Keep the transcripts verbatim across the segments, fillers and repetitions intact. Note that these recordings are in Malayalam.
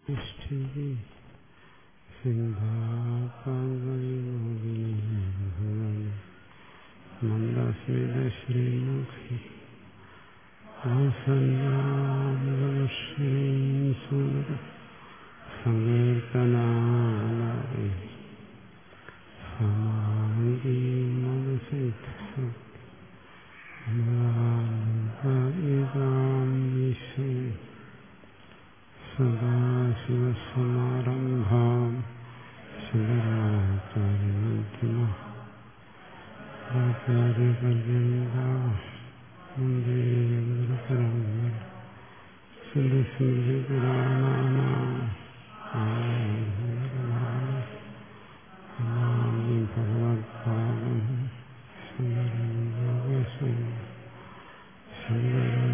മന്ദസ്മിത ശ്രീമുഖി ആസന്നാമശ്രീസുന്ദര സങ്കീർത്തനാലേ സമാധി മനസിദ്ധ സദാശിവസമാരംഭാം ശങ്കരാചാര്യമധ്യമം ആചാര്യപര്യന്താം വന്ദേ ഗുരുപരമ്പരാം ശ്രീസ്മൃതിപുരാണാനാം ആലയം ഭഗവത്പാദം ശങ്കരം യോഗേശ്വരം ശങ്കരം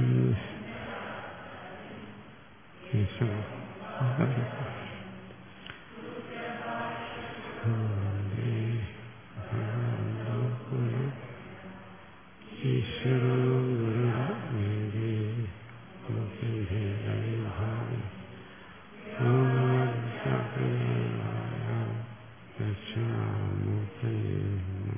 കേശവം ഈശ്വരോ ഗുരുരേ ദക്ഷിണാമൂർത്തയേ നമഃ.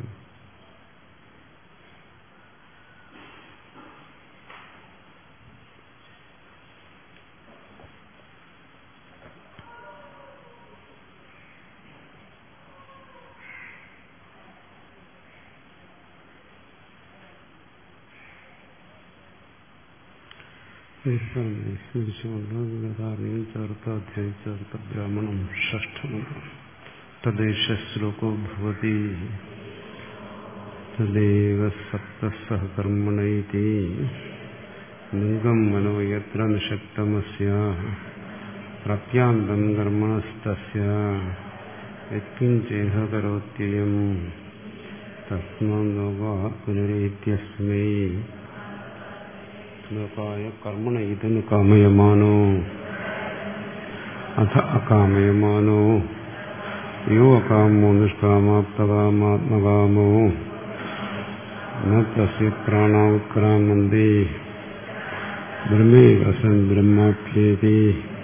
സ്മരിച്ചുകൊണ്ട് ഗതാറിയിൽ ചേർത്ത അധ്യായം ചേർത്ത ബ്രാഹ്മണം ഷഷ്ഠമന്ത്രം. തദ്ദേശ ശ്ലോകോ ഭവതി തദേവ സപ്തസഹകർമ്മണൈതി ലിംഗം മനോ യത്ര നിഷക്തമസ്യ പ്രത്യാന്തം കർമ്മണസ്തസ്യ യത്കിഞ്ചേഹ കരോത്യയം തസ്മാത് ലോകാത് പുനരേത്യസ്മൈ ലോകായ കർമ്മണ ഇതന് കാമയമാനോ അഥ അകാമയമാനോ യോ അകാമോ നിഷ്കാമാപ്തകാമാത്മകാമോ ന തസ്യ പ്രാണാ ഉത്ക്രാമന്തി ബ്രഹ്മൈവ സൻ ബ്രഹ്മാപ്യേതി.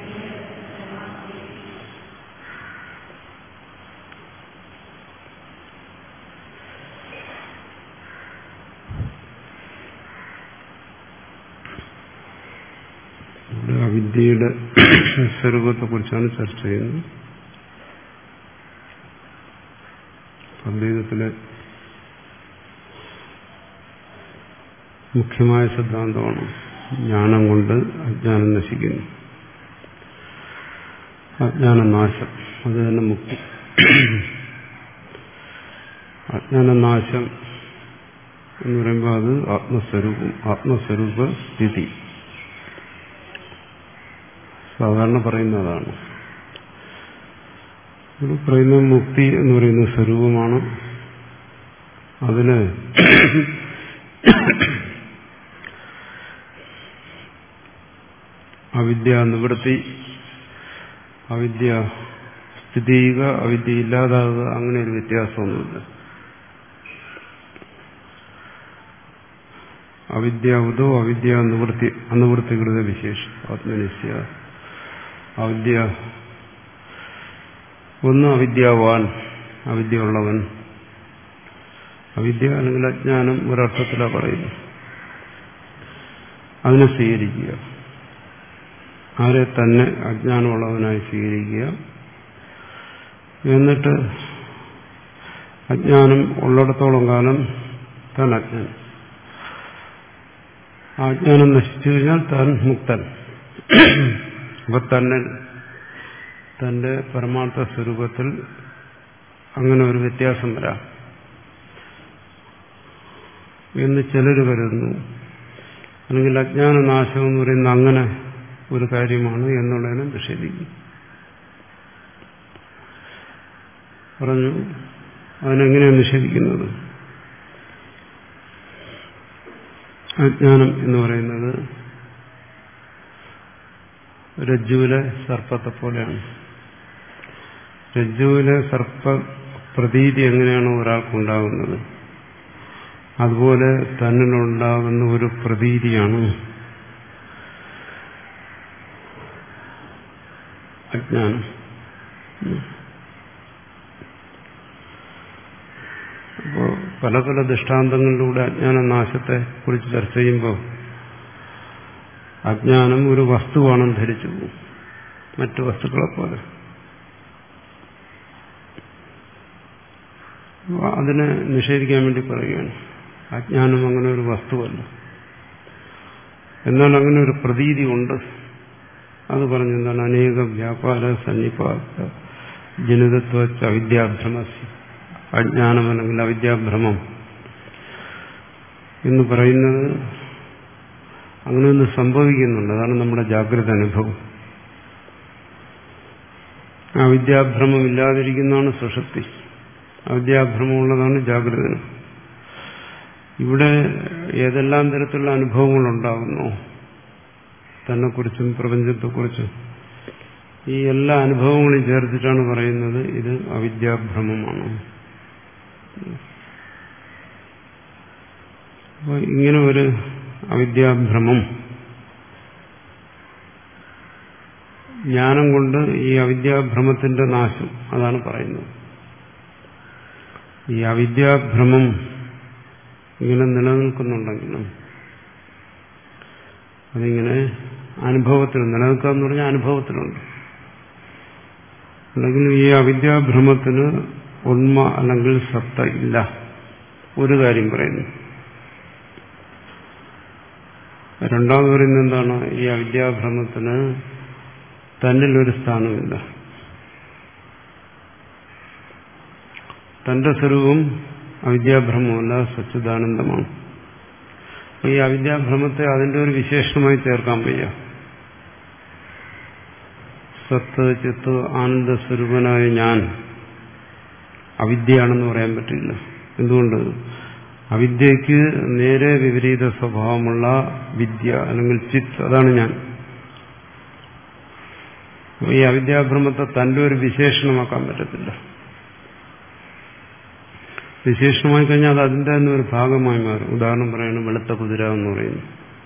വിദ്യയുടെ സ്വരൂപത്തെ കുറിച്ചാണ് ചർച്ച ചെയ്യുന്നത്. അദ്വൈതത്തിലെ മുഖ്യമായ സിദ്ധാന്തമാണ് ജ്ഞാനം കൊണ്ട് അജ്ഞാനം നശിക്കുന്നു, അജ്ഞാനനാശം. അത് തന്നെ മുക്തി. അജ്ഞാനനാശം എന്ന് പറയുമ്പോൾ അത് ആത്മസ്വരൂപം, ആത്മസ്വരൂപ സ്ഥിതി സാധാരണ പറയുന്നതാണ്. ഇവിടെ പറയുന്ന മുക്തി എന്ന് പറയുന്ന സ്വരൂപമാണ്. അതിന് അവിദ്യ നിവൃത്തി, അവിദ്യ സ്ഥിതി ചെയ്യുക, അവിദ്യ ഇല്ലാതാകുക, അങ്ങനെ ഒരു വ്യത്യാസമൊന്നുമില്ല. അവിദ്യ ഉദോ അവിദ്യ നിവൃത്തി അനിവൃത്തികൃത വിശേഷം ആത്മനിശ്ചയ. അവിദ്യ ഒന്ന് അവിദ്യാവാൻ, അവിദ്യ ഉള്ളവൻ. അവിദ്യ അല്ലെങ്കിൽ അജ്ഞാനം ഒരർത്ഥത്തിലാണ് പറയുന്നത്. അതിനെ സ്വീകരിക്കുക, അവരെ തന്നെ അജ്ഞാനമുള്ളവനായി സ്വീകരിക്കുക. എന്നിട്ട് അജ്ഞാനം ഉള്ളിടത്തോളം കാലം താൻ അജ്ഞാനം, അജ്ഞാനം നശിച്ചു കഴിഞ്ഞാൽ താൻ മുക്തൻ. അപ്പൊ തന്നെ തന്റെ പരമാർത്ഥ സ്വരൂപത്തിൽ അങ്ങനെ ഒരു വ്യത്യാസം വരാം എന്ന് ചിലർ കരുതുന്നു. അല്ലെങ്കിൽ അജ്ഞാനനാശം എന്ന് പറയുന്ന അങ്ങനെ ഒരു കാര്യമാണ് എന്നുള്ളതിനെ നിഷേധിക്കുന്നു. പറഞ്ഞു അതിനെങ്ങനെയാണ് നിഷേധിക്കുന്നത്? അജ്ഞാനം എന്ന് പറയുന്നത് രജ്ജുവിലെ സർപ്പത്തെ പോലെയാണ്. രജ്ജുവിലെ സർപ്പ പ്രതീതി എങ്ങനെയാണോ ഒരാൾക്കുണ്ടാകുന്നത്, അതുപോലെ തന്നിലുണ്ടാകുന്ന ഒരു പ്രതീതിയാണ് അജ്ഞാനം. അപ്പോൾ പല പല ദൃഷ്ടാന്തങ്ങളിലൂടെ അജ്ഞാനനാശത്തെ കുറിച്ച് ചർച്ച ചെയ്യുമ്പോൾ അജ്ഞാനം ഒരു വസ്തുവാണെന്ന് ധരിച്ചു പോകും, മറ്റു വസ്തുക്കളെ പോലെ. അതിനെ നിഷേധിക്കാൻ വേണ്ടി പറയുകയാണ്. അജ്ഞാനം അങ്ങനെ ഒരു വസ്തുവല്ല, എന്നാൽ അങ്ങനെ ഒരു പ്രതീതി ഉണ്ട്. അത് പറഞ്ഞെന്താണ്? അനേക വ്യാപാര സന്നിപാത ജനിതത്വ അവിദ്യാഭ്രമസ്യ. അജ്ഞാനം അല്ലെങ്കിൽ അവിദ്യാഭ്രമം എന്ന് പറയുന്നത് അങ്ങനെ ഒന്ന് സംഭവിക്കുന്നുണ്ട്. അതാണ് നമ്മുടെ ജാഗ്രത അനുഭവം. അവിദ്യാഭ്രമം ഇല്ലാതിരിക്കുന്നതാണ് സുഷുപ്തി, അവിദ്യാഭ്രമമുള്ളതാണ് ജാഗ്രത. ഇവിടെ ഏതെല്ലാം തരത്തിലുള്ള അനുഭവങ്ങളുണ്ടാകുന്നു, തന്നെക്കുറിച്ചും പ്രപഞ്ചത്തെക്കുറിച്ചും, ഈ എല്ലാ അനുഭവങ്ങളും ചേർത്തിട്ടാണ് പറയുന്നത് ഇത് അവിദ്യാഭ്രമമാണ്. അപ്പോൾ ഇങ്ങനെ ഒരു അവിദ്യാഭ്രമം, ജ്ഞാനം കൊണ്ട് ഈ അവിദ്യാഭ്രമത്തിന്റെ നാശം, അതാണ് പറയുന്നത്. ഈ അവിദ്യാഭ്രമം ഇങ്ങനെ നിലനിൽക്കുന്നുണ്ടെങ്കിലും അതിങ്ങനെ അനുഭവത്തിൽ നിലനിൽക്കുക എന്ന് പറഞ്ഞാൽ അനുഭവത്തിലുണ്ട്. അല്ലെങ്കിൽ ഈ അവിദ്യാഭ്രമത്തിന് ഉണ്മ അല്ലെങ്കിൽ സത്ത ഇല്ല. ഒരു കാര്യം പറയുന്നു. രണ്ടാമത് പറയുന്നത് എന്താണ്? ഈ അവിദ്യാഭ്രമത്തിന് തന്നിലൊരു സ്ഥാനമില്ല. തന്റെ സ്വരൂപം അവിദ്യാഭ്രമമല്ല, സച്ചിദാനന്ദമാണ്. ഈ അവിദ്യാഭ്രമത്തെ അതിന്റെ ഒരു വിശേഷണമായി ചേർക്കാൻ വയ്യ. സത്ത് ചിത്ത് ആനന്ദസ്വരൂപനായ ഞാൻ അവിദ്യയാണെന്ന് പറയാൻ പറ്റില്ല. എന്തുകൊണ്ട്? അവിദ്യയ്ക്ക് നേരെ വിപരീത സ്വഭാവമുള്ള വിദ്യ അല്ലെങ്കിൽ ചിത്ത്, അതാണ് ഞാൻ. ഈ അവിദ്യാഭ്രമത്തെ തന്റെ ഒരു വിശേഷണമാക്കാൻ പറ്റത്തില്ല. വിശേഷണമായി കഴിഞ്ഞാൽ അത് അതിന്റെ തന്നെ ഒരു ഭാഗമായി മാറും. ഉദാഹരണം പറയുന്നത് വെളുത്ത കുതിര എന്ന് പറയുന്നു.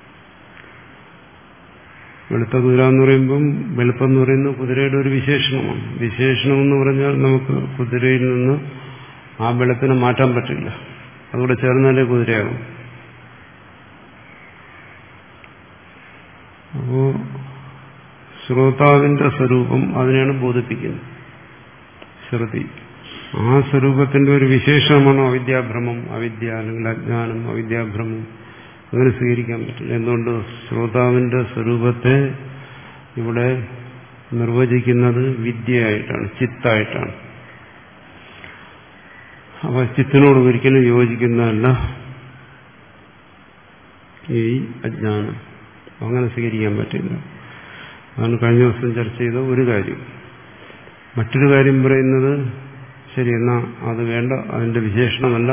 വെളുത്ത കുതിര എന്ന് പറയുമ്പം വെളുപ്പം എന്ന് പറയുന്നത് കുതിരയുടെ ഒരു വിശേഷണമാണ്. വിശേഷണം എന്ന് പറഞ്ഞാൽ നമുക്ക് കുതിരയിൽ നിന്ന് ആ വെളുപ്പിനെ മാറ്റാൻ പറ്റില്ല. അതുകൂടെ ചേർന്നാലേ കുതിരയാകും. അപ്പോ ശ്രോതാവിന്റെ സ്വരൂപം അതിനെയാണ് ബോധിപ്പിക്കുന്നത്, ശ്രുതി. ആ സ്വരൂപത്തിന്റെ ഒരു വിശേഷമാണ് അവിദ്യാഭ്രമം, അവിദ്യ അല്ലെങ്കിൽ അജ്ഞാനം, അവിദ്യാഭ്രമം. അങ്ങനെ സ്വീകരിക്കാൻ പറ്റില്ല. എന്തുകൊണ്ട്? ശ്രോതാവിന്റെ സ്വരൂപത്തെ ഇവിടെ നിർവചിക്കുന്നത് വിദ്യയായിട്ടാണ്, ചിത്തായിട്ടാണ്. അപ്പൊ ചിത്തിനോട് ഒരിക്കലും യോജിക്കുന്നതല്ല ഈ അജ്ഞാനം. അങ്ങനെ സ്വീകരിക്കാൻ പറ്റില്ല. അതാണ് കഴിഞ്ഞ ദിവസം ചർച്ച ചെയ്ത ഒരു കാര്യം. മറ്റൊരു കാര്യം പറയുന്നത്, ശരി, എന്നാ അത് വേണ്ട, അതിന്റെ വിശേഷണമല്ല.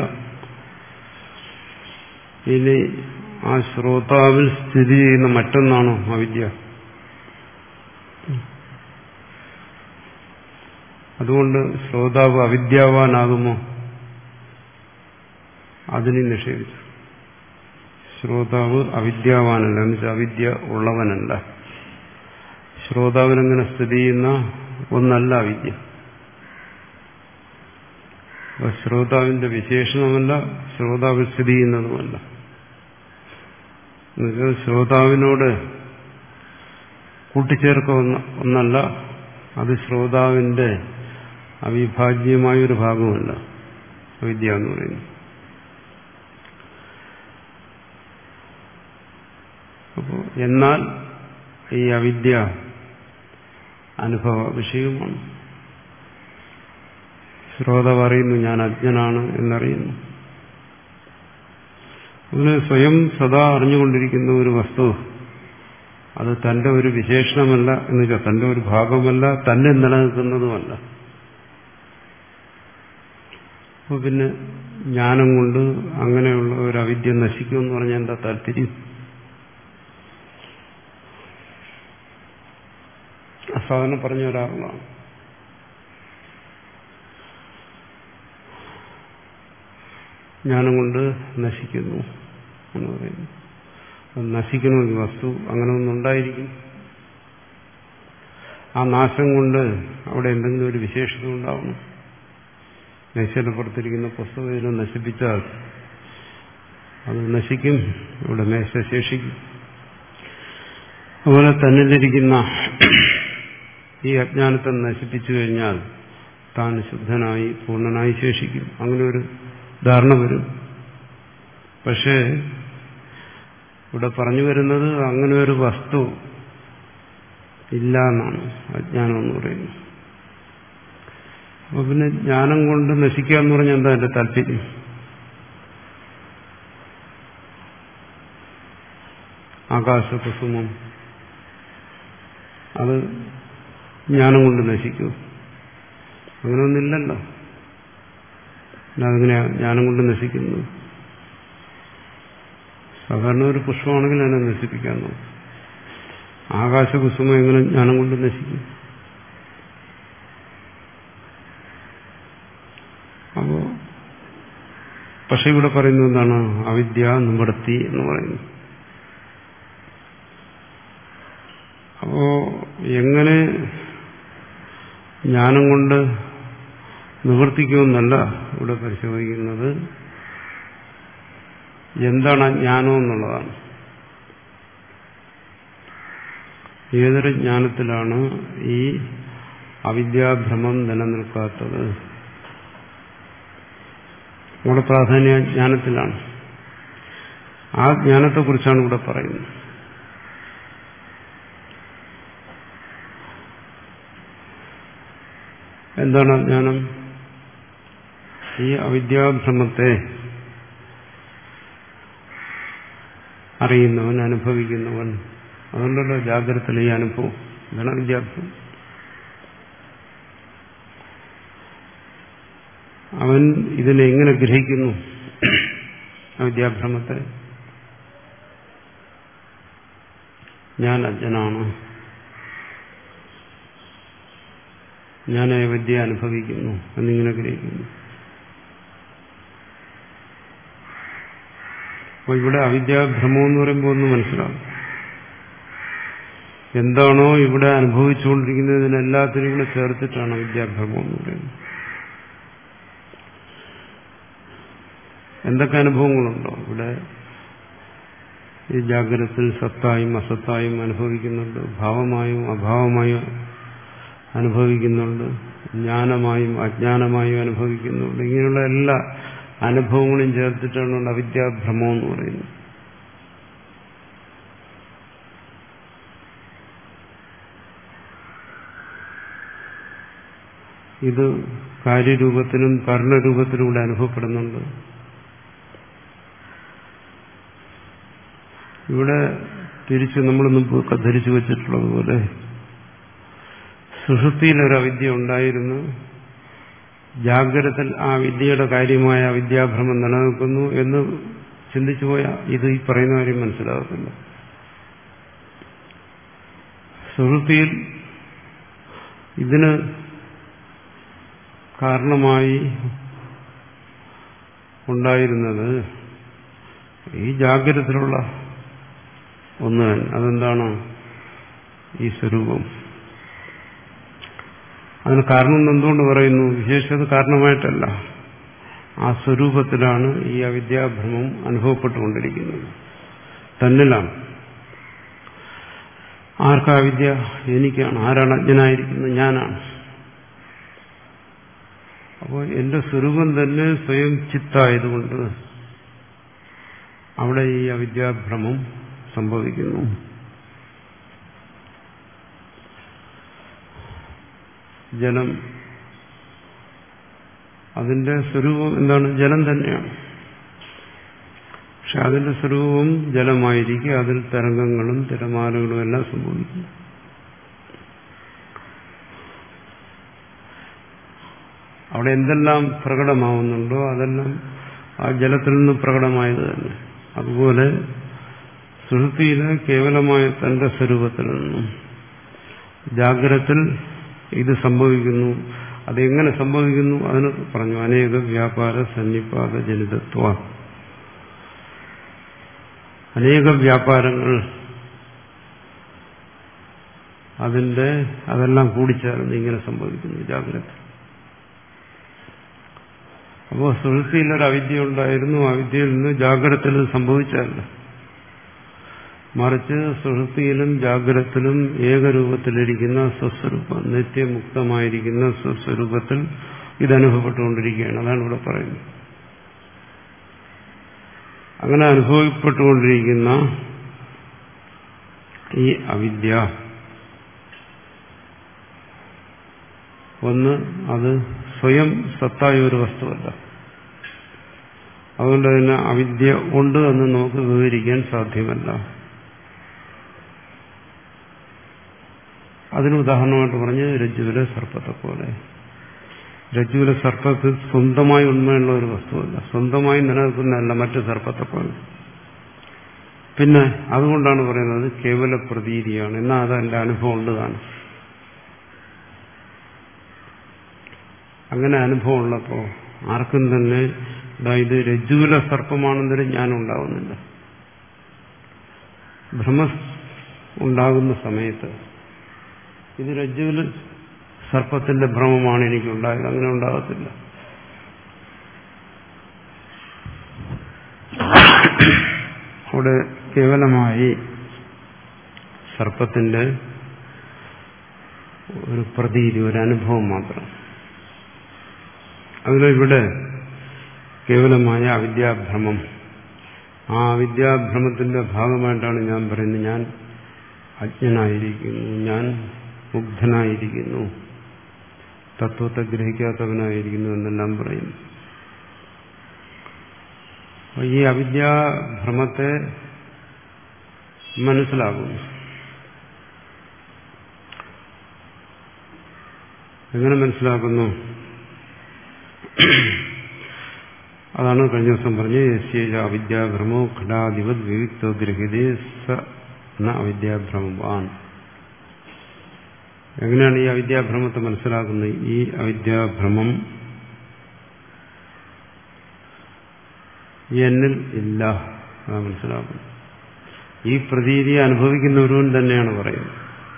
ഇനി ആ ശ്രോതാവിൽ സ്ഥിതി ചെയ്യുന്ന മറ്റൊന്നാണോ അവിദ്യ? അതുകൊണ്ട് ശ്രോതാവ് അവിദ്യാവാനാകുമോ? അതിനെ നിഷേധിച്ചു. ശ്രോതാവ് അവിദ്യാവാനല്ല, എന്നുവെച്ചാൽ അവിദ്യ ഉള്ളവനല്ല. ശ്രോതാവിനെങ്ങനെ സ്ഥിതി ചെയ്യുന്ന ഒന്നല്ല അവിദ്യ. ശ്രോതാവിന്റെ വിശേഷണമല്ല, ശ്രോതാവിൽ സ്ഥിതി ചെയ്യുന്നതുമല്ല. എന്നുവെച്ചാൽ ശ്രോതാവിനോട് കൂട്ടിച്ചേർക്ക ഒന്നല്ല, അത് ശ്രോതാവിന്റെ അവിഭാജ്യമായൊരു ഭാഗമല്ല അവിദ്യ എന്ന് പറയുന്നത്. അപ്പോൾ എന്നാൽ ഈ അവിദ്യ അനുഭവ വിഷയമാണ്. ശ്രോതാവ് അറിയുന്നു ഞാൻ അജ്ഞനാണ് എന്നറിയുന്നു. അതിന് സ്വയം സദാ അറിഞ്ഞുകൊണ്ടിരിക്കുന്ന ഒരു വസ്തു, അത് തന്റെ ഒരു വിശേഷണമല്ല, എന്ന് വെച്ചാൽ തന്റെ ഒരു ഭാഗമല്ല, തന്നെ നിലനിൽക്കുന്നതുമല്ല. അപ്പോൾ പിന്നെ ജ്ഞാനം കൊണ്ട് അങ്ങനെയുള്ള ഒരു അവിദ്യ നശിക്കുമെന്ന് പറഞ്ഞാൽ എന്താ താല്പര്യം? സാധാരണ പറഞ്ഞ ഒരാളാണ്. ജ്ഞാനം കൊണ്ട് നശിക്കുന്നു എന്ന് പറയുന്നു. നശിക്കണമെങ്കിൽ വസ്തു അങ്ങനെ ഒന്നുണ്ടായിരിക്കും. ആ നാശം കൊണ്ട് അവിടെ എന്തെങ്കിലും ഒരു വിശേഷത ഉണ്ടാവണം. മേശയുടെ പുറത്തിരിക്കുന്ന പുസ്തകം ഇതിനെ നശിപ്പിച്ചാൽ അത് നശിക്കും, ഇവിടെ മേശ ശേഷിക്കും. അതുപോലെ തന്നിലിരിക്കുന്ന ഈ അജ്ഞാനത്തെ നശിപ്പിച്ചു കഴിഞ്ഞാൽ താൻ ശുദ്ധനായി പൂർണ്ണനായി ശേഷിക്കും. അങ്ങനെ ഒരു ധാരണ വരും. പക്ഷേ ഇവിടെ പറഞ്ഞു വരുന്നത് അങ്ങനെ ഒരു വസ്തു ഇല്ല എന്നാണ് അജ്ഞാനം എന്ന് പറയുന്നത്. അപ്പൊ പിന്നെ ജ്ഞാനം കൊണ്ട് നശിക്കുക എന്ന് പറഞ്ഞാൽ എന്താ എന്റെ താല്പര്യം? ആകാശകുസുമം അത് ജ്ഞാനം കൊണ്ട് നശിക്കൂ? അങ്ങനെയൊന്നില്ലല്ലോ. അതെങ്ങനെയാ ജ്ഞാനം കൊണ്ട് നശിക്കുന്നത്? സാധാരണ ഒരു പുഷ്പമാണെങ്കിൽ അതിനെ നശിപ്പിക്കാൻ നോക്കും. ആകാശകുസുമം എങ്ങനെ ജ്ഞാനം കൊണ്ട് നശിക്കും? അപ്പോ പക്ഷെ ഇവിടെ പറയുന്നത് എന്താണ്? അവിദ്യ നിവൃത്തി എന്ന് പറയുന്നു. അപ്പോ എങ്ങനെ ജ്ഞാനം കൊണ്ട് നിവർത്തിക്കുമെന്നല്ല ഇവിടെ പരിശോധിക്കുന്നത്, എന്താണ് അജ്ഞാനം എന്നുള്ളതാണ്. ഏതൊരു ജ്ഞാനത്തിലാണ് ഈ അവിദ്യാഭ്രമം നിലനിൽക്കാത്തത്? നമ്മുടെ പ്രാധാന്യ ജ്ഞാനത്തിലാണ്. ആ ജ്ഞാനത്തെക്കുറിച്ചാണ് ഇവിടെ പറയുന്നത്. എന്താണ് അജ്ഞാനം? ഈ അവിദ്യാഭ്രമത്തെ അറിയുന്നവൻ, അനുഭവിക്കുന്നവൻ. അതുകൊണ്ടല്ലോ ജാഗ്രതയിലെ ഈ അനുഭവം. ഇതാണ് അവിദ്യാഭ്രമം. അവൻ ഇതിനെ എങ്ങനെ ഗ്രഹിക്കുന്നു? അവിദ്യാഭ്രമത്തെ ഞാൻ അജ്ഞനാണ്, ഞാൻ അവിദ്യ അനുഭവിക്കുന്നു എന്നിങ്ങനെ ഗ്രഹിക്കുന്നു. അപ്പോൾ ഇവിടെ അവിദ്യാഭ്രമം എന്ന് പറയുമ്പോൾ ഒന്ന് മനസ്സിലാവും. എന്താണോ ഇവിടെ അനുഭവിച്ചുകൊണ്ടിരിക്കുന്നത് ഇതിനെല്ലാത്തിനും കൂടെ ചേർത്തിട്ടാണ് അവിദ്യാഭ്രമം എന്ന് പറയുന്നത്. എന്തൊക്കെ അനുഭവങ്ങളുണ്ടോ ഇവിടെ? ഈ ജാഗ്രതത്തിൽ സത്തായും അസത്തായും അനുഭവിക്കുന്നുണ്ട്, ഭാവമായും അഭാവമായും അനുഭവിക്കുന്നുണ്ട്, ജ്ഞാനമായും അജ്ഞാനമായും അനുഭവിക്കുന്നുണ്ട്. ഇങ്ങനെയുള്ള എല്ലാ അനുഭവങ്ങളും ചേർത്തിട്ടാണ് അവിദ്യാഭ്രമം എന്ന് പറയുന്നത്. ഇത് കാര്യരൂപത്തിലും കാരണരൂപത്തിലും കൂടെ അനുഭവപ്പെടുന്നുണ്ട്. ഇവിടെ തിരിച്ച് നമ്മൾ മുമ്പ് ധരിച്ചു വച്ചിട്ടുള്ളതുപോലെ സുഷുപ്തിയിലൊരു അവിദ്യ ഉണ്ടായിരുന്നു, ജാഗ്രതത്തിൽ ആ വിദ്യയുടെ കാര്യമായ വിദ്യാഭ്രമം നിലനിൽക്കുന്നു എന്ന് ചിന്തിച്ചു പോയാൽ ഇത് ഈ പറയുന്ന കാര്യം മനസ്സിലാകത്തില്ല. സുഷുപ്തിയിൽ ഇതിന് കാരണമായി ഉണ്ടായിരുന്നത് ഈ ജാഗ്രതത്തിലുള്ള ഒന്ന് തന്നെ. അതെന്താണ്? ഈ സ്വരൂപം. അതിന് കാരണം എന്തുകൊണ്ട് പറയുന്നു? വിശേഷത കാരണമായിട്ടല്ല, ആ സ്വരൂപത്തിലാണ് ഈ അവിദ്യാഭ്രമം അനുഭവപ്പെട്ടുകൊണ്ടിരിക്കുന്നത്, തന്നിലാണ്. ആർക്കാ വിദ്യ? എനിക്കാണ്. ആരാണ് അജ്ഞനായിരിക്കുന്നത്? ഞാനാണ്. അപ്പോൾ എന്റെ സ്വരൂപം തന്നെ സ്വയം ചിത്തായതുകൊണ്ട് അവിടെ ഈ അവിദ്യാഭ്രമം സംഭവിക്കുന്നു. ജലം, അതിന്റെ സ്വരൂപം എന്താണ്? ജലം തന്നെയാണ്. പക്ഷെ അതിന്റെ സ്വരൂപം ജലമായിരിക്കും, അതിൽ തരംഗങ്ങളും തിരമാലകളും എല്ലാം സംഭവിക്കുന്നു. അവിടെ എന്തെല്ലാം പ്രകടമാവുന്നുണ്ടോ അതെല്ലാം ആ ജലത്തിൽ നിന്ന് പ്രകടമായത് തന്നെ. അതുപോലെ സുഷുപ്തിയിലെ കേവലമായ തന്റെ സ്വരൂപത്തിൽ നിന്നും ജാഗ്രതത്തിൽ ഇത് സംഭവിക്കുന്നു. അതെങ്ങനെ സംഭവിക്കുന്നു? അതിന് പറഞ്ഞു അനേക വ്യാപാര സന്നിപാത ജനിതത്വ. അനേക വ്യാപാരങ്ങൾ അതിന്റെ അതെല്ലാം കൂടിച്ചേർന്ന് ഇങ്ങനെ സംഭവിക്കുന്നു ജാഗ്രത. അപ്പോൾ സുഷുപ്തിയിലൊരു അവിദ്യ ഉണ്ടായിരുന്നു, അവിദ്യയിൽ നിന്ന് ജാഗ്രതത്തിൽ സംഭവിച്ചതല്ല. മറിച്ച് സുഷുപ്തിയിലും ജാഗ്രതത്തിലും ഏകരൂപത്തിലിരിക്കുന്ന സ്വസ്വരൂപം, നിത്യമുക്തമായിരിക്കുന്ന സ്വസ്വരൂപത്തിൽ ഇതനുഭവപ്പെട്ടുകൊണ്ടിരിക്കുകയാണ്. അതാണ് ഇവിടെ പറയുന്നത്. അങ്ങനെ അനുഭവപ്പെട്ടുകൊണ്ടിരിക്കുന്ന ഈ അവിദ്യ ഒന്ന്, അത് സ്വയം സത്തായ ഒരു വസ്തുവല്ല. അതുകൊണ്ട് തന്നെ അവിദ്യ ഉണ്ട് എന്ന് നമുക്ക് വിവരിക്കാൻ സാധ്യമല്ല. അതിന് ഉദാഹരണമായിട്ട് പറഞ്ഞ് രജ്ജുവിലെ സർപ്പത്തെ പോലെ. രജ്ജുവിലെ സർപ്പത്തിൽ സ്വന്തമായി ഉണ്മയുള്ള ഒരു വസ്തുവല്ല, സ്വന്തമായി നിലനിൽക്കുന്നതല്ല മറ്റു സർപ്പത്തെ പോലെ. പിന്നെ അതുകൊണ്ടാണ് പറയുന്നത് കേവല പ്രതീതിയാണ്. എന്നാൽ അത് എന്റെ അനുഭവം ഉണ്ട് താനും. അങ്ങനെ അനുഭവം ഉള്ളപ്പോ ആർക്കും തന്നെ ഇത് രജ്ജുവിലെ സർപ്പമാണെന്നൊരു ജ്ഞാനം ഉണ്ടാവുന്നില്ല. ഭ്രമ ഉണ്ടാകുന്ന സമയത്ത് ഇത് രജ്ജുവിൽ സർപ്പത്തിന്റെ ഭ്രമമാണ് എനിക്കുണ്ടായത്, അങ്ങനെ ഉണ്ടാകത്തില്ല. അവിടെ കേവലമായി സർപ്പത്തിന്റെ ഒരു പ്രതീതി, ഒരു അനുഭവം മാത്രം. അതിലിവിടെ കേവലമായ അവിദ്യാഭ്രമം, ആ അവിദ്യാഭ്രമത്തിന്റെ ഭാഗമായിട്ടാണ് ഞാൻ പറയുന്നത് ഞാൻ അജ്ഞനായിരിക്കുന്നു, ഞാൻ മുഗ്ധനായിരിക്കുന്നു, തത്വത്തെ ഗ്രഹിക്കാത്തവനായിരിക്കുന്നു എന്നെല്ലാം പറയുന്നു. ഈ അവിദ്യാഭ്രമത്തെ മനസ്സിലാകുന്നു. എങ്ങനെ മനസ്സിലാക്കുന്നു? അതാണ് കഴിഞ്ഞ ദിവസം പറഞ്ഞ് യസ്യേജ അവിദ്യാഭ്രമോ ഘടാധിപത് വിവിക്തോ ഗ്രഹിതേ സ ന അവിദ്യാഭ്രമവാൻ. എങ്ങനെയാണ് ഈ അവിദ്യാഭ്രമത്തെ മനസ്സിലാക്കുന്നത്? ഈ അവിദ്യാഭ്രമം എന്നിൽ ഇല്ല, അതാ മനസ്സിലാക്കുന്നത്. ഈ പ്രതീതിയെ അനുഭവിക്കുന്നവരും തന്നെയാണ് പറയുന്നത്.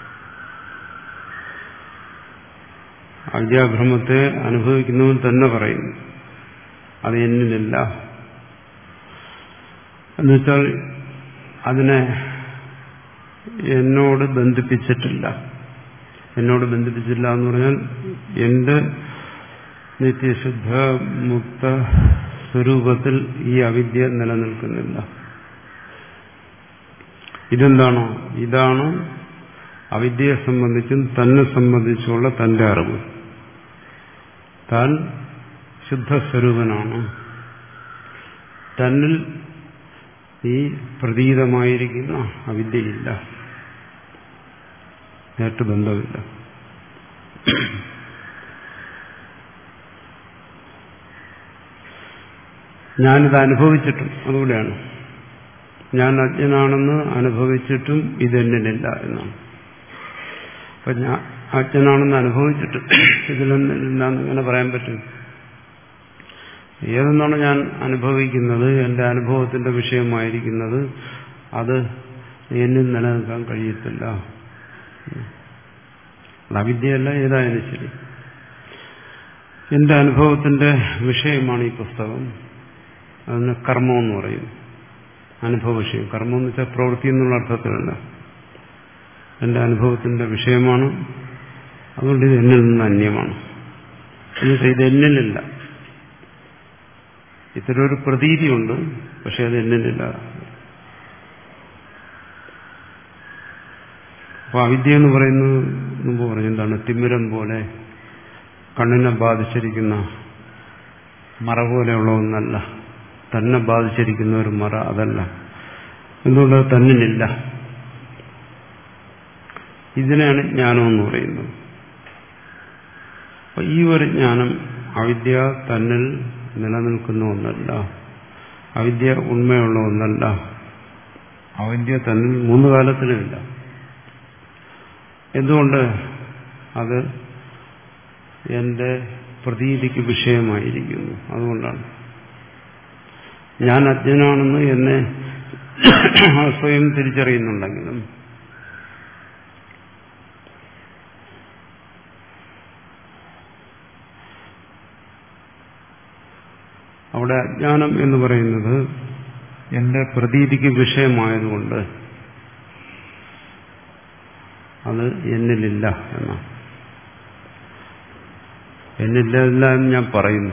അവിദ്യാഭ്രമത്തെ അനുഭവിക്കുന്നവൻ തന്നെ പറയുന്നു അത് എന്നിലില്ല. എന്നുവെച്ചാൽ അതിനെ എന്നോട് ബന്ധിപ്പിച്ചിട്ടില്ല. എന്നോട് ബന്ധിപ്പിച്ചില്ല എന്ന് പറഞ്ഞാൽ എന്റെ നിത്യശുദ്ധ മുക്ത സ്വരൂപത്തിൽ ഈ അവിദ്യ നിലനിൽക്കുന്നില്ല. ഇതെന്താണോ? ഇതാണ് അവിദ്യയെ സംബന്ധിച്ചും തന്നെ സംബന്ധിച്ചുള്ള തന്റെ അറിവ്. താൻ ശുദ്ധസ്വരൂപനാണ്. തന്നിൽ ഈ പ്രതീതമായിരിക്കുന്ന അവിദ്യയില്ല, നേരിട്ട് ബന്ധമില്ല. ഞാനിത് അനുഭവിച്ചിട്ടും അതുകൂടെയാണ്. ഞാൻ അജ്ഞനാണെന്ന് അനുഭവിച്ചിട്ടും ഇതെന്നിലില്ല എന്നാണ്. അപ്പൊ ഞാൻ അജ്ഞനാണെന്ന് അനുഭവിച്ചിട്ട് ഇതിലെന്നില്ലാന്ന് ഇങ്ങനെ പറയാൻ പറ്റും? ഏതെന്നാണ് ഞാൻ അനുഭവിക്കുന്നത്, എന്റെ അനുഭവത്തിന്റെ വിഷയമായിരിക്കുന്നത്, അത് എന്നിൽ നിലനിൽക്കാൻ കഴിയത്തില്ല. അവിദ്യയല്ല, ഏതായാലും ശരി. എന്റെ അനുഭവത്തിന്റെ വിഷയമാണ് ഈ പുസ്തകം. അതിന് കർമ്മം എന്ന് പറയും. അനുഭവ വിഷയം. കർമ്മം എന്ന് വെച്ചാൽ പ്രവൃത്തി എന്നുള്ള അർത്ഥത്തിലല്ല, എന്റെ അനുഭവത്തിന്റെ വിഷയമാണ്. അതുകൊണ്ട് ഇത് എന്നിൽ നിന്ന് അന്യമാണ്. എന്നുവെച്ചാൽ ഇത് എന്നിലില്ല. ഇത്തരം ഒരു പ്രതീതിയുണ്ട്, പക്ഷെ അത് എന്നിലില്ല. അപ്പൊ അവിദ്യ എന്ന് പറയുന്നത് മുമ്പ് പറഞ്ഞു എന്താണ്? തിമിരം പോലെ കണ്ണിനെ ബാധിച്ചിരിക്കുന്ന മറ പോലെയുള്ള ഒന്നല്ല. തന്നെ ബാധിച്ചിരിക്കുന്ന ഒരു മറ അതല്ല. എന്തുകൊണ്ട്? തന്നിലില്ല. ഇതിനാണ് ജ്ഞാനമെന്ന് പറയുന്നത്. അപ്പൊ ഈ ഒരു ജ്ഞാനം അവിദ്യ തന്നിൽ നിലനിൽക്കുന്ന ഒന്നല്ല, അവിദ്യ ഉണ്മയുള്ള ഒന്നല്ല, അവിദ്യ തന്നിൽ മൂന്ന് കാലത്തിലുമില്ല. എന്തുകൊണ്ട്? അത് എന്റെ പ്രതീതിക്ക് വിഷയമായിരിക്കുന്നു. അതുകൊണ്ടാണ് ഞാൻ അജ്ഞനാണെന്ന് എന്നെ സ്വയം തിരിച്ചറിയുന്നുണ്ടെങ്കിലും അവിടെ അജ്ഞാനം എന്ന് പറയുന്നത് എന്റെ പ്രതീതിക്ക് വിഷയമായതുകൊണ്ട് അത് എന്നിലില്ല എന്നാണ്. എന്നില്ല എന്ന് ഞാൻ പറയുന്നു.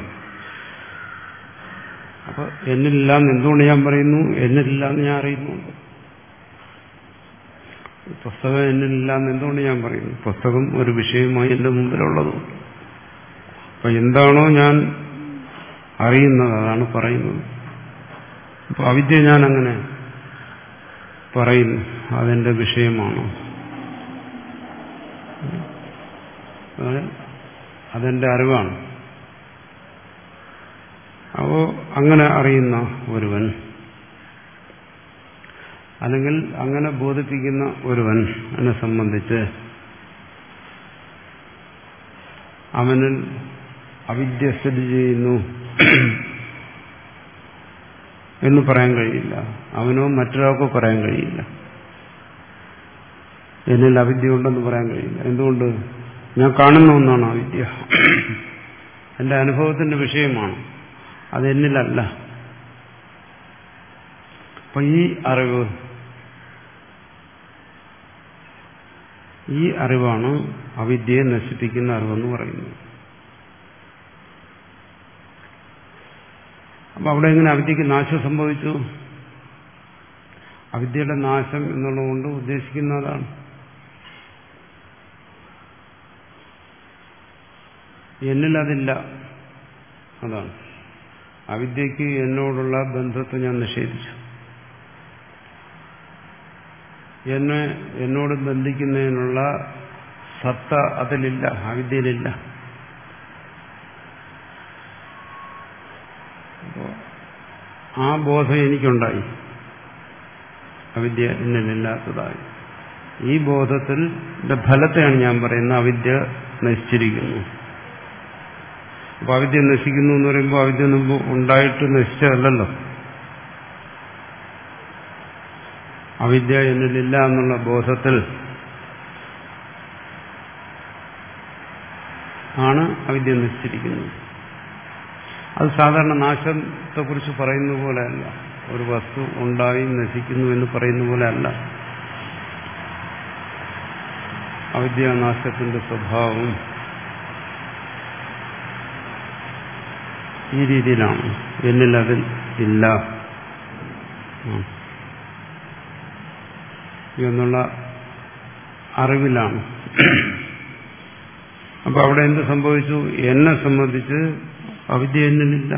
അപ്പൊ എന്നില്ല എന്ന് എന്തുകൊണ്ട് ഞാൻ പറയുന്നു? എന്നില്ല എന്ന് ഞാൻ അറിയുന്നുണ്ട്. പുസ്തകം എന്നിലില്ല എന്ന് എന്തുകൊണ്ട് ഞാൻ പറയുന്നു? പുസ്തകം ഒരു വിഷയമായി എന്റെ മുമ്പിലുള്ളതുകൊണ്ട്. അപ്പൊ എന്താണോ ഞാൻ അറിയുന്നത് അതാണ് പറയുന്നത്. അപ്പൊ അവിദ്യ ഞാൻ അങ്ങനെ പറയുന്നു, അതെന്റെ വിഷയമാണോ, അതെന്റെ അറിവാണ്. അപ്പോ അങ്ങനെ അറിയുന്ന ഒരുവൻ, അല്ലെങ്കിൽ അങ്ങനെ ബോധിപ്പിക്കുന്ന ഒരുവൻ എന്നെ സംബന്ധിച്ച് അവനിൽ അവിദ്യ സ്ഥിതി ചെയ്യുന്നു എന്ന് പറയാൻ കഴിയില്ല. അവനോ മറ്റൊരാൾക്കോ പറയാൻ കഴിയില്ല. എന്നിൽ അവിദ്യ ഉണ്ടെന്ന് പറയാൻ കഴിയില്ല. എന്തുകൊണ്ട്? ഞാൻ കാണുന്ന ഒന്നാണ് അവിദ്യ. എന്റെ അനുഭവത്തിന്റെ വിഷയമാണ്, അത് എന്നിലല്ല. അപ്പൊ ഈ അറിവ്, ഈ അറിവാണ് അവിദ്യയെ നശിപ്പിക്കുന്ന അറിവെന്ന് പറയുന്നത്. അപ്പൊ അവിടെ എങ്ങനെ അവിദ്യക്ക് നാശം സംഭവിച്ചു? അവിദ്യയുടെ നാശം എന്നുള്ളതുകൊണ്ട് ഉദ്ദേശിക്കുന്ന അതാണ്. എന്നിൽ അതില്ല, അതാണ്. അവിദ്യക്ക് എന്നോടുള്ള ബന്ധത്തെ ഞാൻ നിഷേധിച്ചു. എന്നെ എന്നോട് ബന്ധിക്കുന്നതിനുള്ള സത്ത അതിലില്ല, അവിദ്യയിലില്ല. ആ ബോധം എനിക്കുണ്ടായി, അവിദ്യ എന്നിലില്ലാത്തതായി. ഈ ബോധത്തിന്റെ ഫലത്തെയാണ് ഞാൻ പറയുന്നത് അവിദ്യ നശിച്ചിരിക്കുന്നു. അപ്പൊ അവിദ്യ നശിക്കുന്നു എന്ന് പറയുമ്പോൾ അവിദ്യ മുമ്പ് ഉണ്ടായിട്ട് നശിച്ചതല്ലല്ലോ. അവിദ്യ എന്നിലില്ല എന്നുള്ള ബോധത്തിൽ ആണ് അവിദ്യ നശിച്ചിരിക്കുന്നത്. അത് സാധാരണ നാശത്തെക്കുറിച്ച് പറയുന്ന പോലെയല്ല. ഒരു വസ്തു ഉണ്ടായി നശിക്കുന്നു എന്ന് പറയുന്ന പോലെ അല്ല. അവിദ്യാനാശത്തിന്റെ സ്വഭാവം ഈ രീതിയിലാണ്. എന്നിൽ അതിൽ ഇല്ല എന്നുള്ള അറിവിലാണ്. അപ്പൊ അവിടെ എന്ത് സംഭവിച്ചു? എന്നെ സംബന്ധിച്ച് അവിദ്യ എന്നിലില്ല.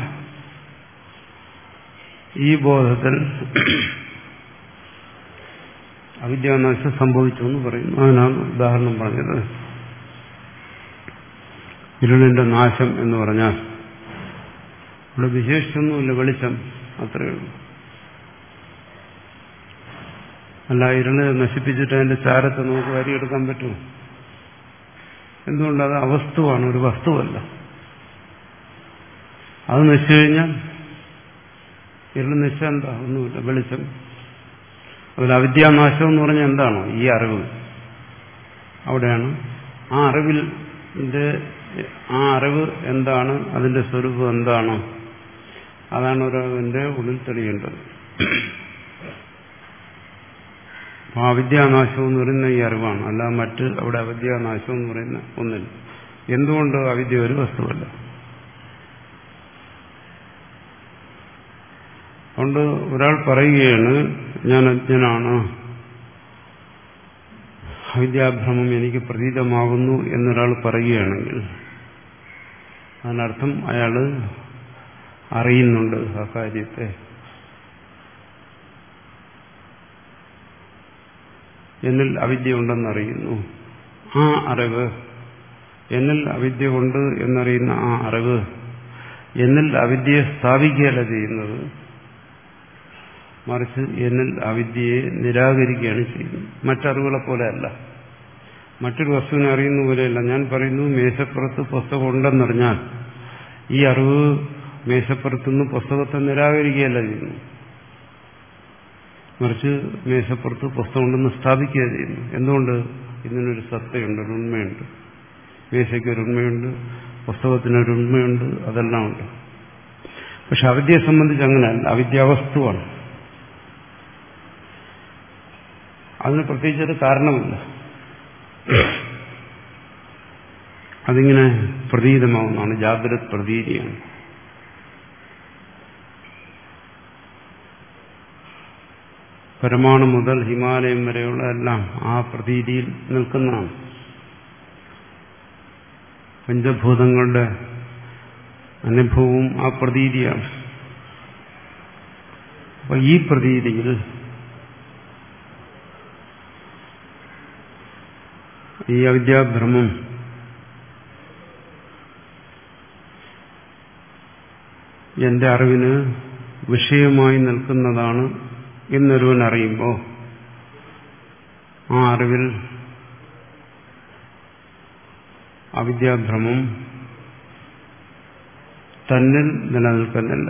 ഈ ബോധത്തിൽ അവിദ്യാനാശം സംഭവിച്ചു എന്ന് പറയുന്നു. അതിനാണ് ഉദാഹരണം പറഞ്ഞത്. ഇരുളിന്റെ നാശം എന്ന് പറഞ്ഞാൽ ഇവിടെ വിശേഷിച്ചൊന്നുമില്ല, വെളിച്ചം അത്രയേ ഉള്ളൂ. അല്ല, ഇരുള് നശിപ്പിച്ചിട്ട് അതിന്റെ ചാരത്തെ നമുക്ക് വരിയെടുക്കാൻ പറ്റുമോ? എന്തുകൊണ്ടത് അവസ്തുവാണ്, ഒരു വസ്തുവല്ല. അത് നശിച്ചു കഴിഞ്ഞാൽ ഇരുള് നശിച്ചാൽ എന്താ? ഒന്നുമില്ല, വെളിച്ചം. അതിൽ അവിദ്യാനാശം എന്ന് പറഞ്ഞാൽ എന്താണോ? ഈ അറിവ്. അവിടെയാണ് ആ അറിവിന്റെ ആ അറിവ് എന്താണ്, അതിന്റെ സ്വരൂപം എന്താണ്, അതാണ് ഒരാളിന്റെ ഉള്ളിൽ തെളിയേണ്ടത്. അപ്പൊ അവിദ്യാനാശം എന്ന് പറയുന്ന ഈ അറിവാണ്, അല്ല മറ്റ് അവിടെ അവിദ്യാനാശം എന്ന് പറയുന്ന ഒന്നില്ല. എന്തുകൊണ്ട്? അവിദ്യ ഒരു വസ്തുവല്ല. അതുകൊണ്ട് ഒരാൾ പറയുകയാണ് ഞാൻ അജ്ഞനാണ്, അവിദ്യാഭ്രമം എനിക്ക് പ്രതീതമാകുന്നു എന്നൊരാൾ പറയുകയാണെങ്കിൽ അതിനർത്ഥം അയാൾ അറിയുന്നുണ്ട് ആ കാര്യത്തെ. എന്നിൽ അവിദ്യ ഉണ്ടെന്നറിയുന്നു. ആ അറിവ്, എന്നിൽ അവിദ്യ ഉണ്ട് എന്നറിയുന്ന ആ അറിവ് എന്നിൽ അവിദ്യയെ സ്ഥാപിക്കുകയല്ല ചെയ്യുന്നത്, മറിച്ച് എന്നിൽ അവിദ്യയെ നിരാകരിക്കുകയാണ് ചെയ്യുന്നത്. മറ്ററിവുകളെ പോലെയല്ല, മറ്റൊരു വസ്തുവിനെ അറിയുന്ന പോലെയല്ല. ഞാൻ പറയുന്നു മേശപ്പുറത്ത് പുസ്തകം ഉണ്ടെന്നറിഞ്ഞാൽ ഈ അറിവ് മേശപ്പുറത്തുനിന്ന് പുസ്തകത്തെ നിരാകരിക്കുകയല്ല ചെയ്യുന്നു, മറിച്ച് മേശപ്പുറത്ത് പുസ്തകം ഉണ്ടെന്ന് സ്ഥാപിക്കുക ചെയ്യുന്നു. എന്തുകൊണ്ട്? ഇതിനൊരു സത്തയുണ്ട്, ഒരു ഉണ്മയുണ്ട്. മേശയ്ക്കൊരു ഉണ്മയുണ്ട്, പുസ്തകത്തിനൊരു ഉണ്മയുണ്ട്, അതെല്ലാം ഉണ്ട്. പക്ഷെ അവിദ്യയെ സംബന്ധിച്ച് അങ്ങനെയല്ല. അവിദ്യാവസ്തുവാണ്. അതിന് പ്രത്യേകിച്ചൊരു കാരണമില്ല. അതിങ്ങനെ പ്രതീതമാവുന്നതാണ്. ജാഗ്രത പ്രതീതിയാണ്. പരമാണു മുതൽ ഹിമാലയം വരെയുള്ള എല്ലാം ആ പ്രതീതിയിൽ നിൽക്കുന്നതാണ്. പഞ്ചഭൂതങ്ങളുടെ അനുഭവവും ആ പ്രതീതിയാണ്. അപ്പൊ ഈ പ്രതീതിയിൽ ഈ അവിദ്യാഭ്രമം എന്റെ അറിവിന് വിഷയമായി നിൽക്കുന്നതാണ് എന്നൊരുവൻ അറിയുമ്പോൾ ആ അറിവിൽ അവിദ്യാഭ്രമം തന്നിൽ നിലനിൽക്കുന്നില്ല.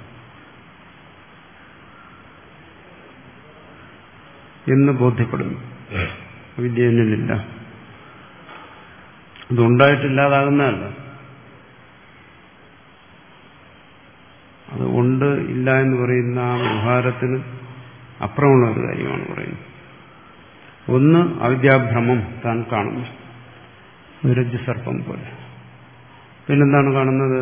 എന്ന് ബോധ്യപ്പെടുന്നു. അവിദ്യ എന്നിലില്ല. അതുണ്ടായിട്ടില്ലാതാകുന്നതല്ല. അത് ഉണ്ട് ഇല്ല എന്ന് പറയുന്ന ആ വ്യവഹാരത്തിന് അപ്പുറമുള്ള ഒരു കാര്യമാണ് പറയുന്നത്. ഒന്ന് അവിദ്യാഭ്രമം താൻ കാണുന്നു, രജ്ജു സർപ്പം പോലെ. പിന്നെന്താണ് കാണുന്നത്?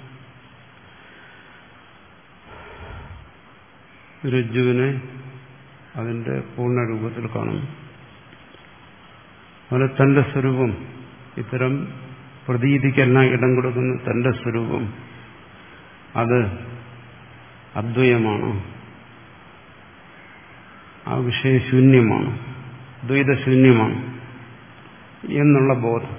രജ്ജുവിനെ അതിന്റെ പൂർണ്ണരൂപത്തിൽ കാണുന്നു. അതുപോലെ തന്റെ സ്വരൂപം, ഇത്തരം പ്രതീതിക്കെല്ലാം ഇടം കൊടുക്കുന്ന തന്റെ സ്വരൂപം, അത് അദ്വയമാണ്, ആ വിഷയശൂന്യമാണ്, ദ്വൈതശൂന്യമാണ് എന്നുള്ള ബോധം.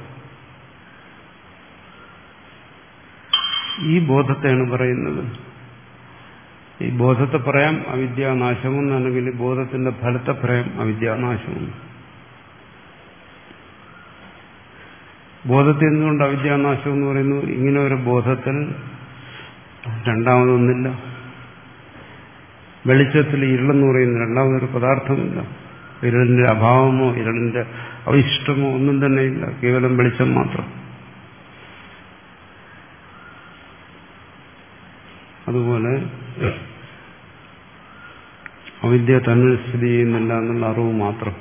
ഈ ബോധത്തെയാണ് പറയുന്നത്. ഈ ബോധത്തെ പറയാം അവിദ്യാനാശമെന്ന്, അല്ലെങ്കിൽ ബോധത്തിന്റെ ഫലത്തെ പറയാം അവിദ്യാനാശമെന്ന്. ബോധത്തിൽ നിന്നുകൊണ്ട് അവിദ്യാനാശം എന്ന് പറയുന്നു. ഇങ്ങനെ ഒരു ബോധത്തിൽ രണ്ടാമതൊന്നില്ല. വെളിച്ചത്തിൽ ഇരുളെന്ന് പറയുന്നു രണ്ടാമതൊരു പദാർത്ഥമില്ല. ഇരുളിന്റെ അഭാവമോ ഇരുളിന്റെ അവിഷ്ടമോ ഒന്നും തന്നെ ഇല്ല. കേവലം വെളിച്ചം മാത്രം. അതുപോലെ അവിദ്യ തന്നിൽ സ്ഥിതി ചെയ്യുന്നില്ല എന്നുള്ള അറിവ് മാത്രം.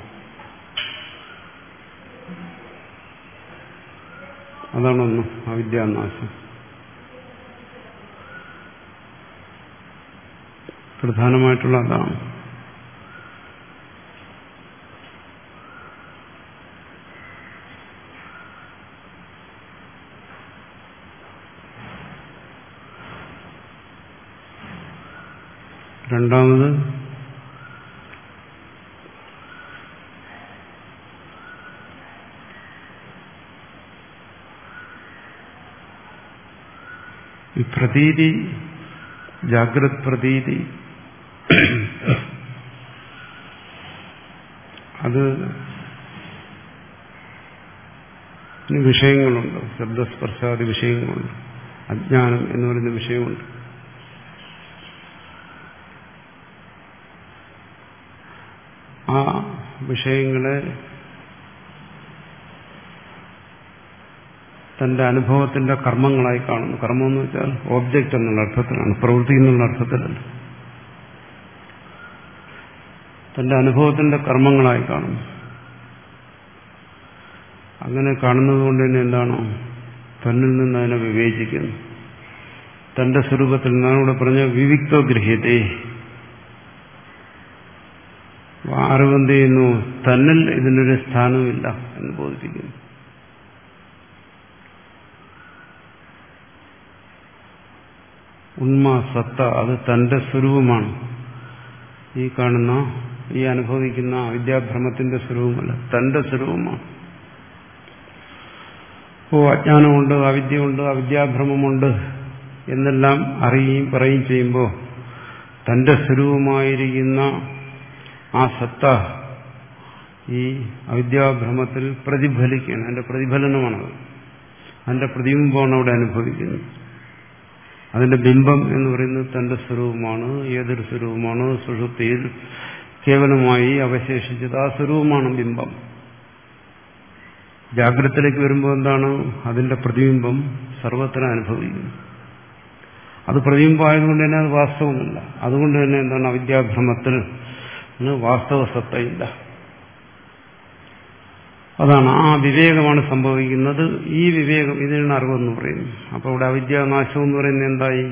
അതാണൊന്ന് അവിദ്യാനാശം. പ്രധാനമായിട്ടുള്ള അതാണ്. രണ്ടാമത് ഈ പ്രതീതി, ജാഗ്രത് പ്രതീതി, അത് വിഷയങ്ങളുണ്ട്. ശബ്ദസ്പർശാദി വിഷയങ്ങളുണ്ട്. അജ്ഞാനം എന്ന് പറയുന്ന വിഷയമുണ്ട്. ആ വിഷയങ്ങളെ തന്റെ അനുഭവത്തിന്റെ കർമ്മങ്ങളായി കാണുന്നു. കർമ്മം എന്ന് വെച്ചാൽ ഓബ്ജക്റ്റ് എന്നുള്ള അർത്ഥത്തിലാണ്, പ്രവൃത്തി എന്നുള്ള അർത്ഥത്തിലല്ല. തന്റെ അനുഭവത്തിന്റെ കർമ്മങ്ങളായി കാണുന്നു. അങ്ങനെ കാണുന്നതുകൊണ്ട് തന്നെ എന്താണോ തന്നിൽ നിന്ന് അതിനെ വിവേചിക്കുന്നു. തന്റെ സ്വരൂപത്തിൽ നിന്നാണ് ഇവിടെ പറഞ്ഞ വിവിക്തോ ഗൃഹ്യത്തെ. അറിവെന്ത് ചെയ്യുന്നു? തന്നിൽ ഇതിനൊരു സ്ഥാനമില്ല എന്ന് ബോധിപ്പിക്കുന്നു. ഉന്മ, സത്ത, അത് തന്റെ സ്വരൂപമാണ്. ഈ കാണുന്ന, ഈ അനുഭവിക്കുന്ന വിദ്യാഭ്രമത്തിന്റെ സ്വരൂപമല്ല, തന്റെ സ്വരൂപമാണ്. ഓ, അജ്ഞാനമുണ്ട്, അവിദ്യയുണ്ട്, അവിദ്യാഭ്രമമുണ്ട് എന്നെല്ലാം അറിയുകയും പറയുകയും ചെയ്യുമ്പോൾ തന്റെ സ്വരൂപമായിരിക്കുന്ന ആ സത്ത ഈ അവിദ്യാഭ്രമത്തിൽ പ്രതിഫലിക്കുകയാണ്. അതിന്റെ പ്രതിഫലനമാണത്. അതിന്റെ പ്രതിബിംബമാണ് അവിടെ അനുഭവിക്കുന്നത്. അതിന്റെ ബിംബം എന്ന് പറയുന്നത് തന്റെ സ്വരൂപമാണ്. ഏതൊരു സ്വരൂപമാണ് സുഷുപ്തിയിൽ കേവലമായി അവശേഷിച്ചത്, ആ സ്വരൂപമാണ് ബിംബം. ജാഗ്രതത്തിലേക്ക് വരുമ്പോൾ എന്താണ്? അതിന്റെ പ്രതിബിംബം സർവത്ര അനുഭവിക്കുന്നു. അത് പ്രതിബിംബമായതുകൊണ്ട് തന്നെ അത് വാസ്തവമല്ല. അതുകൊണ്ട് തന്നെ എന്താണ് അവിദ്യാഭ്രമത്തിൽ വാസ്തവ സത്തയില്ല. അതാണ് ആ വിവേകമാണ് സംഭവിക്കുന്നത്. ഈ വിവേകം ഇതിനാണ് അറിവെന്ന് പറയുന്നു. അപ്പോൾ ഇവിടെ അവിദ്യാനാശം എന്ന് പറയുന്നത് എന്തായി?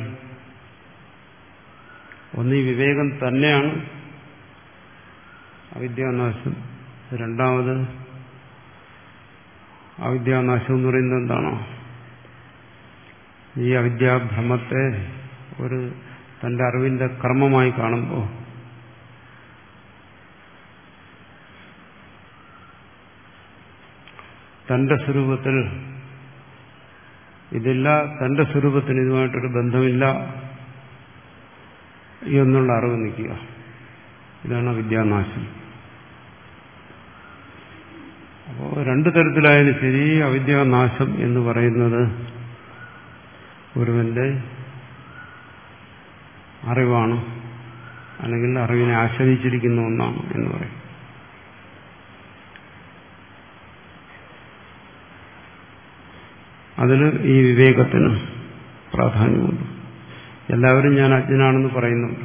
ഒന്ന് ഈ വിവേകം തന്നെയാണ് അവിദ്യാനാശം. രണ്ടാമത് അവിദ്യാനാശം എന്ന് പറയുന്നത് എന്താണോ? ഈ അവിദ്യാഭ്രമത്തെ ഒരു തന്റെ അറിവിന്റെ കർമ്മമായി കാണുമ്പോൾ തന്റെ സ്വരൂപത്തിൽ ഇതില്ല, തന്റെ സ്വരൂപത്തിന് ഇതുമായിട്ടൊരു ബന്ധമില്ല എന്നുള്ള അറിവ് നിൽക്കുക. ഇതാണ് അവിദ്യാനാശം. അപ്പോൾ രണ്ടു തരത്തിലായാലും ശരി, അവിദ്യാനാശം എന്ന് പറയുന്നത് ഒരുവന്റെ അറിവാണ്, അല്ലെങ്കിൽ അറിവിനെ ആശ്രയിച്ചിരിക്കുന്ന ഒന്നാണ് എന്ന് പറയും. അതിന് ഈ വിവേകത്തിന് പ്രാധാന്യമുണ്ട്. എല്ലാവരും ഞാൻ അജ്ഞനാണെന്ന് പറയുന്നുണ്ട്.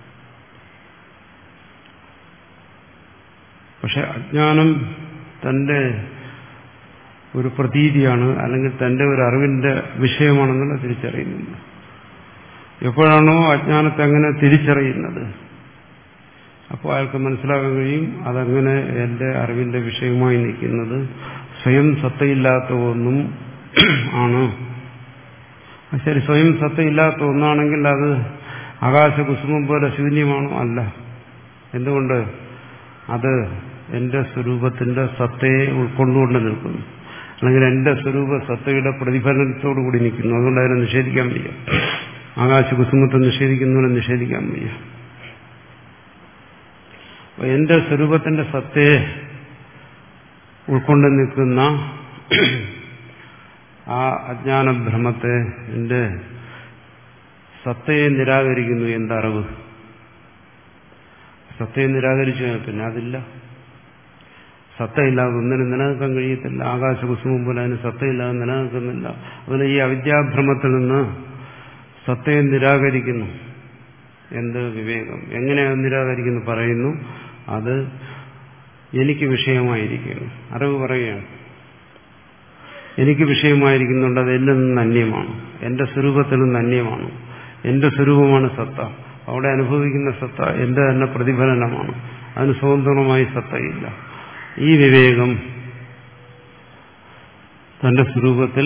പക്ഷെ അജ്ഞാനം തന്റെ ഒരു പ്രതീതിയാണ്, അല്ലെങ്കിൽ തന്റെ ഒരു അറിവിന്റെ വിഷയമാണെന്നുള്ള തിരിച്ചറിയുന്നില്ല. എപ്പോഴാണോ അജ്ഞാനത്തെ അങ്ങനെ തിരിച്ചറിയുന്നത്, അപ്പോൾ അയാൾക്ക് മനസ്സിലാക്കാൻ കഴിയും അതങ്ങനെ എന്റെ അറിവിന്റെ വിഷയമായി നിൽക്കുന്നത് സ്വയം സത്തയില്ലാത്ത ഒന്നും ആണ്. ശരി, സ്വയം സത്തയില്ലാത്ത ഒന്നാണെങ്കിൽ അത് ആകാശകുസുമം പോലെ ശൂന്യമാണോ? അല്ല. എന്തുകൊണ്ട്? അത് എന്റെ സ്വരൂപത്തിന്റെ സത്തയെ ഉൾക്കൊണ്ടുകൊണ്ട് നിൽക്കുന്നു, അല്ലെങ്കിൽ എന്റെ സ്വരൂപ സത്തയുടെ പ്രതിഫലനത്തോടു കൂടി നിൽക്കുന്നു. അതുകൊണ്ട് അതിനെ നിഷേധിക്കാൻ വയ്യ. ആകാശകുസുമത്തെ നിഷേധിക്കുന്നതിനെ നിഷേധിക്കാൻ വയ്യ. എന്റെ സ്വരൂപത്തിന്റെ സത്തയെ ഉൾക്കൊണ്ട് നിൽക്കുന്ന ആ അജ്ഞാനഭ്രമത്തെ, എന്റെ സത്തയെ നിരാകരിക്കുന്നു എന്തറിവ്. സത്തയെ നിരാകരിച്ചു പിന്നെ അതില്ല. സത്തയില്ലാതെ ഒന്നിനും നിലനിൽക്കാൻ കഴിയത്തില്ല. ആകാശകുസുമം പോലെ അതിന് സത്തയില്ലാതെ നിലനിൽക്കുന്നില്ല. അതുപോലെ ഈ അവിദ്യാഭ്രമത്തിൽ നിന്ന് സത്തയെ നിരാകരിക്കുന്നു. എന്ത്? വിവേകം. എങ്ങനെയാണ് നിരാകരിക്കുന്നു? പറയുന്നു അത് എനിക്ക് വിഷയമായിരിക്കുന്നു. അറിവ് പറയുകയാണ് എനിക്ക് വിഷയമായിരിക്കുന്നുണ്ട്, അത് എന്നിൽ നിന്ന് അന്യമാണ്, എന്റെ സ്വരൂപത്തിൽ നിന്ന് അന്യമാണ്. എന്റെ സ്വരൂപമാണ് സത്ത. അവിടെ അനുഭവിക്കുന്ന സത്ത എന്റെ തന്നെ പ്രതിഫലനമാണ്. അതിന് സ്വതന്ത്രമായി സത്തയില്ല. ഈ വിവേകം തന്റെ സ്വരൂപത്തിൽ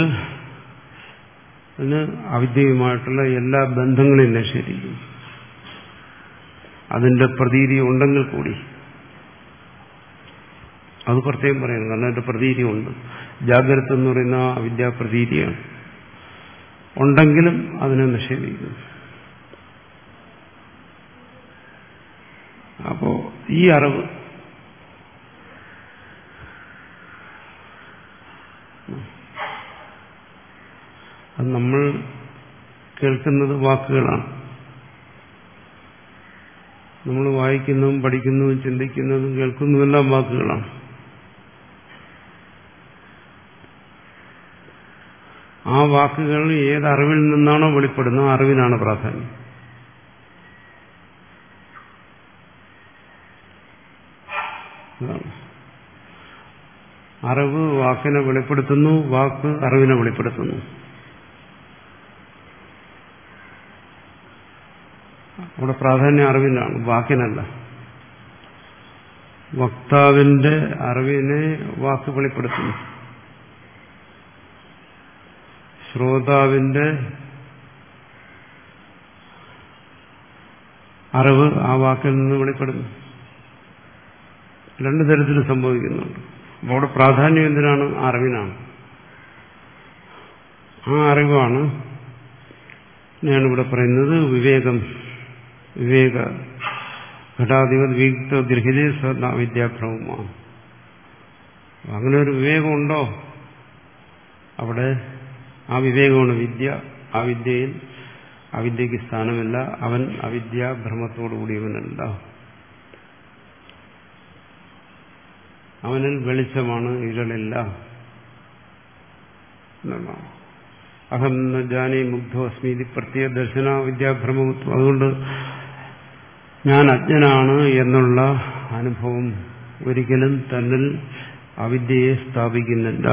അവിദ്യയുമായിട്ടുള്ള എല്ലാ ബന്ധങ്ങളെയും നിഷേധിക്കും. അതിന്റെ പ്രതീതി ഉണ്ടെങ്കിൽ കൂടി അത് പ്രത്യേകം പറയുന്നു. കാരണം അതിന്റെ പ്രതീതി ഉണ്ട്. ജാഗ്രത എന്ന് പറയുന്ന അവിദ്യാപ്രതീതിയാണ്. ഉണ്ടെങ്കിലും അതിനെ നിഷേധിക്കുന്നു. അപ്പോ ഈ അറിവ് അത് നമ്മൾ കേൾക്കുന്നത് വാക്കുകളാണ്. നമ്മൾ വായിക്കുന്നതും പഠിക്കുന്നതും ചിന്തിക്കുന്നതും കേൾക്കുന്നതുമെല്ലാം വാക്കുകളാണ്. ആ വാക്കുകൾ ഏതറിവിൽ നിന്നാണോ വെളിപ്പെടുന്നത് ആ അറിവിനാണ് പ്രാധാന്യം. അറിവ് വാക്കിനെ വെളിപ്പെടുത്തുന്നു, വാക്ക് അറിവിനെ വെളിപ്പെടുത്തുന്നു. അവിടെ പ്രാധാന്യം അറിവിനാണ്, വാക്കിനല്ല. വക്താവിന്റെ അറിവിനെ വാക്ക് വെളിപ്പെടുത്തുന്നു, ശ്രോതാവിന്റെ അറിവ് ആ വാക്കിൽ നിന്ന് വെളിപ്പെടുന്നു. രണ്ടു തരത്തിൽ സംഭവിക്കുന്നുണ്ട്. അപ്പോൾ അവിടെ പ്രാധാന്യം എന്തിനാണ്? അറിവിനാണ്. ആ അറിവാണ് ഞാനിവിടെ പറയുന്നത് വിവേകം. വിവേക ഘടാധിപത് വിയുക്ത ഗൃഹിതേ സ്വ വിദ്യാഭ്രമമാണ്. അങ്ങനെ ഒരു വിവേകമുണ്ടോ? അവിടെ ആ വിവേകമാണ് വിദ്യ. ആ വിദ്യയിൽ അവിദ്യക്ക് സ്ഥാനമില്ല. അവൻ അവിദ്യാഭ്രമത്തോടുകൂടിയവനല്ല. അവനിൽ വെളിച്ചമാണ്, ഇരുളില്ല. അഹം ന ജാനേ മുഗ്ധോ അസ്മീതി പ്രത്യേക ദർശന വിദ്യാഭ്രമത്വം. അതുകൊണ്ട് ഞാൻ അജ്ഞനാണ് എന്നുള്ള അനുഭവം ഒരിക്കലും തന്നിൽ അവിദ്യയെ സ്ഥാപിക്കുന്നില്ല.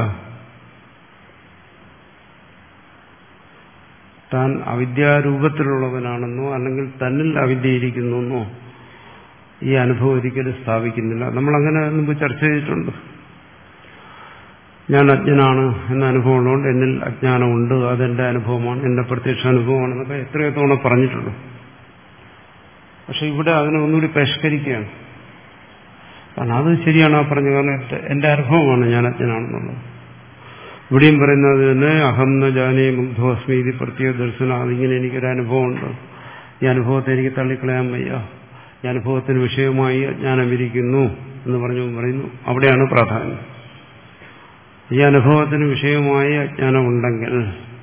താൻ അവിദ്യാരൂപത്തിലുള്ളവനാണെന്നോ അല്ലെങ്കിൽ തന്നിൽ അവിദ്യയിരിക്കുന്നെന്നോ ഈ അനുഭവം ഒരിക്കലും സ്ഥാപിക്കുന്നില്ല. നമ്മളങ്ങനെ മുമ്പ് ചർച്ച ചെയ്തിട്ടുണ്ട്. ഞാൻ അജ്ഞനാണ് എന്ന അനുഭവമുള്ളതുകൊണ്ട് എന്നിൽ അജ്ഞാനമുണ്ട്, അതെന്റെ അനുഭവമാണ്, എന്റെ പ്രത്യക്ഷ അനുഭവമാണെന്നൊക്കെ എത്രയോ തവണ പറഞ്ഞിട്ടുള്ളൂ. പക്ഷെ ഇവിടെ അതിനെ ഒന്നുകൂടി പരിഷ്കരിക്കുകയാണ്. കാരണം അത് ശരിയാണ് ആ പറഞ്ഞ, കാരണം എന്റെ അനുഭവമാണ് ഞാൻ അജ്ഞനാണെന്നുള്ളത്. ഇവിടെയും പറയുന്നത് തന്നെ അഹം ന ജാനേ മുഗ്ധോ അസ്മീതി പ്രത്യേക ദർശന. അതിങ്ങനെ എനിക്കൊരു അനുഭവമുണ്ട്, ഈ അനുഭവത്തെ എനിക്ക് തള്ളിക്കളയാൻ വയ്യ, ഈ അനുഭവത്തിന് വിഷയമായി അജ്ഞാനം ഇരിക്കുന്നു എന്ന് പറഞ്ഞു പറയുന്നു. അവിടെയാണ് പ്രാധാന്യം. ഈ അനുഭവത്തിന് വിഷയമായി അജ്ഞാനം ഉണ്ടെങ്കിൽ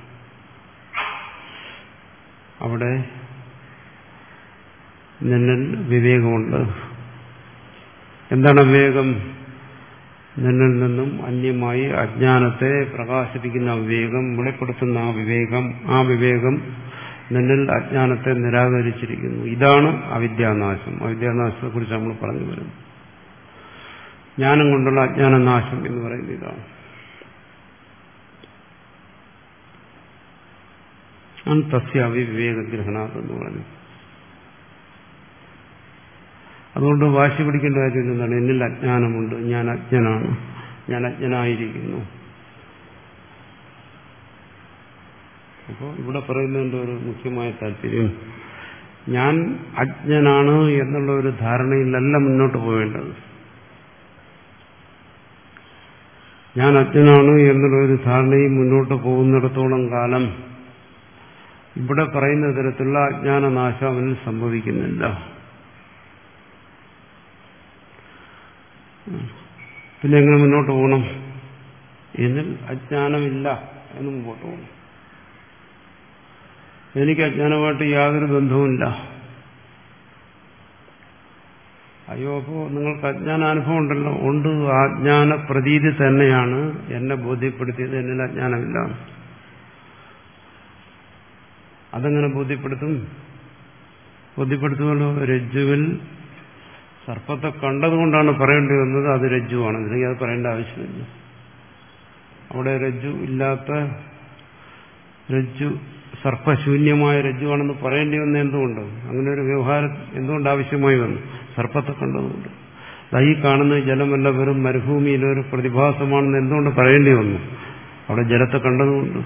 അവിടെ നിന്നിൽ വിവേകമുണ്ട്. എന്താണ് വിവേകം? നിന്നിൽ നിന്നും അന്യമായി അജ്ഞാനത്തെ പ്രകാശിപ്പിക്കുന്ന വിവേകം, വെളിപ്പെടുത്തുന്ന ആ വിവേകം. ആ വിവേകം നിന്നിൽ അജ്ഞാനത്തെ നിരാകരിച്ചിരിക്കുന്നു. ഇതാണ് അവിദ്യാനാശം. അവിദ്യാനാശത്തെ കുറിച്ച് നമ്മൾ പറഞ്ഞു വരുന്നു. ജ്ഞാനം കൊണ്ടുള്ള അജ്ഞാനനാശം എന്ന് പറയുന്നത് ഇതാണ്. തസ്യ അവിവേകഗ്രഹണാത് എന്ന് പറഞ്ഞു. അതുകൊണ്ട് വാശി പിടിക്കേണ്ട കാര്യം എന്താണ്? എന്നിൽ അജ്ഞാനമുണ്ട്, ഞാൻ അജ്ഞനാണ്, ഞാൻ അജ്ഞനായിരിക്കുന്നു. അപ്പോൾ ഇവിടെ പറയുന്നതിന്റെ ഒരു മുഖ്യമായ താല്പര്യം, ഞാൻ അജ്ഞനാണ് എന്നുള്ള ഒരു ധാരണയിലല്ല മുന്നോട്ട് പോവേണ്ടത്. ഞാൻ അജ്ഞനാണ് എന്നുള്ള ഒരു ധാരണയിൽ മുന്നോട്ട് പോകുന്നിടത്തോളം കാലം ഇവിടെ പറയുന്ന തരത്തിലുള്ള അജ്ഞാനനാശം അവനിൽ സംഭവിക്കുന്നില്ല. പിന്നെ എങ്ങനെ മുന്നോട്ട് പോകണം? എന്നിൽ അജ്ഞാനമില്ല എന്ന് മുമ്പോട്ട് പോകണം. എനിക്ക് അജ്ഞാനമായിട്ട് യാതൊരു ബന്ധവുമില്ല. അയ്യോ, അപ്പോ നിങ്ങൾക്ക് അജ്ഞാനാനുഭവം ഉണ്ടല്ലോ. ഉണ്ട്. ആ അജ്ഞാന പ്രതീതി തന്നെയാണ് എന്നെ ബോധ്യപ്പെടുത്തിയത് എന്നിൽ അജ്ഞാനമില്ല. അതെങ്ങനെ ബോധ്യപ്പെടുത്തും? ബോധ്യപ്പെടുത്തുമല്ലോ. രജ്ജുവിൽ സർപ്പത്തെ കണ്ടതുകൊണ്ടാണ് പറയേണ്ടി വന്നത് അത് രജ്ജുവാണ്, അല്ലെങ്കിൽ അത് പറയേണ്ട ആവശ്യമില്ല. അവിടെ രജ്ജു ഇല്ലാത്ത, രജ്ജു സർപ്പശൂന്യമായ രജ്ജുവാണെന്ന് പറയേണ്ടി വന്ന എന്തുകൊണ്ട്? അങ്ങനെ ഒരു വ്യവഹാരം എന്തുകൊണ്ട് ആവശ്യമായി വന്നു? സർപ്പത്തെ കണ്ടതുകൊണ്ട്. ഈ കാണുന്ന ജലമല്ല വെറും മരുഭൂമിയിലൊരു പ്രതിഭാസമാണെന്ന് എന്തുകൊണ്ട് പറയേണ്ടി വന്നു? അവിടെ ജലത്തെ കണ്ടതുകൊണ്ട്.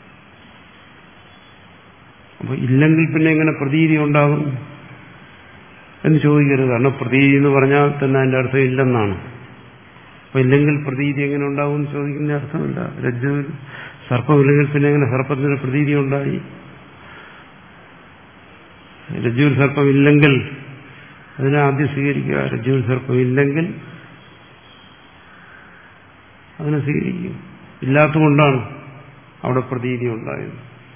അപ്പൊ ഇല്ലെങ്കിൽ പിന്നെ എങ്ങനെ പ്രതീതി ഉണ്ടാകും എന്ന് ചോദിക്കരുത്. കാരണം പ്രതീതി എന്ന് പറഞ്ഞാൽ തന്നെ അതിന്റെ അർത്ഥം ഇല്ലെന്നാണ്. അപ്പൊ ഇല്ലെങ്കിൽ പ്രതീതി എങ്ങനെ ഉണ്ടാവും എന്ന് ചോദിക്കുന്ന അർത്ഥമില്ല. രജ്ജുവിൽ സർപ്പമില്ലെങ്കിൽ പിന്നെ എങ്ങനെ സർപ്പത്തിന് പ്രതീതി ഉണ്ടായി? രജ്ജുവിൽ സർപ്പമില്ലെങ്കിൽ അതിനെ ആദ്യം സ്വീകരിക്കുക. രജ്ജുവിൽ സർപ്പമില്ലെങ്കിൽ അതിനെ സ്വീകരിക്കുക. ഇല്ലാത്തതുകൊണ്ടാണ് അവിടെ പ്രതീതി ഉണ്ടായത്.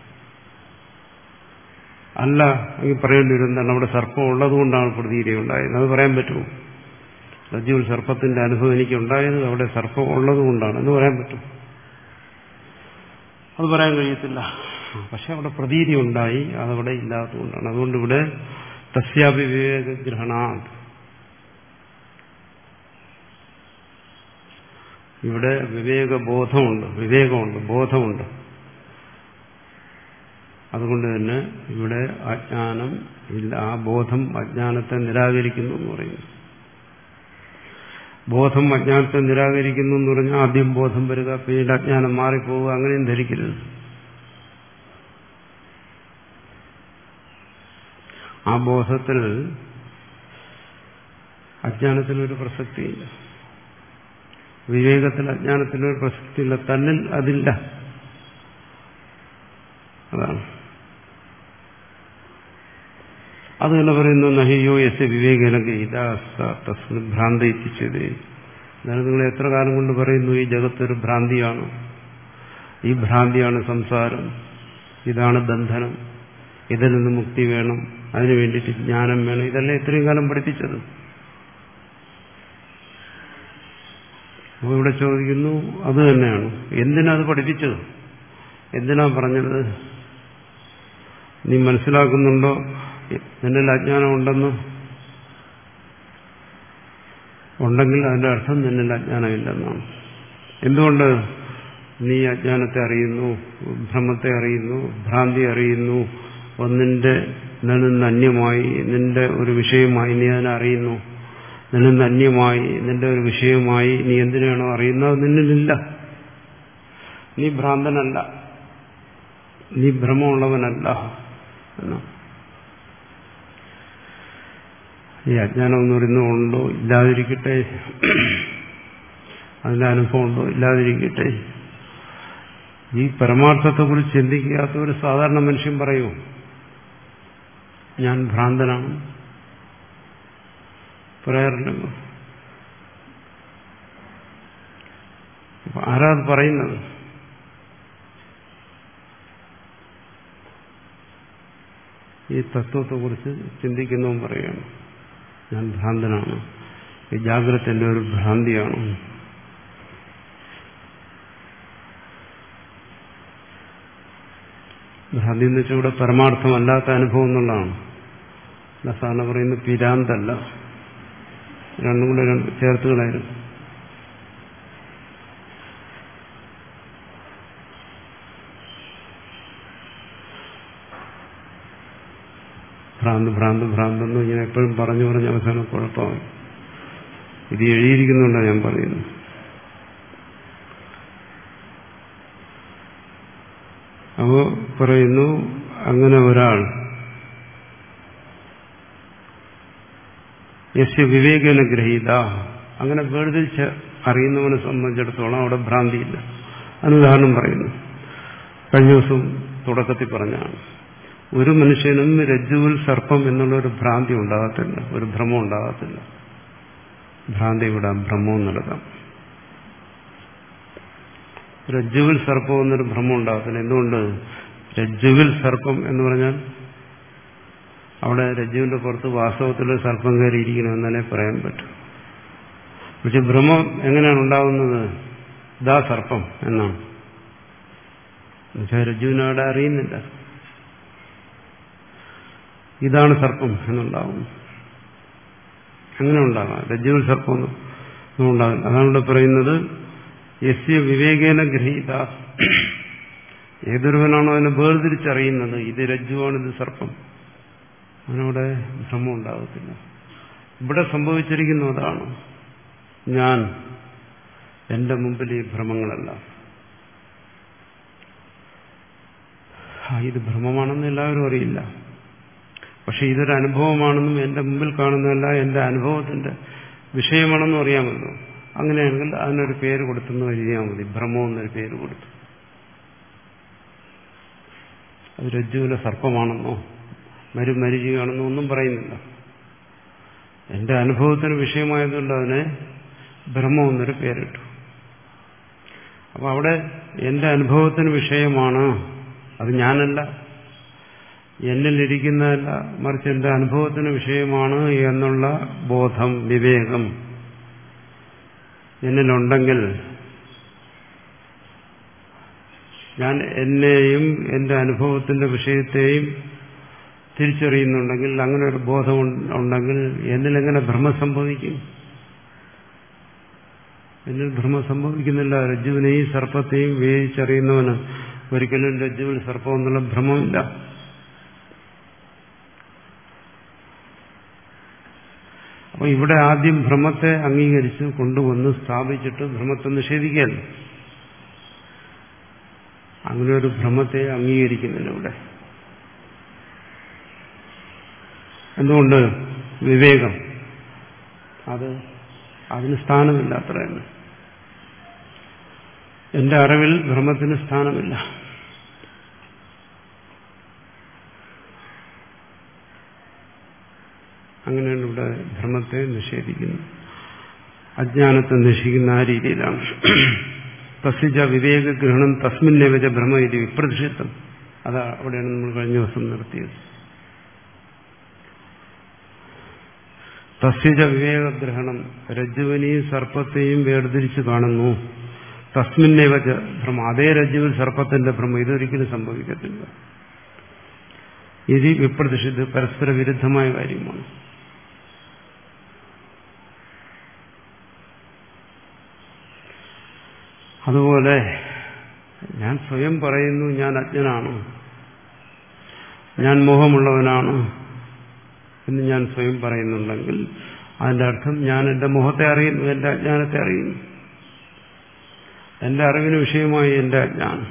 അല്ല എങ്കിൽ പറയേണ്ടി വരും എന്താണ്? അവിടെ സർപ്പം ഉള്ളതുകൊണ്ടാണ് പ്രതീതി ഉണ്ടായത്. അത് പറയാൻ പറ്റുമോ? രജ്ജുവിൽ സർപ്പത്തിന്റെ അനുഭവം എനിക്ക് ഉണ്ടായത് അവിടെ സർപ്പം ഉള്ളതുകൊണ്ടാണ് എന്ന് പറയാൻ പറ്റും? അത് പറയാൻ കഴിയത്തില്ല. പക്ഷെ അവിടെ പ്രതീതി ഉണ്ടായി, അതവിടെ ഇല്ലാത്തതുകൊണ്ടാണ്. അതുകൊണ്ട് ഇവിടെ തസ്യാപി വിവേകഗ്രഹണ, ഇവിടെ വിവേകബോധമുണ്ട്, വിവേകമുണ്ട്, ബോധമുണ്ട്. അതുകൊണ്ട് തന്നെ ഇവിടെ അജ്ഞാനം ഇല്ല. ആ ബോധം അജ്ഞാനത്തെ നിരാകരിക്കുന്നു എന്ന് പറയുന്നു. ബോധം അജ്ഞാനത്തെ നിരാകരിക്കുന്നു എന്ന് പറഞ്ഞാൽ ആദ്യം ബോധം വരിക, പിന്നീട് അജ്ഞാനം മാറിപ്പോവുക, അങ്ങനെയും ധരിക്കരുത്. ആ ബോധത്തിൽ അജ്ഞാനത്തിനൊരു പ്രസക്തിയില്ല, വിവേകത്തിൽ അജ്ഞാനത്തിനൊരു പ്രസക്തിയില്ല, തന്നിൽ അതില്ല. അതാണ്. അത് തന്നെ പറയുന്നു നഹിയോ യസ്യ വിവേകേന തസ്മിൻ ഭ്രാന്ത എത്തിച്ചത്. എന്നാലും നിങ്ങൾ എത്ര കാലം കൊണ്ട് പറയുന്നു ഈ ജഗത്തൊരു ഭ്രാന്തിയാണ്, ഈ ഭ്രാന്തിയാണ് സംസാരം, ഇതാണ് ബന്ധനം, ഇതിൽ നിന്ന് മുക്തി വേണം, അതിനു വേണ്ടിയിട്ട് ജ്ഞാനം വേണം, ഇതെല്ലാം ഇത്രയും കാലം പഠിപ്പിച്ചത്. അപ്പോൾ ഇവിടെ ചോദിക്കുന്നു അത് തന്നെയാണ്, എന്തിനത് പഠിപ്പിച്ചത്? എന്തിനാ പറഞ്ഞത്? നീ മനസ്സിലാക്കുന്നുണ്ടോ നിന്നിൽ അജ്ഞാനം ഉണ്ടെന്ന്? ഉണ്ടെങ്കിൽ അതിന്റെ അർത്ഥം നിന്നിൽ അജ്ഞാനമില്ലെന്നാണ്. എന്തുകൊണ്ട്? നീ അജ്ഞാനത്തെ അറിയുന്നു, ഭ്രമത്തെ അറിയുന്നു, ഭ്രാന്തി അറിയുന്നു, ഒന്നിന്റെ നിന്നിൽ അന്യമായി നിന്റെ ഒരു വിഷയമായി നീ അതിനെ അറിയുന്നു. നിന്നിൽ അന്യമായി നിന്റെ ഒരു വിഷയമായി നീ എന്തിനാണോ അറിയുന്നത് നിന്നിലില്ല. നീ ഭ്രാന്തനല്ല, നീ ഭ്രമമുള്ളവനല്ല എന്നാ. ഈ അജ്ഞാനം എന്ന് പറയുന്നത് ഉണ്ടോ ഇല്ലാതിരിക്കട്ടെ, അതിന്റെ അനുഭവം ഉണ്ടോ ഇല്ലാതിരിക്കട്ടെ, ഈ പരമാർത്ഥത്തെക്കുറിച്ച് ചിന്തിക്കാത്ത ഒരു സാധാരണ മനുഷ്യൻ പറയൂ ഞാൻ ഭ്രാന്തനാണ്? പറയാറില്ലല്ലോ. ആരാ അത് പറയുന്നത്? ഈ തത്വത്തെക്കുറിച്ച് ചിന്തിക്കുന്നവൻ പറയുകയാണ് ഞാൻ ഭ്രാന്തനാണ്, ഈ ജാഗ്രത എന്റെ ഒരു ഭ്രാന്തിയാണ്. ഭ്രാന്തി എന്ന് വെച്ചാൽ ഇവിടെ പരമാർത്ഥമല്ലാത്ത അനുഭവം എന്നുള്ളതാണ്. സാധാരണ പറയുന്നത് പിരാന്തല്ല, രണ്ടും കൂടെ ചേർത്തുകളായിരുന്നു. ഭ്രാന്ത് ഭ്രാന്ത് ഭ്രാന്തെന്ന് ഇങ്ങനെ എപ്പോഴും പറഞ്ഞു പറഞ്ഞ് അവസാനം കുഴപ്പമായി. ഇത് എഴുതിയിരിക്കുന്നുണ്ടാണ് ഞാൻ പറയുന്നത്. അപ്പോ പറയുന്നു അങ്ങനെ ഒരാൾ യസ്യ വിവേകേന ഗ്രഹീത, അങ്ങനെ വേർതിരിച്ച് അറിയുന്നവനെ സംബന്ധിച്ചിടത്തോളം അവിടെ ഭ്രാന്തിയില്ല. അനുദാഹരണം പറയുന്നു. കഴിഞ്ഞ ദിവസം തുടക്കത്തിൽ പറഞ്ഞാണ്, ഒരു മനുഷ്യനും രജ്ജുവിൽ സർപ്പം എന്നുള്ള ഒരു ഭ്രാന്തി ഉണ്ടാകത്തില്ല, ഒരു ഭ്രമം ഉണ്ടാകത്തില്ല. ഭ്രാന്തി വിടാം, ഭ്രമവും നടക്കാം. രജ്ജുവിൽ സർപ്പം എന്നൊരു ഭ്രമം ഉണ്ടാകത്തില്ല. എന്തുകൊണ്ട്? രജ്ജുവിൽ സർപ്പം എന്ന് പറഞ്ഞാൽ അവിടെ രജ്ജുവിന്റെ പുറത്ത് വാസ്തവത്തിലൊരു സർപ്പം കയറിയിരിക്കണം എന്നാലേ പറയാൻ പറ്റും. പക്ഷെ ഭ്രമം എങ്ങനെയാണ് ഉണ്ടാകുന്നത്? ഇതാ സർപ്പം എന്നാണ്. എന്നുവെച്ചാൽ രജ്ജുവിനെ അവിടെ അറിയുന്നില്ല, ഇതാണ് സർപ്പം എന്നുണ്ടാകുന്നു. അങ്ങനെ ഉണ്ടാകാം. രജ്ജുവിൽ സർപ്പം ഒന്നും ഉണ്ടാകില്ല. അതാണ് ഇവിടെ പറയുന്നത് യസ്യ വിവേകേന ഗ്രഹീത. ഏതൊരുവനാണോ അതിനെ വേർതിരിച്ചറിയുന്നത്, ഇത് രജ്ജുവാണ്, ഇത് സർപ്പം, അതിനവിടെ ഭ്രമം ഉണ്ടാകത്തില്ല. ഇവിടെ സംഭവിച്ചിരിക്കുന്നു അതാണ്. ഞാൻ എന്റെ മുമ്പിൽ ഈ ഭ്രമങ്ങളല്ല. ഇത് ഭ്രമമാണെന്ന് എല്ലാവരും അറിയില്ല, പക്ഷെ ഇതൊരു അനുഭവമാണെന്നും എന്റെ മുമ്പിൽ കാണുന്നതല്ല എന്റെ അനുഭവത്തിന്റെ വിഷയമാണെന്നും അറിയാമല്ലോ. അങ്ങനെയാണെങ്കിൽ അതിനൊരു പേര് കൊടുത്തെന്ന് എഴുതിയാൽ മതി. ഭ്രമം എന്നൊരു പേര് കൊടുത്തു. അത് രജ്ജുവിലെ സർപ്പമാണെന്നോ മരുമരിചിയാണെന്നോ ഒന്നും പറയുന്നില്ല. എന്റെ അനുഭവത്തിന് വിഷയമായതുകൊണ്ട് അതിനെ ബ്രഹ്മം എന്നൊരു പേരിട്ടു. അപ്പൊ അവിടെ എന്റെ അനുഭവത്തിന് വിഷയമാണ്, അത് ഞാനല്ല, എന്നിലിരിക്കുന്നതല്ല, മറിച്ച് എന്റെ അനുഭവത്തിന് വിഷയമാണ് എന്നുള്ള ബോധം, വിവേകം എന്നിലുണ്ടെങ്കിൽ, ഞാൻ എന്നെയും എന്റെ അനുഭവത്തിന്റെ വിഷയത്തെയും തിരിച്ചറിയുന്നുണ്ടെങ്കിൽ, അങ്ങനെ ഒരു ബോധം ഉണ്ടെങ്കിൽ എന്നിലെങ്ങനെ ഭ്രമം സംഭവിക്കും? എന്നിൽ ഭ്രമം സംഭവിക്കുന്നില്ല. രജ്ജുവിനെയും സർപ്പത്തെയും വേദിച്ചറിയുന്നവന് ഒരിക്കലും രജ്ജുവിൽ സർപ്പം എന്നുള്ള ഭ്രമമില്ല. അപ്പൊ ഇവിടെ ആദ്യം ഭ്രമത്തെ അംഗീകരിച്ച് കൊണ്ടുവന്ന് സ്ഥാപിച്ചിട്ട് ഭ്രമത്തെ നിഷേധിക്കുകയല്ല. അങ്ങനെ ഒരു ഭ്രമത്തെ അംഗീകരിക്കുന്നില്ല ഇവിടെ. എന്തുകൊണ്ട്? വിവേകം, അത് അതിന് സ്ഥാനമില്ല. അത്ര തന്നെ. എന്റെ അറിവിൽ ഭ്രമത്തിന് സ്ഥാനമില്ല. അങ്ങനെയാണ് ഇവിടെ ഭ്രമത്തെ നിഷേധിക്കുന്നത്. അജ്ഞാനത്തെ നിഷേധിക്കുന്ന ആ രീതിയിലാണ്. തസ്യജ വിവേകഗ്രഹണം തസ്മിന്നേവച ഭ്രമ ഇത് വിപ്രതിഷിദ്ധം. അതാ അവിടെയാണ് നമ്മൾ കഴിഞ്ഞ ദിവസം നിർത്തിയത്. തസ്യജ വിവേകഗ്രഹണം, രജ്ജുവിനെയും സർപ്പത്തെയും വേർതിരിച്ച് കാണുന്നു. തസ്മിന്നേവ ഭ്രമം, അതേ രജ്ജുവിൽ സർപ്പത്തിന്റെ ഭ്രമം, ഇതൊരിക്കലും സംഭവിക്കത്തില്ല. ഇത് വിപ്രതിഷിദ്ധ, പരസ്പര വിരുദ്ധമായ കാര്യമാണ്. അതുപോലെ ഞാൻ സ്വയം പറയുന്നു ഞാൻ അജ്ഞനാണ്, ഞാൻ മോഹമുള്ളവനാണ് എന്ന് ഞാൻ സ്വയം പറയുന്നുണ്ടെങ്കിൽ അതിന്റെ അർത്ഥം ഞാൻ എന്റെ മോഹത്തെ അറിയുന്നു, എന്റെ അജ്ഞാനത്തെ അറിയുന്നു. എന്റെ അറിവിന് വിഷയമായി എന്റെ അജ്ഞാനം,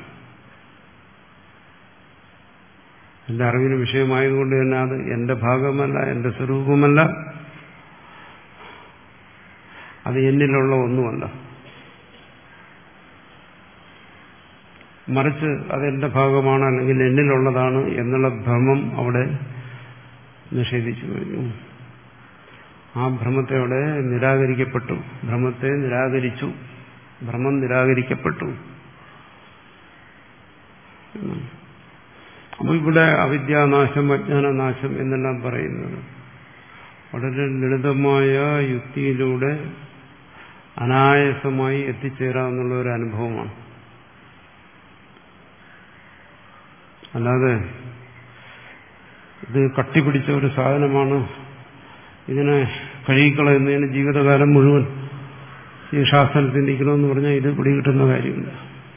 എന്റെ അറിവിന് വിഷയമായതുകൊണ്ട് തന്നെ അത് എന്റെ ഭാഗമല്ല, എന്റെ സ്വരൂപമല്ല, അത് എന്നിലുള്ള ഒന്നുമല്ല. മറിച്ച് അതെന്റെ ഭാഗമാണ്, അല്ലെങ്കിൽ എന്നിലുള്ളതാണ് എന്നുള്ള ഭ്രമം അവിടെ നിഷേധിച്ചു കഴിഞ്ഞു. ആ ഭ്രമത്തെ അവിടെ നിരാകരിക്കപ്പെട്ടു, ഭ്രമത്തെ നിരാകരിച്ചു, ഭ്രമം നിരാകരിക്കപ്പെട്ടു. അപ്പോൾ ഇവിടെ അവിദ്യാനാശം, അജ്ഞാനനാശം എന്നെല്ലാം പറയുന്നത് വളരെ ലളിതമായ യുക്തിയിലൂടെ അനായാസമായി എത്തിച്ചേരാമെന്നുള്ള ഒരു അനുഭവമാണ്. അല്ലാതെ ഇത് കട്ടിപിടിച്ച ഒരു സാധനമാണ്, ഇതിനെ കഴുകിക്കളയുന്നതിന് ജീവിതകാലം മുഴുവൻ ഈ ശാസ്ത്രത്തിൽ നിൽക്കണമെന്ന് പറഞ്ഞാൽ ഇത് പിടികിട്ടുന്ന കാര്യമില്ല.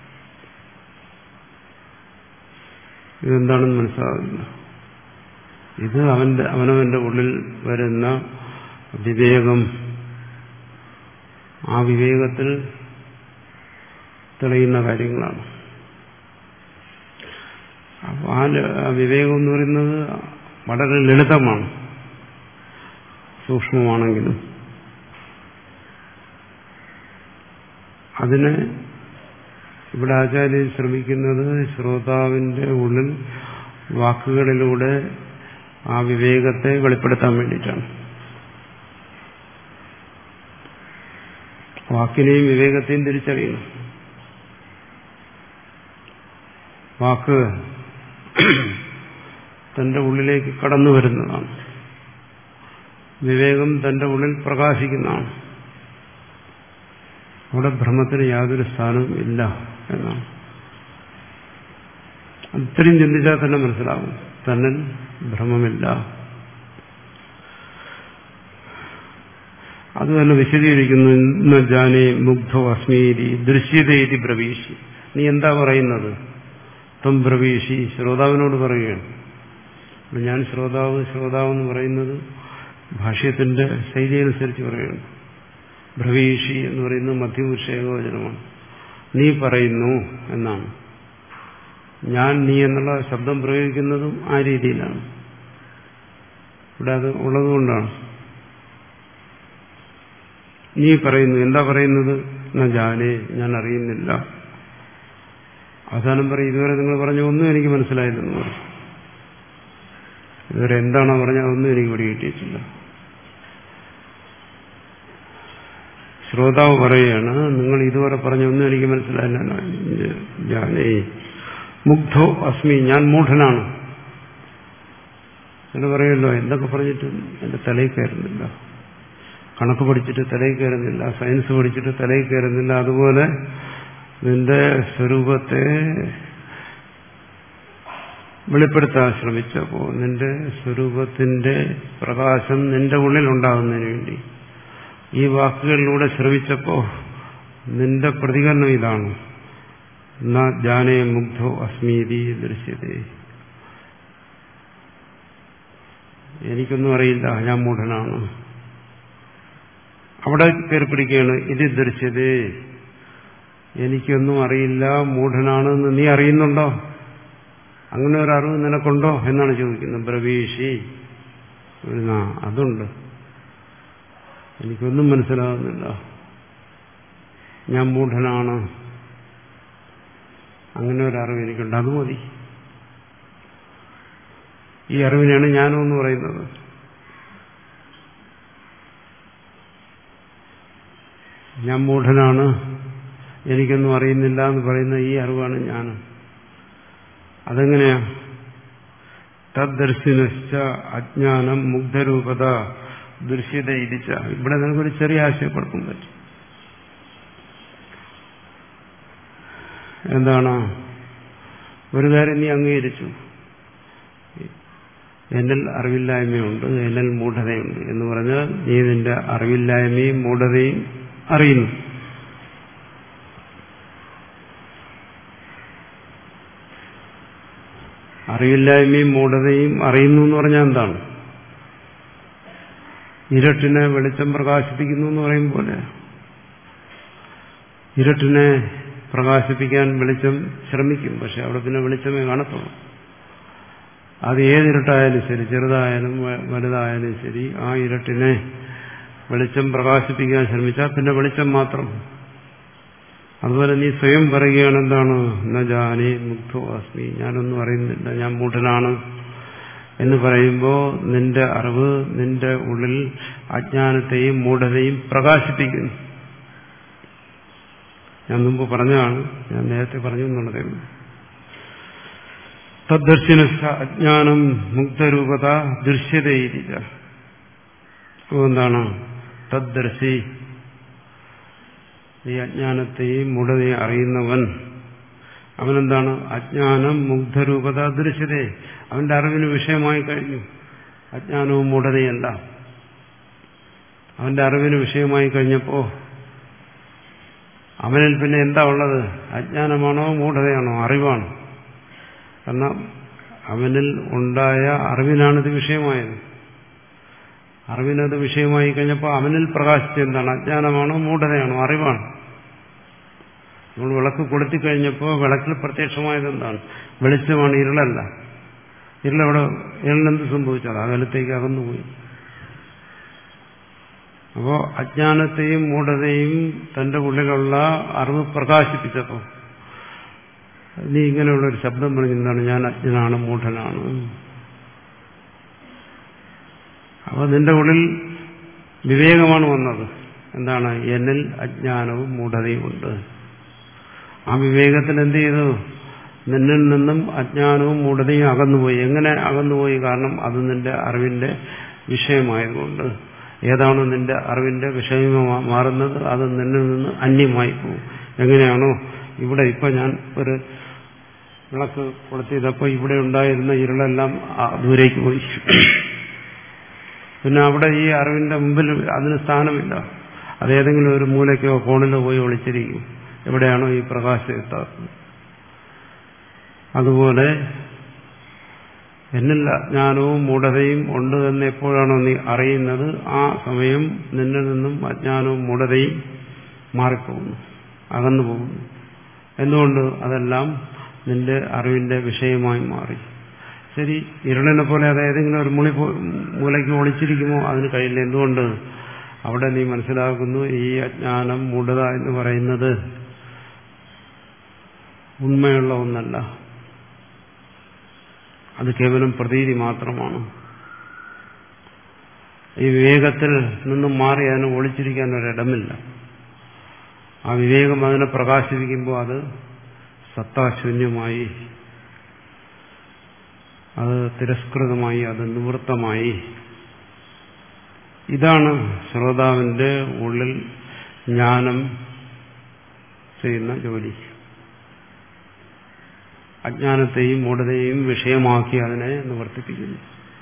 ഇതെന്താണെന്ന് മനസ്സിലാവില്ല. ഇത് അവന്റെ അവനവന്റെ ഉള്ളിൽ വരുന്ന വിവേകം, ആ വിവേകത്തിൽ തെളിയുന്ന കാര്യങ്ങളാണ്. അപ്പോൾ ആ വിവേകം എന്ന് പറയുന്നത് വളരെ ലളിതമാണ്, സൂക്ഷ്മമാണെങ്കിലും അതിനെ ഇവിടെ ആചാര്യൻ ശ്രമിക്കുന്നത് ശ്രോതാവിന്റെ ഉള്ളിൽ വാക്കുകളിലൂടെ ആ വിവേകത്തെ വെളിപ്പെടുത്താൻ വേണ്ടിയിട്ടാണ്. വാക്കിനെയും വിവേകത്തെയും തിരിച്ചറിയണം. വാക്ക് തന്റെ ഉള്ളിലേക്ക് കടന്നു വരുന്നതാണ്, വിവേകം തന്റെ ഉള്ളിൽ പ്രകാശിക്കുന്നതാണ്. അവിടെ ഭ്രമത്തിന് യാതൊരു സ്ഥാനവും ഇല്ല എന്നാണ്. അത്രയും ചിന്തിച്ചാൽ തന്നെ മനസ്സിലാവും തന്നിൽ ഭ്രമമില്ല. അത് തന്നെ വിശദീകരിക്കുന്നു. ജാനേ മുഗ്ധോ അസ്മീതി ദൃശ്യതേതി ബ്രവീഷി. നീ എന്താ പറയുന്നത്? ത്വം ബ്രവീഷി, ശ്രോതാവിനോട് പറയുകയാണ്. ഞാൻ ശ്രോതാവ് ശ്രോതാവ് എന്ന് പറയുന്നത് ഭാഷ്യത്തിന്റെ ശൈലി അനുസരിച്ച് പറയുകയാണ്. ബ്രവീഷി എന്ന് പറയുന്നത് മധ്യപുരുഷ ഏകവചനമാണ്. നീ പറയുന്നു എന്നാണ്. ഞാൻ നീ എന്നുള്ള ശബ്ദം പ്രയോഗിക്കുന്നതും ആ രീതിയിലാണ്. ഇവിടെ അത് ഉള്ളതുകൊണ്ടാണ്. നീ പറയുന്നു. എന്താ പറയുന്നത്? എന്നാ ജാനേ, ഞാൻ അറിയുന്നില്ല. അവസാനം പറയും, ഇതുവരെ നിങ്ങൾ പറഞ്ഞ ഒന്നും എനിക്ക് മനസ്സിലായില്ലെന്ന് പറയും. ഇതുവരെ എന്താണോ പറഞ്ഞത് അതൊന്നും എനിക്ക് ഇവിടെ കിട്ടിയിട്ടില്ല. ശ്രോതാവ് പറയുകയാണ്, നിങ്ങൾ ഇതുവരെ പറഞ്ഞ ഒന്നും എനിക്ക് മനസ്സിലായില്ല. ജാനേ മുഗ്ധോ അസ്മി, ഞാൻ മൂഢനാണ്. എന്ന് പറയുമല്ലോ, എന്തൊക്കെ പറഞ്ഞിട്ടും എന്റെ തലയിൽ കയറുന്നില്ല. കണക്ക് പഠിച്ചിട്ട് തലയിൽ കയറുന്നില്ല, സയൻസ് പഠിച്ചിട്ട് തലയിൽ കയറുന്നില്ല. അതുപോലെ നിന്റെ സ്വരൂപത്തെ വെളിപ്പെടുത്താൻ ശ്രമിച്ചപ്പോ, നിന്റെ സ്വരൂപത്തിന്റെ പ്രകാശം നിന്റെ ഉള്ളിലുണ്ടാകുന്നതിന് വേണ്ടി ഈ വാക്കുകളിലൂടെ ശ്രമിച്ചപ്പോ നിന്റെ പ്രതികരണം ഇതാണ്. ന ജാനേ മുഗ്ധോ അസ്മീതി ദൃശ്യതേ, എനിക്കൊന്നും അറിയില്ല, ഞാൻ മൂഢനാണ്. അവിടെ കയറി പിടിക്കുകയാണ്. ഇത് ദൃശ്യതേ, എനിക്കൊന്നും അറിയില്ല, മൂഢനാണെന്ന് നീ അറിയുന്നുണ്ടോ? അങ്ങനെ ഒരു അറിവ് നിനക്കുണ്ടോ എന്നാണ് ചോദിക്കുന്നത്. ബ്രവീഷി, അതുണ്ട്, എനിക്കൊന്നും മനസ്സിലാകുന്നില്ല, ഞാൻ മൂഢനാണ്. അങ്ങനെ ഒരു അറിവ് എനിക്കുണ്ട്, അത് മതി. ഈ അറിവിനാണ് ഞാനും എന്ന് പറയുന്നത്. ഞാൻ മൂഢനാണ്, എനിക്കൊന്നും അറിയുന്നില്ല എന്ന് പറയുന്ന ഈ അറിവാണ് ഞാൻ. അതെങ്ങനെയാ? തദ്ദർശിനശ്ച അജ്ഞാനം മുഗ്ധരൂപത ദൃശ്യത ഇരിച്ച. ഇവിടെ നിനക്കൊരു ചെറിയ ആശയക്കുഴപ്പം പറ്റും. എന്താണ്? ഒരു കാര്യം നീ അംഗീകരിച്ചു, എന്നിൽ അറിവില്ലായ്മയുണ്ട്, എന്നിൽ മൂഢതയുണ്ട് എന്ന് പറഞ്ഞാൽ നീ നിന്റെ അറിവില്ലായ്മയും മൂഢതയും അറിയുന്നു. അറിവില്ലായ്മയും മൂഢതയും അറിയുന്നു എന്ന് പറഞ്ഞാൽ എന്താണ്? ഇരുട്ടിനെ വെളിച്ചം പ്രകാശിപ്പിക്കുന്നു എന്ന് പറയും പോലെ ഇരുട്ടിനെ പ്രകാശിപ്പിക്കാൻ വെളിച്ചം ശ്രമിക്കും, പക്ഷെ അവിടെ പിന്നെ വെളിച്ചമേ കാണത്തുള്ളൂ. അത് ഏതിരുട്ടായാലും ശരി, ചെറുതായാലും വലുതായാലും ശരി, ആ ഇരുട്ടിനെ വെളിച്ചം പ്രകാശിപ്പിക്കാൻ ശ്രമിച്ചാൽ പിന്നെ വെളിച്ചം മാത്രം. അതുപോലെ നീ സ്വയം പറയുകയാണ് എന്താണ്? ന ജാനേ മുഗ്ധോ അസ്മി, ഞാനൊന്നും അറിയുന്നില്ല, ഞാൻ മൂഢനാണ് എന്ന് പറയുമ്പോൾ നിന്റെ അറിവ് നിന്റെ ഉള്ളിൽ അജ്ഞാനത്തെയും മൂഢതയും പ്രകാശിപ്പിക്കുന്നു. ഞാൻ മുമ്പ് പറഞ്ഞതാണ്, ഞാൻ നേരത്തെ പറഞ്ഞു എന്നുള്ളതേ ഉള്ളൂ. തദ്ദർശന അജ്ഞാനം മുക്തരൂപത ദൃശ്യതയില്ല. എന്താണ്? തദ്ദർശി, ഈ അജ്ഞാനത്തെയും മൂഢതയും അറിയുന്നവൻ അവനെന്താണ്? അജ്ഞാനം മുഗ്ധരൂപത ദൃശ്യത, അവന്റെ അറിവിന് വിഷയമായി കഴിഞ്ഞു. അജ്ഞാനവും മൂഢതയല്ല, അവന്റെ അറിവിന് വിഷയമായി കഴിഞ്ഞപ്പോ അവനിൽ പിന്നെ എന്താ ഉള്ളത്? അജ്ഞാനമാണോ മൂഢതയാണോ? അറിവാണ്. കാരണം അവനിൽ ഉണ്ടായ അറിവിനാണിത് വിഷയമായത്. അറിവിനത് വിഷയമായി കഴിഞ്ഞപ്പോൾ അവനിൽ പ്രകാശിച്ചത് എന്താണ്? അജ്ഞാനമാണോ മൂഢതയാണോ? അറിവാണ്. നമ്മൾ വിളക്ക് കൊളുത്തിക്കഴിഞ്ഞപ്പോൾ വിളക്കിൽ പ്രത്യക്ഷമായത് എന്താണ്? വെളിച്ചമാണ്, ഇരുളല്ല. ഇരുളവിടെ ഇരുളിനെന്ത് സംഭവിച്ചത്? അകലത്തേക്ക് അകന്നുപോയി. അപ്പോ അജ്ഞാനത്തെയും മൂഢതയും തന്റെ ഉള്ളിലുള്ള അറിവ് പ്രകാശിപ്പിച്ചപ്പോൾ നീ ഇങ്ങനെയുള്ള ഒരു ശബ്ദം പറഞ്ഞെന്താണ്? ഞാൻ അജ്ഞനാണ്, മൂഢനാണ്. അപ്പൊ നിന്റെ ഉള്ളിൽ വിവേകമാണ് വന്നത്. എന്താണ്? എന്നിൽ അജ്ഞാനവും മൂഢതയും ഉണ്ട്. ആ വിവേകത്തിൽ എന്ത് ചെയ്തു? നിന്നിൽ നിന്നും അജ്ഞാനവും മൂഢതയും അകന്നുപോയി. എങ്ങനെ അകന്നുപോയി? കാരണം അത് നിന്റെ അറിവിന്റെ വിഷയമായതുകൊണ്ട്. ഏതാണോ നിന്റെ അറിവിന്റെ വിഷയമായി മാറുന്നത് അത് നിന്നിൽ നിന്ന് അന്യമായി പോകും. എങ്ങനെയാണോ ഇവിടെ ഇപ്പൊ ഞാൻ ഒരു വിളക്ക് കൊളുത്തിയതപ്പോൾ ഇവിടെ ഉണ്ടായിരുന്ന ഇരുളെല്ലാം ദൂരേക്ക് പോയി. പിന്നെ അവിടെ ഈ അറിവിന്റെ മുമ്പിൽ അതിന് സ്ഥാനമില്ല. അതേതെങ്കിലും ഒരു മൂലയ്ക്കോ കോണിലോ പോയി ഒളിച്ചിരിക്കും, എവിടെയാണോ ഈ പ്രകാശം എത്താത്തത്. അതുപോലെ എന്നിൽ അജ്ഞാനവും മൂഢതയും ഉണ്ട് എന്ന് എപ്പോഴാണോ നീ അറിയുന്നത് ആ സമയം നിന്നിൽ നിന്നും അജ്ഞാനവും മൂഢതയും മാറിപ്പോകുന്നു, അകന്നു പോകുന്നു. എന്തുകൊണ്ട്? അതെല്ലാം നിന്റെ അറിവിന്റെ വിഷയമായി മാറി. ശരി, ഇരുളിനെ പോലെ അത് ഏതെങ്കിലും ഒരു മുളി മൂലയ്ക്ക് ഒളിച്ചിരിക്കുമോ? അതിന് കഴിയില്ല. എന്തുകൊണ്ട്? അവിടെ നീ മനസ്സിലാക്കുന്നു ഈ അജ്ഞാനം മൂഢത എന്ന് പറയുന്നത് ഉണ്മയുള്ള ഒന്നല്ല, അത് കേവലം പ്രതീതി മാത്രമാണ്. ഈ വിവേകത്തിൽ നിന്നും മാറി അതിനെ ഒളിച്ചിരിക്കാൻ ഒരിടമില്ല. ആ വിവേകം അതിനെ പ്രകാശിപ്പിക്കുമ്പോൾ അത് സത്താശൂന്യമായി, അത് തിരസ്കൃതമായി, അത് നിവൃത്തമായി. ഇതാണ് ശ്രോതാവിന്റെ ഉള്ളിൽ ജ്ഞാനം ചെയ്യുന്ന ജോലി. അജ്ഞാനത്തെയും മൂഢതയെയും വിഷയമാക്കി അതിനെ നിവർത്തിപ്പിക്കുന്നു.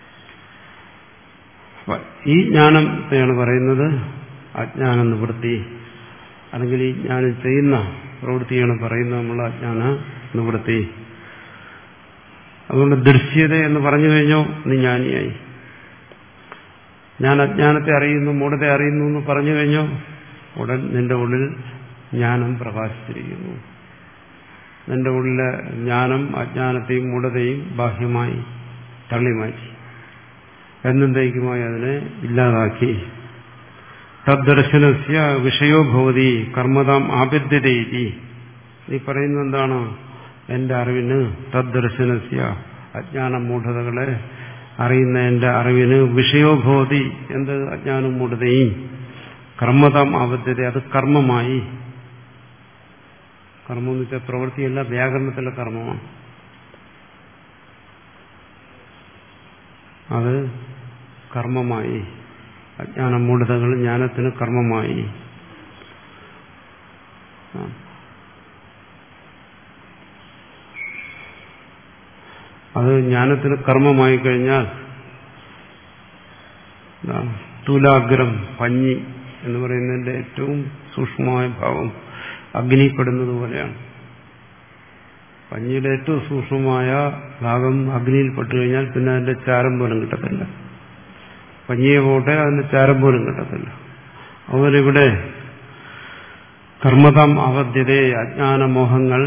ഈ ജ്ഞാനത്തെയാണ് പറയുന്നത് അജ്ഞാന നിവൃത്തി. അല്ലെങ്കിൽ ഈ ജ്ഞാനം ചെയ്യുന്ന പ്രവൃത്തിയാണ് പറയുന്നത് നമ്മൾ അജ്ഞാന നിവൃത്തി. അതുകൊണ്ട് ദൃശ്യത എന്ന് പറഞ്ഞു കഴിഞ്ഞോ നീ ജ്ഞാനിയായി. ഞാൻ അജ്ഞാനത്തെ അറിയുന്നു, മൂഢത്തെ അറിയുന്നു എന്ന് പറഞ്ഞു കഴിഞ്ഞോ ഉടൻ നിന്റെ ഉള്ളിൽ ജ്ഞാനം പ്രകാശിച്ചിരിക്കുന്നു. നിന്റെ ഉള്ളിലെ ജ്ഞാനം അജ്ഞാനത്തെയും മൂഢതയും ബാഹ്യമായി തള്ളിമാറ്റി, എന്നേക്കുമായി അതിനെ ഇല്ലാതാക്കി. തദ്ദർശനസ്യ വിഷയോ ഭവതി കർമ്മതാം ആബദ്ധ്യതേതി. നീ പറയുന്നത് എന്താണ്? എന്റെ അറിവിന് തദ്ദർശനസ്യ അജ്ഞാന മൂഢതകളെ അറിയുന്ന എന്റെ അറിവിന് വിഷയോ ഭവതി, എന്ത് അജ്ഞാനം മൂഢതയും കർമ്മതാം ആബദ്ധ്യത, അത് കർമ്മമായി. കർമ്മം എന്ന് വെച്ചാൽ പ്രവൃത്തിയല്ല, വ്യാകരണത്തിലെ കർമ്മമാണ്. അത് കർമ്മമായി. അജ്ഞാന മൂഢതകൾ ജ്ഞാനത്തിന് കർമ്മമായി. അത് ജ്ഞാനത്തിന് കർമ്മമായി കഴിഞ്ഞാൽ തൂലാഗ്രം പഞ്ഞി എന്ന് പറയുന്നതിന്റെ ഏറ്റവും സൂക്ഷ്മമായ ഭാവം അഗ്നിപ്പെടുന്നത് പോലെയാണ്. പഞ്ഞിയുടെ ഏറ്റവും സൂക്ഷ്മമായ ഭാഗം അഗ്നിയിൽപ്പെട്ടു കഴിഞ്ഞാൽ പിന്നെ അതിന്റെ ചാരം പോലും കിട്ടത്തില്ല. പഞ്ഞിയെ പോട്ടെ, അതിന്റെ ചാരം പോലും കിട്ടത്തില്ല. അതുപോലെ ഇവിടെ കർമ്മതാം അവധ്യതേ, അജ്ഞാനമോഹങ്ങൾ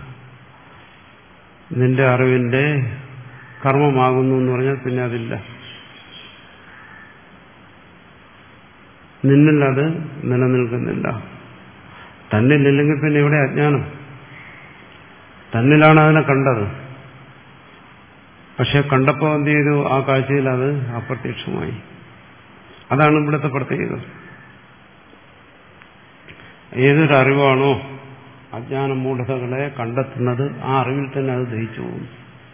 നിന്റെ അറിവിന്റെ കർമ്മമാകുന്നു എന്ന് പറഞ്ഞാൽ പിന്നെ അതില്ല. നിന്നിൽ അത് നിലനിൽക്കുന്നില്ല. തന്നിലില്ലെങ്കിൽ പിന്നെ ഇവിടെ അജ്ഞാനം. തന്നിലാണ് അതിനെ കണ്ടത്. പക്ഷെ കണ്ടപ്പോൾ എന്ത് ചെയ്തു? ആ കാഴ്ചയിൽ അത് അപ്രത്യക്ഷമായി. അതാണ് ഇവിടുത്തെ പ്രത്യേകത. ഏതൊരു അറിവാണോ അജ്ഞാന മൂഢതകളെ കണ്ടെത്തുന്നത്, ആ അറിവിൽ തന്നെ അത് ദഹിച്ചു പോകും.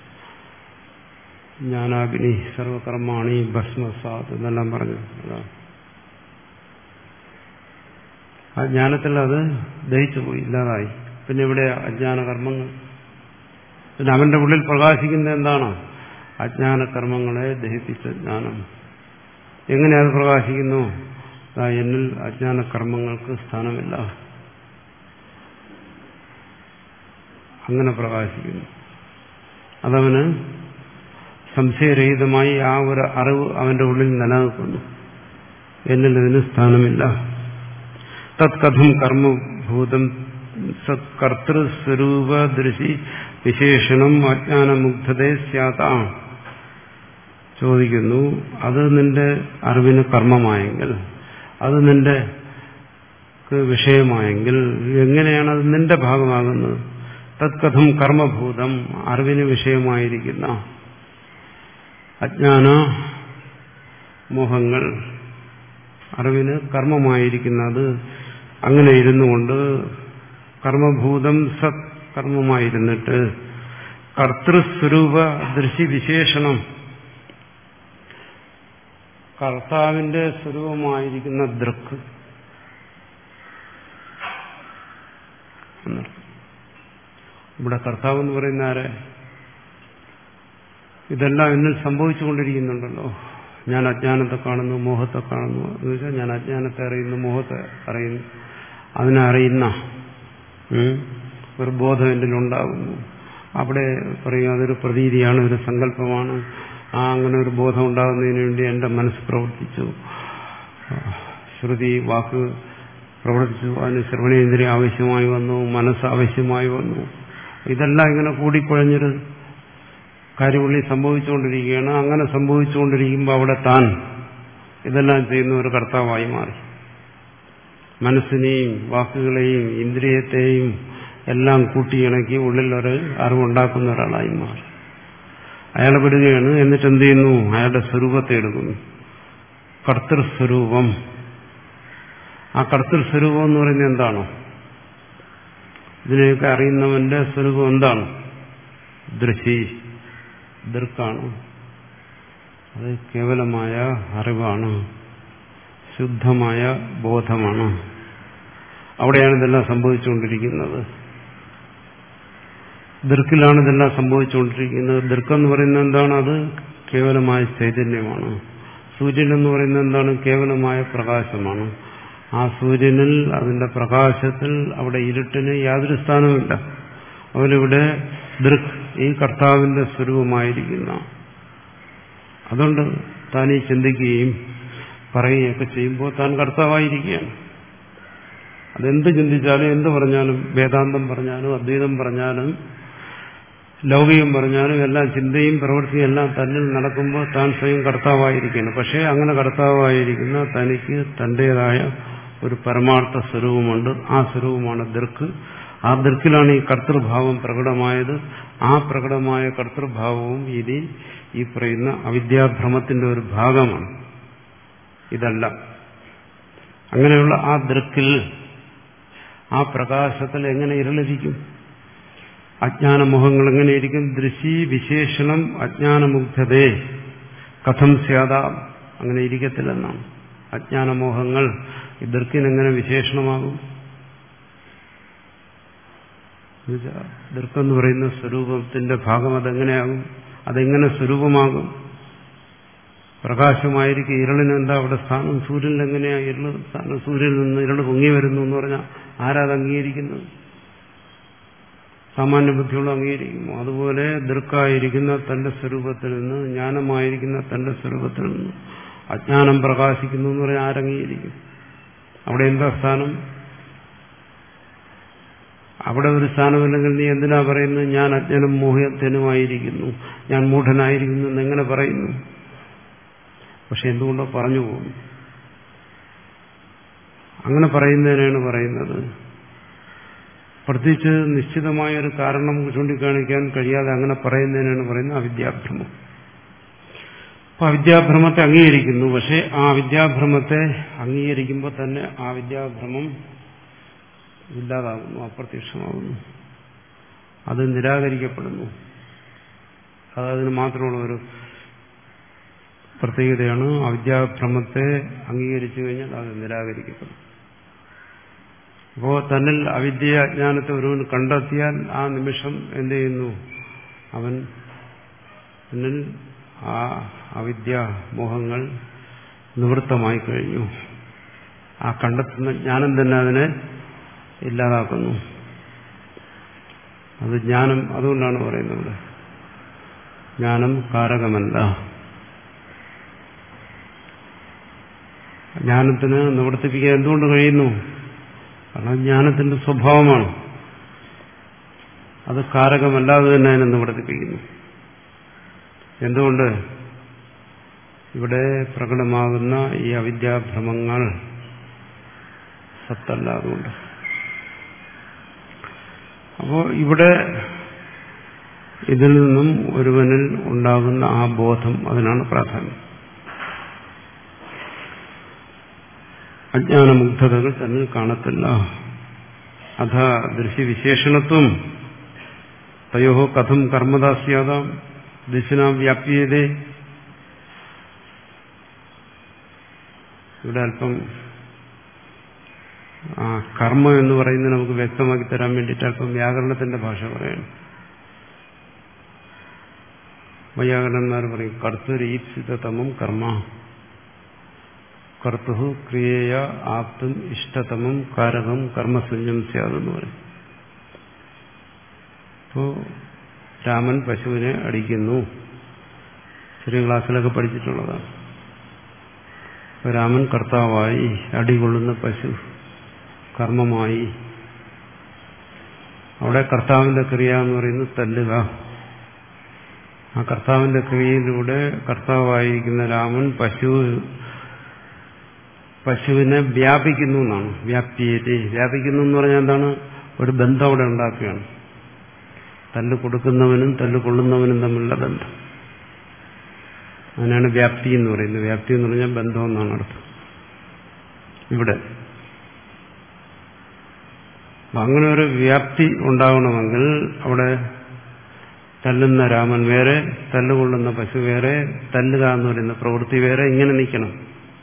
ജ്ഞാനാഗ്നി സർവകർമാണി ഭസ്മസാത് എന്നെല്ലാം പറഞ്ഞു. അതാണ് ആ ജ്ഞാനത്തിൽ അത് ദഹിച്ചു പോയി, ഇല്ലാതായി. പിന്നെ ഇവിടെ അജ്ഞാന കർമ്മങ്ങൾ. പിന്നെ അവന്റെ ഉള്ളിൽ പ്രകാശിക്കുന്നത് എന്താണ്? അജ്ഞാന കർമ്മങ്ങളെ ദഹിപ്പിച്ച ജ്ഞാനം. എങ്ങനെ അത് പ്രകാശിക്കുന്നു? എന്നിൽ അജ്ഞാന കർമ്മങ്ങൾക്ക് സ്ഥാനമില്ല, അങ്ങനെ പ്രകാശിക്കുന്നു. അതവന് സംശയരഹിതമായി ആ ഒരു അറിവ് അവന്റെ ഉള്ളിൽ നിലനിൽക്കുന്നു. എന്നിൽ ഇതിന് സ്ഥാനമില്ല. തത്കഥം കർമ്മഭൂതം സത്കർത്തൃസ്വരൂപദൃശി വിശേഷണം അജ്ഞാനമുഗ്ധതേ സ്യാതാം. ചോദിക്കുന്നു, അത് നിന്റെ അറിവിന് കർമ്മമായെങ്കിൽ, അത് നിന്റെ വിഷയമായെങ്കിൽ എങ്ങനെയാണ് അത് നിന്റെ ഭാഗമാകുന്നത്? തത്കഥം കർമ്മഭൂതം, അറിവിന് വിഷയമായിരിക്കുന്ന അജ്ഞാന മോഹങ്ങൾ, അറിവിന് കർമ്മമായിരിക്കുന്നത് അങ്ങനെ ഇരുന്നു കൊണ്ട് കർമ്മഭൂതം സത് കർമ്മമായിരുന്നിട്ട് കർത്തൃസ്വരൂപ ദൃശി വിശേഷണം, കർത്താവിന്റെ സ്വരൂപമായിരിക്കുന്ന ദൃക്ക്. ഇവിടെ കർത്താവ് എന്ന് പറയുന്ന ആരെ? ഇതെല്ലാം എന്നിൽ സംഭവിച്ചുകൊണ്ടിരിക്കുന്നുണ്ടല്ലോ. ഞാൻ അജ്ഞാനത്തെ കാണുന്നു, മോഹത്തെ കാണുന്നു. എന്ന് വെച്ചാൽ ഞാൻ അജ്ഞാനത്തെ അറിയുന്നു, മോഹത്തെ അറിയുന്നു. അതിനെ അറിയുന്ന ഒരു ബോധം എന്നിലുണ്ടാകുന്നു. അവിടെ പറയും അതൊരു പ്രതീതിയാണ്, ഒരു സങ്കല്പമാണ്. ആ അങ്ങനെ ഒരു ബോധം ഉണ്ടാകുന്നതിന് വേണ്ടി എന്റെ മനസ്സ് പ്രവർത്തിച്ചു, ശ്രുതി വാക്ക് പ്രവർത്തിച്ചു, അതിന് ശ്രവണേന്ദ്രിയം ആവശ്യമായി വന്നു, മനസ്സ് ആവശ്യമായി വന്നു. ഇതെല്ലാം ഇങ്ങനെ കൂടിക്കുഴഞ്ഞൊരു കാര്യമുള്ളിൽ സംഭവിച്ചുകൊണ്ടിരിക്കുകയാണ്. അങ്ങനെ സംഭവിച്ചുകൊണ്ടിരിക്കുമ്പോൾ അവിടെ താൻ ഇതെല്ലാം ചെയ്യുന്ന ഒരു കർത്താവായി മാറി. മനസ്സിനെയും വാക്കുകളെയും ഇന്ദ്രിയത്തെയും എല്ലാം കൂട്ടിയിണക്കി ഉള്ളിൽ ഒരു അറിവുണ്ടാക്കുന്ന ഒരാളായി മാറി. അയാൾ വിടുകയാണ്. എന്നിട്ട് എന്ത് ചെയ്യുന്നു? അയാളുടെ സ്വരൂപത്തെ എടുക്കുന്നു. കർത്തൃസ്വരൂപം. ആ കർത്തൃസ്വരൂപം എന്ന് പറയുന്നത് എന്താണോ? ഇതിനെയൊക്കെ അറിയുന്നവന്റെ സ്വരൂപം എന്താണ്? ദൃശി, ദൃക്കാണ്. അത് കേവലമായ അറിവാണ്, ശുദ്ധമായ ബോധമാണ്. അവിടെയാണ് ഇതെല്ലാം സംഭവിച്ചുകൊണ്ടിരിക്കുന്നത്. ദൃക്കിലാണ് ഇതെല്ലാം സംഭവിച്ചുകൊണ്ടിരിക്കുന്നത്. ദൃക്കെന്ന് പറയുന്നത് എന്താണ്? അത് കേവലമായ ചൈതന്യമാണ്. സൂര്യൻ എന്ന് പറയുന്നത് എന്താണ്? കേവലമായ പ്രകാശമാണ്. ആ സൂര്യനിൽ, അതിന്റെ പ്രകാശത്തിൽ അവിടെ ഇരുട്ടിന് യാതൊരു സ്ഥാനവുമില്ല. അവരിവിടെ ദൃക്, ഈ കർത്താവിന്റെ സ്വരൂപമായിരിക്കുന്ന. അതുകൊണ്ട് താൻ ഈ ചിന്തിക്കുകയും പറയുകയൊക്കെ ചെയ്യുമ്പോൾ താൻ കർത്താവായിരിക്കുകയാണ്. അതെന്ത് ചിന്തിച്ചാലും എന്ത് പറഞ്ഞാലും, വേദാന്തം പറഞ്ഞാലും അദ്വൈതം പറഞ്ഞാലും ലൗകികം പറഞ്ഞാലും എല്ലാം ചിന്തയും പ്രവൃത്തിയും എല്ലാം തന്നിൽ നടക്കുമ്പോൾ താൻ സ്വയം കർത്താവായിരിക്കുകയാണ്. പക്ഷേ അങ്ങനെ കർത്താവായിരിക്കുന്ന തനിക്ക് തന്റേതായ ഒരു പരമാർത്ഥ സ്വരൂപമുണ്ട്. ആ സ്വരൂപമാണ് ദൃക്ക്. ആ ദൃക്കിലാണ് ഈ കർത്തൃഭാവം പ്രകടമായത്. ആ പ്രകടമായ കർത്തൃഭാവവും ഇനി ഈ പറയുന്ന അവിദ്യാഭ്രമത്തിന്റെ ഒരു ഭാഗമാണ്. ഇതല്ല. അങ്ങനെയുള്ള ആ ദൃക്കിൽ, ആ പ്രകാശത്തിൽ എങ്ങനെ ഇരുളിരിക്കും? അജ്ഞാനമോഹങ്ങൾ എങ്ങനെയിരിക്കും? ദൃശി വിശേഷണം അജ്ഞാനമുഗ്ധതേ കഥം സ്യാദാ. അങ്ങനെ ഇരിക്കത്തില്ലെന്നാണ്. അജ്ഞാനമോഹങ്ങൾ ഈ ദൃക്കിനെങ്ങനെ വിശേഷണമാകും? ദൃക്കെന്ന് പറയുന്ന സ്വരൂപത്തിന്റെ ഭാഗം അതെങ്ങനെയാകും? അതെങ്ങനെ സ്വരൂപമാകും? പ്രകാശമായിരിക്കും. ഇരുളിന് എന്താ അവിടെ സ്ഥാനം? സൂര്യനിൽ എങ്ങനെയാ ഇരുള് സ്ഥാനം? സൂര്യനിൽ നിന്ന് ഇരുള് പൊങ്ങി വരുന്നു എന്ന് പറഞ്ഞാൽ ആരാത് അംഗീകരിക്കുന്നത്? സാമാന്യ ബുദ്ധിയുള്ള അംഗീകരിക്കുമോ? അതുപോലെ ദൃക്കായിരിക്കുന്ന തന്റെ സ്വരൂപത്തിൽ നിന്ന്, ജ്ഞാനമായിരിക്കുന്ന തന്റെ സ്വരൂപത്തിൽ നിന്ന് അജ്ഞാനം പ്രകാശിക്കുന്നു എന്ന് പറഞ്ഞാൽ ആരംഗീകരിക്കും? അവിടെ എന്താ സ്ഥാനം? അവിടെ ഒരു സ്ഥാനമില്ലെങ്കിൽ നീ എന്തിനാ പറയുന്നത് ഞാൻ അജ്ഞനും മോഹത്തിനുമായിരിക്കുന്നു, ഞാൻ മൂഢനായിരിക്കുന്നു എന്നെങ്ങനെ പറയുന്നു? പക്ഷെ എന്തുകൊണ്ടോ പറഞ്ഞു പോകുന്നു. അങ്ങനെ പറയുന്നതിനാണ് പറയുന്നത്. പ്രത്യേകിച്ച് നിശ്ചിതമായ ഒരു കാരണം ചൂണ്ടിക്കാണിക്കാൻ കഴിയാതെ അങ്ങനെ പറയുന്നതിനാണ് പറയുന്നത് അവിദ്യാഭ്രമം. അപ്പൊ അവിദ്യാഭ്രമത്തെ അംഗീകരിക്കുന്നു. പക്ഷെ ആ വിദ്യാഭ്രമത്തെ അംഗീകരിക്കുമ്പോൾ തന്നെ ആ വിദ്യാഭ്രമം ഇല്ലാതാകുന്നു, അപ്രത്യക്ഷമാകുന്നു, അത് നിരാകരിക്കപ്പെടുന്നു. അതതിന് മാത്രമുള്ള ഒരു പ്രത്യേകതയാണ്. അവിദ്യാഭ്രമത്തെ അംഗീകരിച്ചു കഴിഞ്ഞാൽ അത് നിരാകരിക്കപ്പെടും. അപ്പോൾ തന്നിൽ അവിദ്യ അജ്ഞാനത്തെ ഒരുവൻ കണ്ടെത്തിയാൽ ആ നിമിഷം എന്ത് ചെയ്യുന്നു? അവൻ തന്നിൽ ആ അവിദ്യ മോഹങ്ങൾ നിവൃത്തമായി കഴിഞ്ഞു. ആ കണ്ടെത്തുന്ന ജ്ഞാനം തന്നെ അതിനെ ഇല്ലാതാക്കുന്നു. അത് ജ്ഞാനം, അതുകൊണ്ടാണ് പറയുന്നത് ജ്ഞാനം കാരകമല്ല. ജ്ഞാനത്തിന് നിവർത്തിപ്പിക്കാൻ എന്തുകൊണ്ട് കഴിയുന്നു? കാരണം ജ്ഞാനത്തിന്റെ സ്വഭാവമാണ്. അത് കാരകമല്ലാതെ തന്നെ അതിനെ നിവർത്തിപ്പിക്കുന്നു. എന്തുകൊണ്ട്? ഇവിടെ പ്രകടമാകുന്ന ഈ അവിദ്യാഭ്രമങ്ങൾ സത്തല്ല. അതുകൊണ്ട് അപ്പോൾ ഇവിടെ ഇതിൽ നിന്നും ഒരുവനിൽ ഉണ്ടാകുന്ന ആ ബോധം, അതിനാണ് പ്രാധാന്യം. അജ്ഞാനമുഗ്ധതകൾ തന്നിൽ കാണത്തില്ല. അഥ ദൃശ്യവിശേഷണത്വം തയോ കഥം കർമ്മദാസ്യാതാം ദൃശ്യനാം വ്യാപ്യതേ. ഇവിടെ അല്പം ആ കർമ്മം എന്ന് പറയുന്നത് നമുക്ക് വ്യക്തമാക്കി തരാൻ വേണ്ടിയിട്ട് അല്പം വ്യാകരണത്തിന്റെ ഭാഷ പറയണം. വൈയാകരണന്മാർ പറയും കർത്തരീപ്സിതമം കർമ്മ, കർത്തുഹു ക്രിയയ ആപ്തും ഇഷ്ടതമം കാരകം കർമ്മസഞ്ജം സ്യാതെന്ന് പറയും. ഇപ്പോ രാമൻ പശുവിനെ അടിക്കുന്നു. ചെറിയ ക്ലാസ്സിലൊക്കെ പഠിച്ചിട്ടുള്ളതാണ്. ഇപ്പൊ രാമൻ കർത്താവായി, അടികൊള്ളുന്ന പശു കർമ്മമായി. അവിടെ കർത്താവിന്റെ ക്രിയ എന്ന് പറയുന്നത് തല്ലുക. ആ കർത്താവിന്റെ ക്രിയയിലൂടെ കർത്താവായിരിക്കുന്ന രാമൻ പശു പശുവിനെ വ്യാപിക്കുന്നു എന്നാണ്. വ്യാപ്തിയെ വ്യാപിക്കുന്നു എന്ന് പറഞ്ഞാൽ എന്താണ്? ഒരു ബന്ധം അവിടെ ഉണ്ടാക്കുകയാണ്. തല്ല് കൊടുക്കുന്നവനും തല്ല് കൊള്ളുന്നവനും തമ്മിലുള്ള ബന്ധം, അതിനാണ് വ്യാപ്തി എന്ന് പറയുന്നത്. വ്യാപ്തി എന്ന് പറഞ്ഞാൽ ബന്ധം എന്നാണ് അർത്ഥം ഇവിടെ. അങ്ങനെ ഒരു വ്യാപ്തി ഉണ്ടാകണമെങ്കിൽ അവിടെ തല്ലുന്ന രാമൻ വേറെ, തല്ലുകൊള്ളുന്ന പശു വേറെ, തല്ലുക എന്ന് പറയുന്ന പ്രവൃത്തി വേറെ, ഇങ്ങനെ നിൽക്കണം.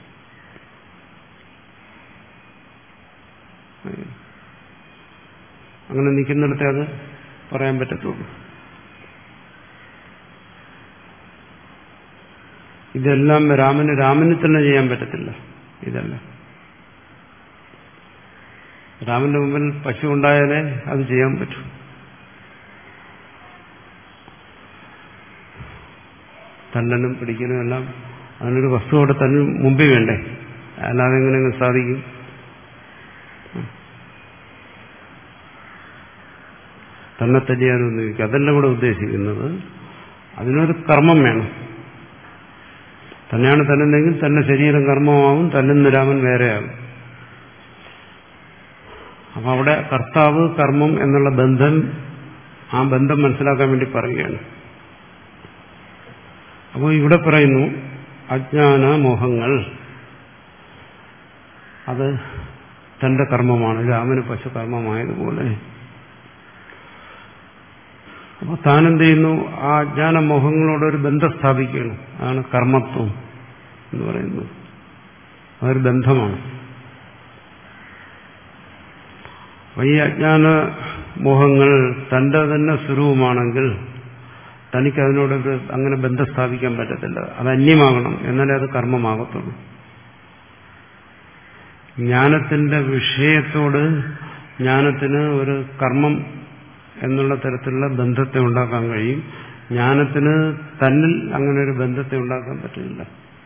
അങ്ങനെ നിൽക്കുന്നിടത്തെ അത് പറയാൻ പറ്റത്തുള്ളൂ. ഇതെല്ലാം രാമന് രാമന് തന്നെ ചെയ്യാൻ പറ്റത്തില്ല. ഇതല്ല, രാമന്റെ മുമ്പിൽ പശു ഉണ്ടായാലേ അത് ചെയ്യാൻ പറ്റൂ. തല്ലനും പിടിക്കലും എല്ലാം അതിനൊരു വസ്തു അവിടെ തന്നെ മുമ്പിൽ വേണ്ടേ, അല്ലാതെ എങ്ങനെ സാധിക്കും? തന്നെ തല്ലിയാനൊന്നും ചോദിക്കും. അതല്ല ഇവിടെ ഉദ്ദേശിക്കുന്നത്. അതിനൊരു കർമ്മം വേണം. തന്നെയാണ് തല്ലുന്നെങ്കിൽ തന്നെ ശരീരം കർമ്മമാവും, തല്ലുന്ന രാമൻ വേറെയാകും. അപ്പൊ അവിടെ കർത്താവ് കർമ്മം എന്നുള്ള ബന്ധം, ആ ബന്ധം മനസ്സിലാക്കാൻ വേണ്ടി പറയുകയാണ്. അപ്പോൾ ഇവിടെ പറയുന്നു അജ്ഞാന മോഹങ്ങൾ അത് തന്റെ കർമ്മമാണ്, രാമന് പശു കർമ്മമായതുപോലെ. അപ്പോൾ താനെന്ത് ചെയ്യുന്നു? ആ അജ്ഞാന മോഹങ്ങളോടൊരു ബന്ധം സ്ഥാപിക്കുകയാണ്. അതാണ് കർമ്മത്വം എന്ന് പറയുന്നത്. അതൊരു ബന്ധമാണ്. ഈ അജ്ഞാന മോഹങ്ങൾ തന്റെ തന്നെ സ്വരൂപമാണെങ്കിൽ തനിക്ക് അതിനോട് അങ്ങനെ ബന്ധം സ്ഥാപിക്കാൻ പറ്റത്തില്ല. അത് അന്യമാകണം, എന്നാലേ അത് കർമ്മമാകത്തുള്ളൂ. ജ്ഞാനത്തിന്റെ വിഷയത്തോട് ജ്ഞാനത്തിന് ഒരു കർമ്മം എന്നുള്ള തരത്തിലുള്ള ബന്ധത്തെ ഉണ്ടാക്കാൻ കഴിയും. ജ്ഞാനത്തിന് തന്നിൽ അങ്ങനെ ഒരു ബന്ധത്തെ ഉണ്ടാക്കാൻ പറ്റില്ല.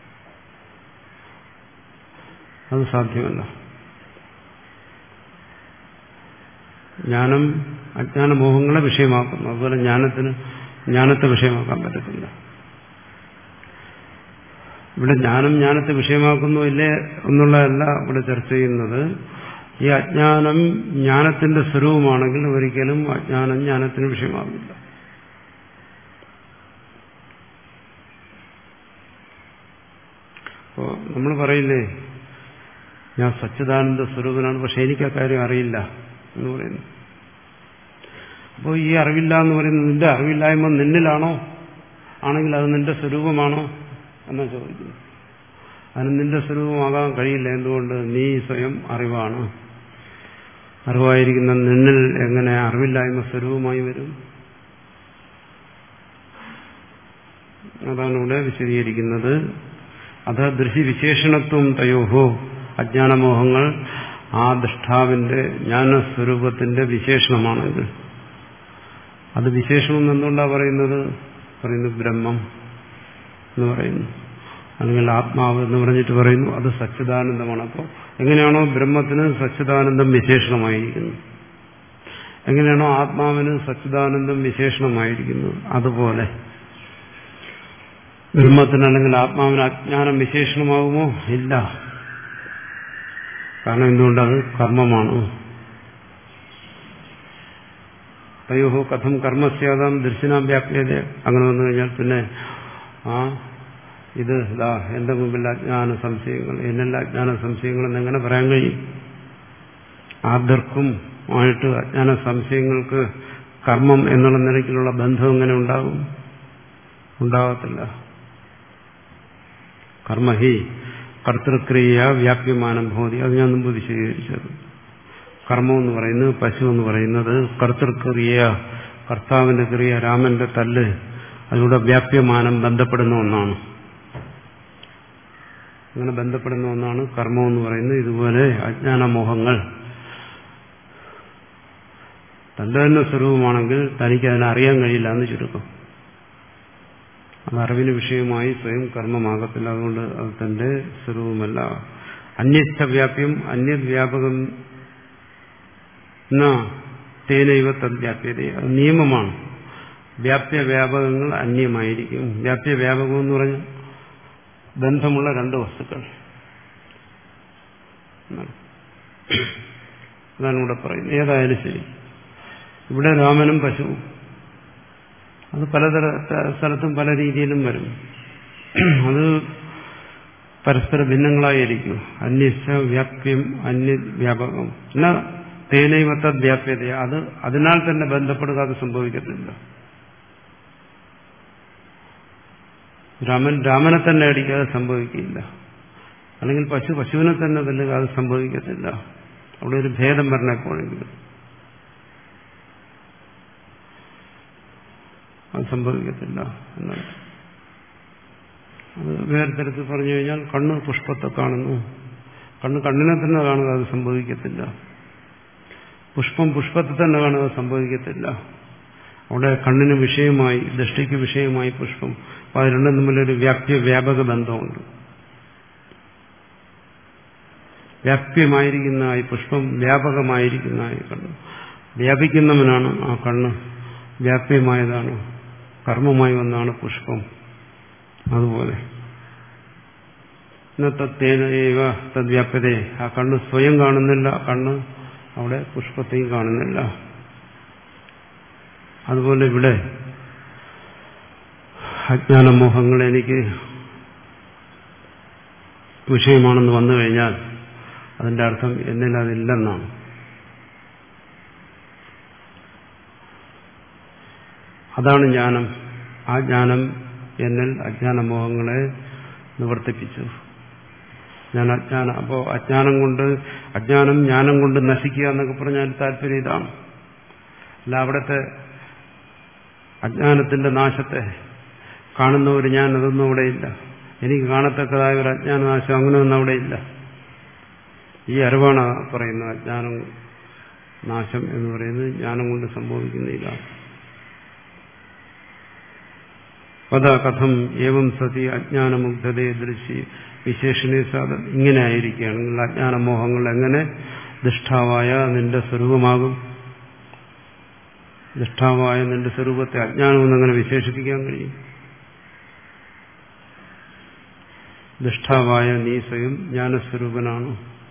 അത് സാധ്യമല്ല. ജ്ഞാനം അജ്ഞാനമോഹങ്ങളെ വിഷയമാക്കുന്നു. അതുപോലെ ജ്ഞാനത്തിന് ജ്ഞാനത്തെ വിഷയമാക്കാൻ പറ്റത്തില്ല. ഇവിടെ ജ്ഞാനം ജ്ഞാനത്തെ വിഷയമാക്കുന്നു ഇല്ലേ എന്നുള്ളതല്ല ഇവിടെ ചർച്ച ചെയ്യുന്നത്. ഈ അജ്ഞാനം ജ്ഞാനത്തിന്റെ സ്വരൂപമാണെങ്കിൽ ഒരിക്കലും അജ്ഞാനം ജ്ഞാനത്തിന് വിഷയമാകില്ല. അപ്പോ നമ്മൾ പറയില്ലേ, ഞാൻ സച്ചിദാനന്ദ സ്വരൂപനാണ്, പക്ഷെ എനിക്ക് ആ കാര്യം അറിയില്ല എന്ന് പറയുന്നു. അപ്പോൾ ഈ അറിവില്ല എന്ന് പറയുന്നത് നിന്റെ അറിവില്ലായ്മ നിന്നിലാണോ, ആണെങ്കിൽ അത് നിന്റെ സ്വരൂപമാണോ എന്നാ ചോദിക്കുന്നു. അതിന് നിന്റെ സ്വരൂപമാകാൻ കഴിയില്ല. എന്തുകൊണ്ട്? നീ സ്വയം അറിവാണ്. അറിവായിരിക്കുന്ന നിന്നിൽ എങ്ങനെ അറിവില്ലായ്മ സ്വരൂപമായി വരും? അതാണ് ഇവിടെ വിശദീകരിക്കുന്നത്. അത് ദൃശ്യവിശേഷണത്വം തയോഹോ, അജ്ഞാനമോഹങ്ങൾ ആ ദൃഷ്ടാവിന്റെ ജ്ഞാനസ്വരൂപത്തിന്റെ വിശേഷണമാണെങ്കിൽ, അത് വിശേഷണം എന്തുകൊണ്ടാണ് പറയുന്നത്? പറയുന്നു ബ്രഹ്മം എന്ന് പറയുന്നു, അല്ലെങ്കിൽ ആത്മാവ് എന്ന് പറഞ്ഞിട്ട് പറയുന്നു അത് സച്ചിദാനന്ദമാണ്. അപ്പോൾ എങ്ങനെയാണോ ബ്രഹ്മത്തിന് സച്ചിദാനന്ദം വിശേഷണമായിരിക്കുന്നത്, എങ്ങനെയാണോ ആത്മാവിന് സച്ചിദാനന്ദം വിശേഷണമായിരിക്കുന്നത്, അതുപോലെ ബ്രഹ്മത്തിന് അല്ലെങ്കിൽ ആത്മാവിന് അജ്ഞാനം വിശേഷണമാകുമോ? ഇല്ല. കാരണം എന്തുകൊണ്ടത് കർമ്മമാണ്. തയോഹോ കഥം കർമ്മസ്യാദാം ദർശനാം വ്യാപ്യത. അങ്ങനെ വന്നു കഴിഞ്ഞാൽ പിന്നെ ആ ഇത് ഇതാ എന്റെ മുമ്പിൽ അജ്ഞാന സംശയങ്ങൾ, എന്നെല്ലാം അജ്ഞാന സംശയങ്ങൾ എന്നെങ്ങനെ പറയാൻ കഴിയും? ആർക്കും ആയിട്ട് അജ്ഞാന സംശയങ്ങൾക്ക് കർമ്മം എന്നുള്ള നിലയ്ക്കുള്ള ബന്ധം എങ്ങനെ ഉണ്ടാകും? ഉണ്ടാകത്തില്ല. കർമ്മഹി കർത്തൃക്രിയ വ്യാപ്യമാനം ഭൂതി. അത് ഞാൻ മുമ്പ് വിശദീകരിച്ചത്. കർമ്മം എന്ന് പറയുന്നത്, പശു എന്ന് പറയുന്നത് കർത്തൃക്രിയ, കർത്താവിന്റെ ക്രിയ, രാമന്റെ തല്ല്, അതിലൂടെ വ്യാപ്യമാനം ബന്ധപ്പെടുന്ന ഒന്നാണ്. അങ്ങനെ ബന്ധപ്പെടുന്ന ഒന്നാണ് കർമ്മം എന്ന് പറയുന്നത്. ഇതുപോലെ അജ്ഞാനമോഹങ്ങൾ തന്റെ തന്നെ സ്വരൂപമാണെങ്കിൽ തനിക്ക് അതിനെ അറിയാൻ കഴിയില്ല എന്ന് ചുരുക്കം. അത് അറിവിന് വിഷയമായി സ്വയം കർമ്മമാകത്തില്ല. അതുകൊണ്ട് അത് തന്റെ സ്വരൂപമല്ല. അന്യസ്ഥവ്യാപ്യം അന്യവ്യാപകം തേനൈവ തദ്വ്യാപ്യത. അത് നിയമമാണ്. വ്യാപ്യവ്യാപകങ്ങൾ അന്യമായിരിക്കും. വ്യാപ്യവ്യാപകം എന്ന് പറഞ്ഞ ബന്ധമുള്ള രണ്ട് വസ്തുക്കൾ അതാണ് ഇവിടെ പറയുന്നത്. ഏതായാലും ശരി, ഇവിടെ രാമനും പശുവും അത് പലതര സ്ഥലത്തും പല രീതിയിലും വരും. അത് പരസ്പര ഭിന്നങ്ങളായിരിക്കും. അന്യശ വ്യാപ്യം അന്യവ്യാപകം എന്നാ തേനൈവത്ത വ്യാപ്യത. അത് അതിനാൽ തന്നെ ബന്ധപ്പെടുക, അത് സംഭവിക്കത്തില്ല. രാമൻ രാമനെ തന്നെ അടിക്കാതെ സംഭവിക്കില്ല, അല്ലെങ്കിൽ പശു പശുവിനെ തന്നെ തല്ലുക, അത് സംഭവിക്കത്തില്ല. അവിടെ ഒരു ഭേദം വരണപ്പോഴെങ്കിലും അത് സംഭവിക്കത്തില്ല എന്നാണ്. അത് വേറെ തരത്തിൽ പറഞ്ഞു കഴിഞ്ഞാൽ കണ്ണ് പുഷ്പത്തെ കാണുന്നു, കണ്ണ് കണ്ണിനെ തന്നെ കാണുക, അത് സംഭവിക്കത്തില്ല. പുഷ്പം പുഷ്പത്തെ തന്നെ കാണുക, സംഭവിക്കത്തില്ല. അവിടെ കണ്ണിന് വിഷയമായി, ദൃഷ്ടിക്ക് വിഷയമായി പുഷ്പം. അപ്പൊ അത് രണ്ടും തമ്മിലൊരു വ്യാപ്യ വ്യാപക ബന്ധമുണ്ട്. വ്യാപ്യമായിരിക്കുന്ന ഈ പുഷ്പം വ്യാപകമായിരിക്കുന്ന ഈ കണ്ണ്, വ്യാപിക്കുന്നവനാണ് ആ കണ്ണ്, വ്യാപ്യമായതാണ്, കർമ്മമായി വന്നാണ് പുഷ്പം. അതുപോലെ തത്തേനൈവ തദ്വ്യാപ്യത. ആ കണ്ണ് സ്വയം കാണുന്നില്ല, കണ്ണ് അവിടെ പുഷ്പത്തെയും കാണുന്നില്ല. അതുപോലെ ഇവിടെ അജ്ഞാനമോഹങ്ങൾ എനിക്ക് വിഷയമാണെന്ന് വന്നു കഴിഞ്ഞാൽ അതിന്റെ അർത്ഥം എന്നിൽ അതില്ലെന്നാണ്. അതാണ് ജ്ഞാനം. ആ ജ്ഞാനം എന്നിൽ അജ്ഞാനമോഹങ്ങളെ നിവർത്തിപ്പിച്ചു. ഞാൻ അജ്ഞാനം അപ്പോ അജ്ഞാനം കൊണ്ട് അജ്ഞാനം ജ്ഞാനം കൊണ്ട് നശിക്കുക എന്നൊക്കെ പറഞ്ഞാൽ താല്പര്യം ഇതാണ്. അല്ല അവിടുത്തെ അജ്ഞാനത്തിന്റെ നാശത്തെ കാണുന്ന ഒരു ഞാൻ, അതൊന്നും അവിടെയില്ല. എനിക്ക് കാണത്തക്കതായ ഒരു അജ്ഞാനനാശം അങ്ങനെയൊന്നും അവിടെയില്ല. ഈ അറിവാണ് പറയുന്നത്. അജ്ഞാനം നാശം എന്ന് പറയുന്നത് ജ്ഞാനം കൊണ്ട് സംഭവിക്കുന്ന ഇതാണ്. പദ കഥം ഏവം സതി അജ്ഞാനമുഗ്ധതയെ ദൃശ്യ വിശേഷണേ സാധ. ഇങ്ങനെ ആയിരിക്കുകയാണെങ്കിൽ അജ്ഞാനമോഹങ്ങൾ എങ്ങനെ ദുഷ്ടാവായ നിന്റെ സ്വരൂപമാകും? ദുഷ്ടാവായ നിന്റെ സ്വരൂപത്തെ അജ്ഞാനമെന്ന് എങ്ങനെ വിശേഷിപ്പിക്കാൻ കഴിയും? ദുഷ്ടാവായ നീ സ്വയം ജ്ഞാനസ്വരൂപനാണ്.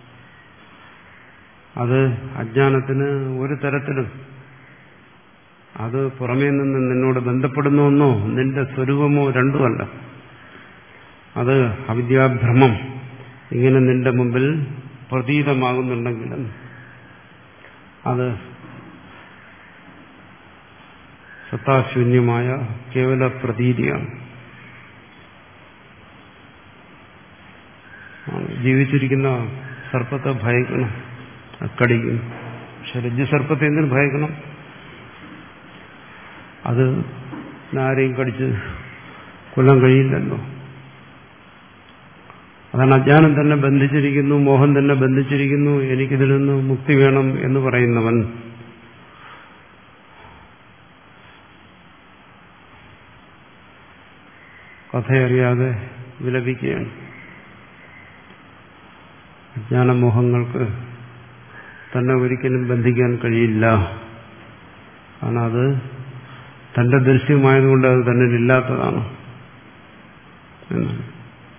അത് അജ്ഞാനത്തിന് ഒരു തരത്തിലും അത് പുറമേ നിന്ന് നിന്നോട് ബന്ധപ്പെടുന്നുവെന്നോ നിന്റെ സ്വരൂപമോ രണ്ടുമല്ല. അത് അവിദ്യാഭ്രമം ഇങ്ങനെ നിന്റെ മുമ്പിൽ പ്രതീതമാകുന്നുണ്ടെങ്കിലും അത് സത്താശൂന്യമായ കേവല പ്രതീതിയാണ്. ജീവിച്ചിരിക്കുന്ന സർപ്പത്തെ ഭയക്കണം, കടിക്കും. പക്ഷെ രജ്ജുസർപ്പത്തെ എന്തിനു ഭയക്കണം? അത് ആരെയും കടിച്ച് കൊല്ലാൻ കഴിയില്ലല്ലോ. അതാണ് അജ്ഞാനം തന്നെ ബന്ധിച്ചിരിക്കുന്നു, മോഹം തന്നെ ബന്ധിച്ചിരിക്കുന്നു, എനിക്കിതിൽ നിന്ന് മുക്തി വേണം എന്ന് പറയുന്നവൻ കഥയറിയാതെ വിലപിക്കുകയാണ്. അജ്ഞാനമോഹങ്ങൾക്ക് തന്നെ ഒരിക്കലും ബന്ധിക്കാൻ കഴിയില്ല. കാരണം അത് തന്റെ ദൃശ്യമായതുകൊണ്ട് അത് തന്നെ ഇല്ലാത്തതാണ് എന്നാണ്.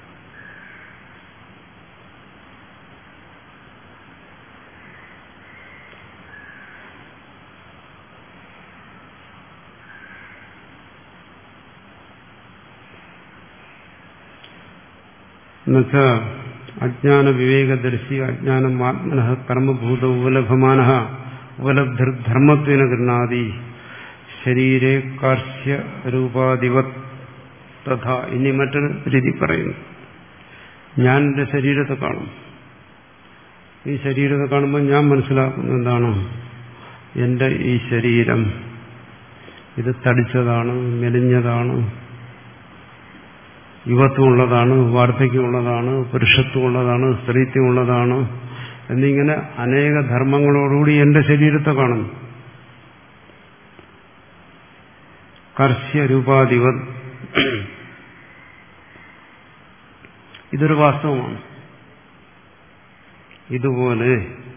എന്നുവെച്ചാ അജ്ഞാന വിവേകദർശി അജ്ഞാനം ആത്മനഃ കർമ്മഭൂത ഉപലഭമാന ഉപലബ്ധിർധർമ്മത്വേന ഗൃഹാതി ശരീരേ കാർശ്യ രൂപാധിപത് തഥാ. ഇനി മറ്റൊരു രീതി പറയുന്നു. ഞാൻ എന്റെ ശരീരത്തെ കാണും. ഈ ശരീരത്തെ കാണുമ്പോൾ ഞാൻ മനസ്സിലാക്കുന്നു എന്താണ്? എന്റെ ഈ ശരീരം ഇത് തടിച്ചതാണ്, മെലിഞ്ഞതാണ്, യുവത്വമുള്ളതാണ്, വാർദ്ധക്യമുള്ളതാണ്, പുരുഷത്വമുള്ളതാണ്, സ്ത്രീത്വമുള്ളതാണ് എന്നിങ്ങനെ അനേക ധർമ്മങ്ങളോടുകൂടി എന്റെ ശരീരത്തെ കാണുന്നു. കർശ്യ രൂപാധിപ. ഇതൊരു വാസ്തവമാണ്. ഇതുപോലെ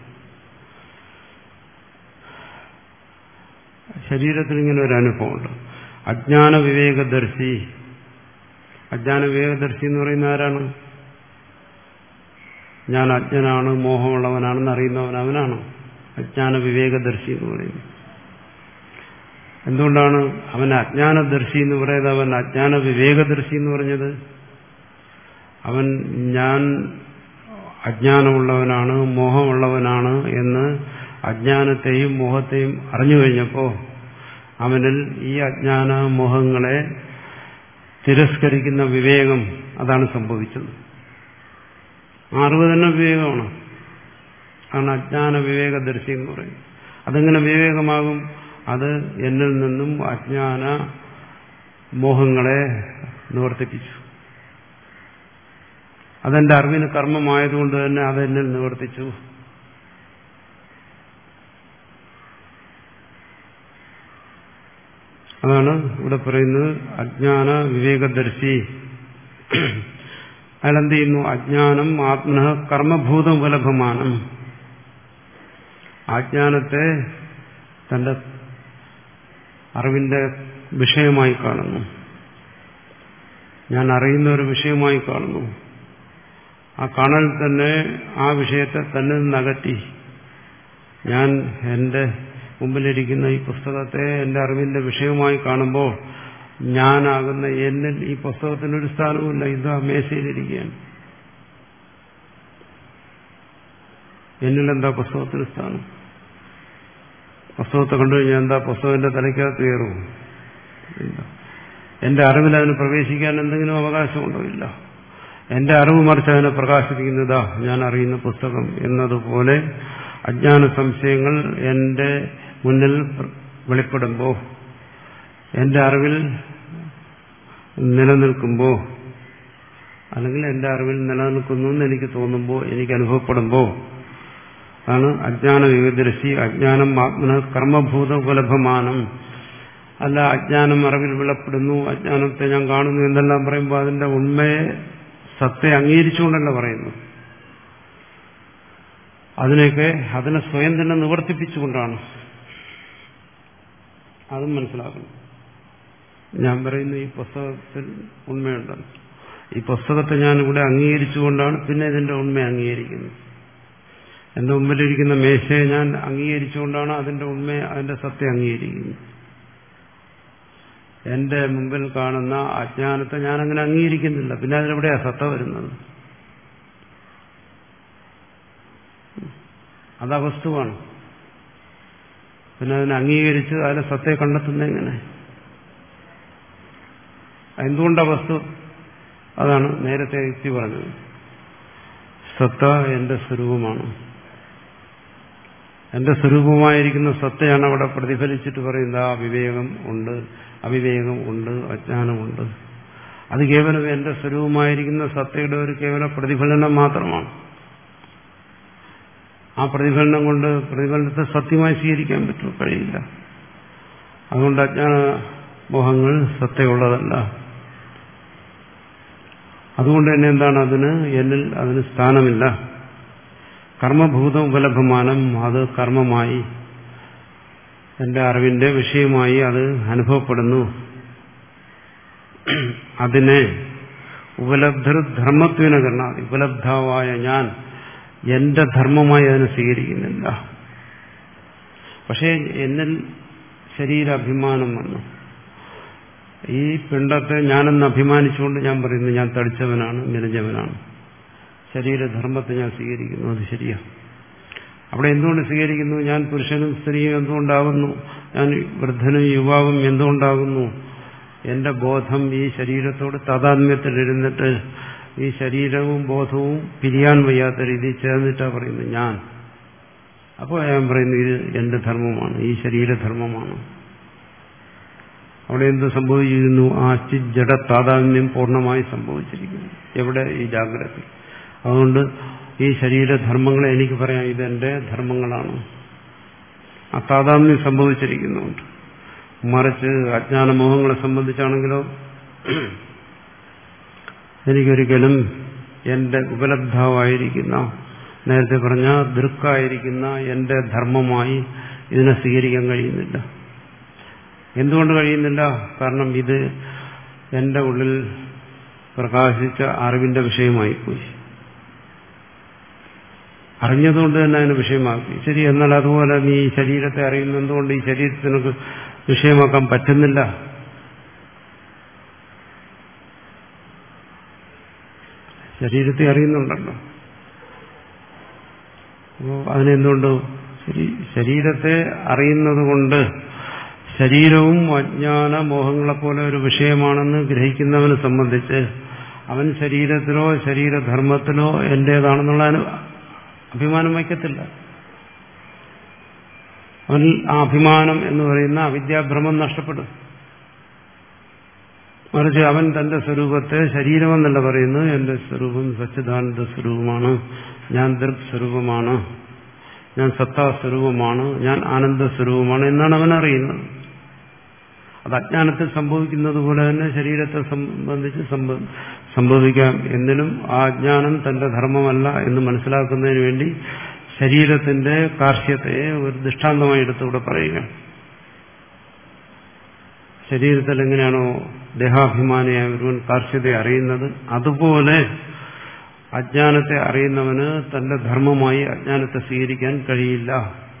ശരീരത്തിൽ ഇങ്ങനെ ഒരു അനുഭവമുണ്ട്. അജ്ഞാന വിവേകദർശി. അജ്ഞാന വിവേകദർശി എന്ന് പറയുന്ന ആരാണ്? ഞാൻ അജ്ഞനാണ്, മോഹമുള്ളവനാണെന്ന് അറിയുന്നവൻ അവനാണ് അജ്ഞാന വിവേകദർശി എന്ന് പറയുന്നത്. എന്തുകൊണ്ടാണ് അവൻ അജ്ഞാനദർശി എന്ന് പറയുന്നത്? അവൻ അജ്ഞാന വിവേകദർശി എന്ന് പറഞ്ഞത് അവൻ ഞാൻ അജ്ഞാനമുള്ളവനാണ്, മോഹമുള്ളവനാണ് എന്ന് അജ്ഞാനത്തെയും മോഹത്തെയും അറിഞ്ഞു കഴിഞ്ഞപ്പോൾ അവനിൽ ഈ അജ്ഞാന മോഹങ്ങളെ തിരസ്കരിക്കുന്ന വിവേകം അതാണ് സംഭവിച്ചത്. അറിവ് തന്നെ വിവേകമാണ്. ആണ് അജ്ഞാന വിവേകദർശി എന്ന് പറയും. അതെങ്ങനെ വിവേകമാകും? അത് എന്നിൽ നിന്നും അജ്ഞാന മോഹങ്ങളെ നിവർത്തിപ്പിച്ചു. അതെന്റെ അറിവിന് കർമ്മമായതുകൊണ്ട് തന്നെ അതെന്നിൽ നിവർത്തിച്ചു. അതാണ് ഇവിടെ പറയുന്നത് അജ്ഞാന വിവേകദർശി. അയാളെന്ത് ചെയ്യുന്നു? അജ്ഞാനം ആത്മനഃ കർമ്മഭൂതം ഉപലഭമാനം. അജ്ഞാനത്തെ തന്റെ അറിവിന്റെ വിഷയമായി കാണുന്നു. ഞാൻ അറിയുന്ന ഒരു വിഷയമായി കാണുന്നു. ആ കാണൽ തന്നെ ആ വിഷയത്തെ തന്നെ നകറ്റി ഞാൻ എന്റെ മുമ്പിലിരിക്കുന്ന ഈ പുസ്തകത്തെ എന്റെ അറിവിന്റെ വിഷയമായി കാണുമ്പോൾ ഞാനാകുന്ന എന്നിൽ ഈ പുസ്തകത്തിനൊരു സ്ഥാനവുമില്ല. ഇത് ആ മേശയിലിരിക്കുകയാണ്. എന്നിലെന്താ പുസ്തകത്തിന് സ്ഥാനം? പുസ്തകത്തെ കണ്ടു കഴിഞ്ഞാൽ എന്താ പുസ്തകം എന്റെ തലയ്ക്കകത്ത് കയറും? എന്റെ അറിവിൽ അതിന് പ്രവേശിക്കാൻ എന്തെങ്കിലും അവകാശമുണ്ടോ? ഇല്ല. എന്റെ അറിവ് മറിച്ച് അതിനെ പ്രകാശിപ്പിക്കുന്നതാ ഞാൻ അറിയുന്ന പുസ്തകം എന്നതുപോലെ അജ്ഞാന സംശയങ്ങൾ എന്റെ മുന്നിൽ വെളിപ്പെടുമ്പോൾ എന്റെ അറിവിൽ നിലനിൽക്കുമ്പോൾ അല്ലെങ്കിൽ എന്റെ അറിവിൽ നിലനിൽക്കുന്നു എന്ന് എനിക്ക് തോന്നുമ്പോൾ, എനിക്ക് അനുഭവപ്പെടുമ്പോൾ ആണ് അജ്ഞാന വിവദൃശി. അജ്ഞാനം ആത്മന കർമ്മഭൂത ഉപലഭമാനം. അല്ല, അജ്ഞാനം അറിവിൽ വിളപ്പെടുന്നു, അജ്ഞാനത്തെ ഞാൻ കാണുന്നു എന്നെല്ലാം പറയുമ്പോൾ അതിന്റെ ഉണ്മയെ, സത്തെ അംഗീകരിച്ചുകൊണ്ടല്ല പറയുന്നു. അതിനെയൊക്കെ അതിനെ സ്വയം തന്നെ നിവർത്തിപ്പിച്ചുകൊണ്ടാണ്. അതും മനസ്സിലാക്കണം. ഞാൻ പറയുന്നു ഈ പുസ്തകത്തിൽ ഉണ്മയുണ്ടെന്ന്. ഈ പുസ്തകത്തെ ഞാനിവിടെ അംഗീകരിച്ചുകൊണ്ടാണ് പിന്നെ ഇതിന്റെ ഉണ്മ അംഗീകരിക്കുന്നത്. എന്റെ മുമ്പിലിരിക്കുന്ന മേശയെ ഞാൻ അംഗീകരിച്ചുകൊണ്ടാണ് അതിന്റെ ഉണ്മയെ, അതിന്റെ സത്യം അംഗീകരിക്കുന്നത്. എന്റെ മുമ്പിൽ കാണുന്ന അജ്ഞാനത്തെ ഞാനങ്ങനെ അംഗീകരിക്കുന്നില്ല. പിന്നെ അതിലെവിടെയാ സത്ത വരുന്നത്? അത് അവസ്തുവാണ്. പിന്നെ അതിനെ അംഗീകരിച്ച് അതിലെ സത്തയെ കണ്ടെത്തുന്നത് എങ്ങനെ? എന്തുകൊണ്ടാ വസ്തു? അതാണ് നേരത്തെ യുക്തി പറഞ്ഞത്. സത്ത എന്റെ സ്വരൂപമാണ്. എന്റെ സ്വരൂപമായിരിക്കുന്ന സത്തയാണ് അവിടെ പ്രതിഫലിച്ചിട്ട് പറയുന്നത്. ആ വിവേകം ഉണ്ട്, അവിവേകം ഉണ്ട്, അജ്ഞാനമുണ്ട്. അത് കേവലം എന്റെ സ്വരൂപമായിരിക്കുന്ന സത്തയുടെ ഒരു കേവല പ്രതിഫലനം മാത്രമാണ്. ആ പ്രതിഫലനം കൊണ്ട് പ്രതിഫലനത്തെ സത്യമായി സ്വീകരിക്കാൻ പറ്റുമോ? കഴിയില്ല. അതുകൊണ്ട് അജ്ഞാന മോഹങ്ങൾ സത്തയുള്ളതല്ല. അതുകൊണ്ട് തന്നെ എന്താണ് അതിന് എന്നിൽ അതിന് സ്ഥാനമില്ല. കർമ്മഭൂതം ഉപലഭമാനം, അത് കർമ്മമായി എന്റെ അറിവിന്റെ വിഷയമായി അത് അനുഭവപ്പെടുന്നു. അതിനെ ഉപലബ്ധർധർമ്മത്വന കർണ, ഉപലബ്ധാവായ ഞാൻ എന്റെ ധർമ്മമായി അതിനെ സ്വീകരിക്കുന്നില്ല. പക്ഷേ എന്നിൽ ശരീരാഭിമാനം വന്നു. ഈ പിണ്ടത്തെ ഞാനെന്ന് അഭിമാനിച്ചുകൊണ്ട് ഞാൻ പറയുന്നു ഞാൻ തടിച്ചവനാണ്, മെലിഞ്ഞവനാണ്. ശരീരധർമ്മത്തെ ഞാൻ സ്വീകരിക്കുന്നു. അത് ശരിയാ. അവിടെ എന്തുകൊണ്ട് സ്വീകരിക്കുന്നു? ഞാൻ പുരുഷനും സ്ത്രീയും എന്തുകൊണ്ടാകുന്നു? ഞാൻ വൃദ്ധനും യുവാവും എന്തുകൊണ്ടാകുന്നു? എന്റെ ബോധം ഈ ശരീരത്തോട് താതാത്മ്യത്തിലിരുന്നിട്ട് ഈ ശരീരവും ബോധവും പിരിയാൻ വയ്യാത്ത രീതിയിൽ ചേർന്നിട്ടാ പറയുന്നത് ഞാൻ. അപ്പോൾ ഞാൻ പറയുന്നു ഇത് എന്റെ ധർമ്മമാണ്, ഈ ശരീരധർമ്മമാണ്. അവിടെ എന്ത് സംഭവിച്ചിരിക്കുന്നു? ആ ചിജ്ജട താതാത്മ്യം പൂർണ്ണമായി സംഭവിച്ചിരിക്കുന്നു. എവിടെ? ഈ ജാഗ്രത. അതുകൊണ്ട് ഈ ശരീരധർമ്മങ്ങളെ എനിക്ക് പറയാം ഇതെന്റെ ധർമ്മങ്ങളാണ്. ആ താതാത്മ്യം സംഭവിച്ചിരിക്കുന്നുണ്ട്. മറിച്ച് അജ്ഞാനമോഹങ്ങളെ സംബന്ധിച്ചാണെങ്കിലോ എനിക്കൊരിക്കലും എന്റെ ഉപലബ്ധാവായിരിക്കുന്ന, നേരത്തെ പറഞ്ഞ ദൃക്കായിരിക്കുന്ന എന്റെ ധർമ്മമായി ഇതിനെ സ്വീകരിക്കാൻ കഴിയുന്നില്ല. എന്തുകൊണ്ട് കഴിയുന്നില്ല? കാരണം ഇത് എന്റെ ഉള്ളിൽ പ്രകാശിച്ച അറിവിന്റെ വിഷയമായിപ്പോയി. അറിഞ്ഞതുകൊണ്ട് തന്നെ അതിന് വിഷയമാക്കി. ശരി, എന്നാൽ അതുപോലെ നീ ഈ ശരീരത്തെ അറിയുന്ന എന്തുകൊണ്ട് ഈ ശരീരത്തിനൊക്കെ വിഷയമാക്കാൻ പറ്റുന്നില്ല? ശരീരത്തെ അറിയുന്നുണ്ടല്ലോ. അപ്പോൾ അതിനെന്തുകൊണ്ട് ശരി ശരീരത്തെ അറിയുന്നത് കൊണ്ട് ശരീരവും അജ്ഞാന മോഹങ്ങളെപ്പോലെ ഒരു വിഷയമാണെന്ന് ഗ്രഹിക്കുന്നവനെ സംബന്ധിച്ച് അവൻ ശരീരത്തിലോ ശരീരധർമ്മത്തിലോ എന്റേതാണെന്നുള്ള അഭിമാനം വയ്ക്കത്തില്ല. അവനിൽ ആ അഭിമാനം എന്ന് പറയുന്ന അവിദ്യാഭ്രമം നഷ്ടപ്പെടും. മറിച്ച് അവൻ തന്റെ സ്വരൂപത്തെ ശരീരമെന്നല്ല പറയുന്നത്, എന്റെ സ്വരൂപം സച്ചിദാനന്ദ സ്വരൂപമാണ്, ഞാൻ ദൃക് സ്വരൂപമാണ്, ഞാൻ സത്താ സ്വരൂപമാണ്, ഞാൻ ആനന്ദ സ്വരൂപമാണ് എന്നാണ് അവൻ അറിയുന്നത്. അത് അജ്ഞാനത്തിൽ സംഭവിക്കുന്നത് പോലെ തന്നെ ശരീരത്തെ സംബന്ധിച്ച് സംഭവിക്കാം. എന്നിലും ആ അജ്ഞാനം തന്റെ ധർമ്മമല്ല എന്ന് മനസ്സിലാക്കുന്നതിന് വേണ്ടി ശരീരത്തിന്റെ കാർഷ്യത്തെ ഒരു ദൃഷ്ടാന്തമായി എടുത്തുകൂടെ പറയുക. ശരീരത്തിൽ എങ്ങനെയാണോ ദേഹാഭിമാനിയായ ഒരുവൻ കാർഷ്യത്തെ അറിയുന്നത്, അതുപോലെ അജ്ഞാനത്തെ അറിയുന്നവന് തന്റെ ധർമ്മമായി അജ്ഞാനത്തെ സ്വീകരിക്കാൻ കഴിയില്ല.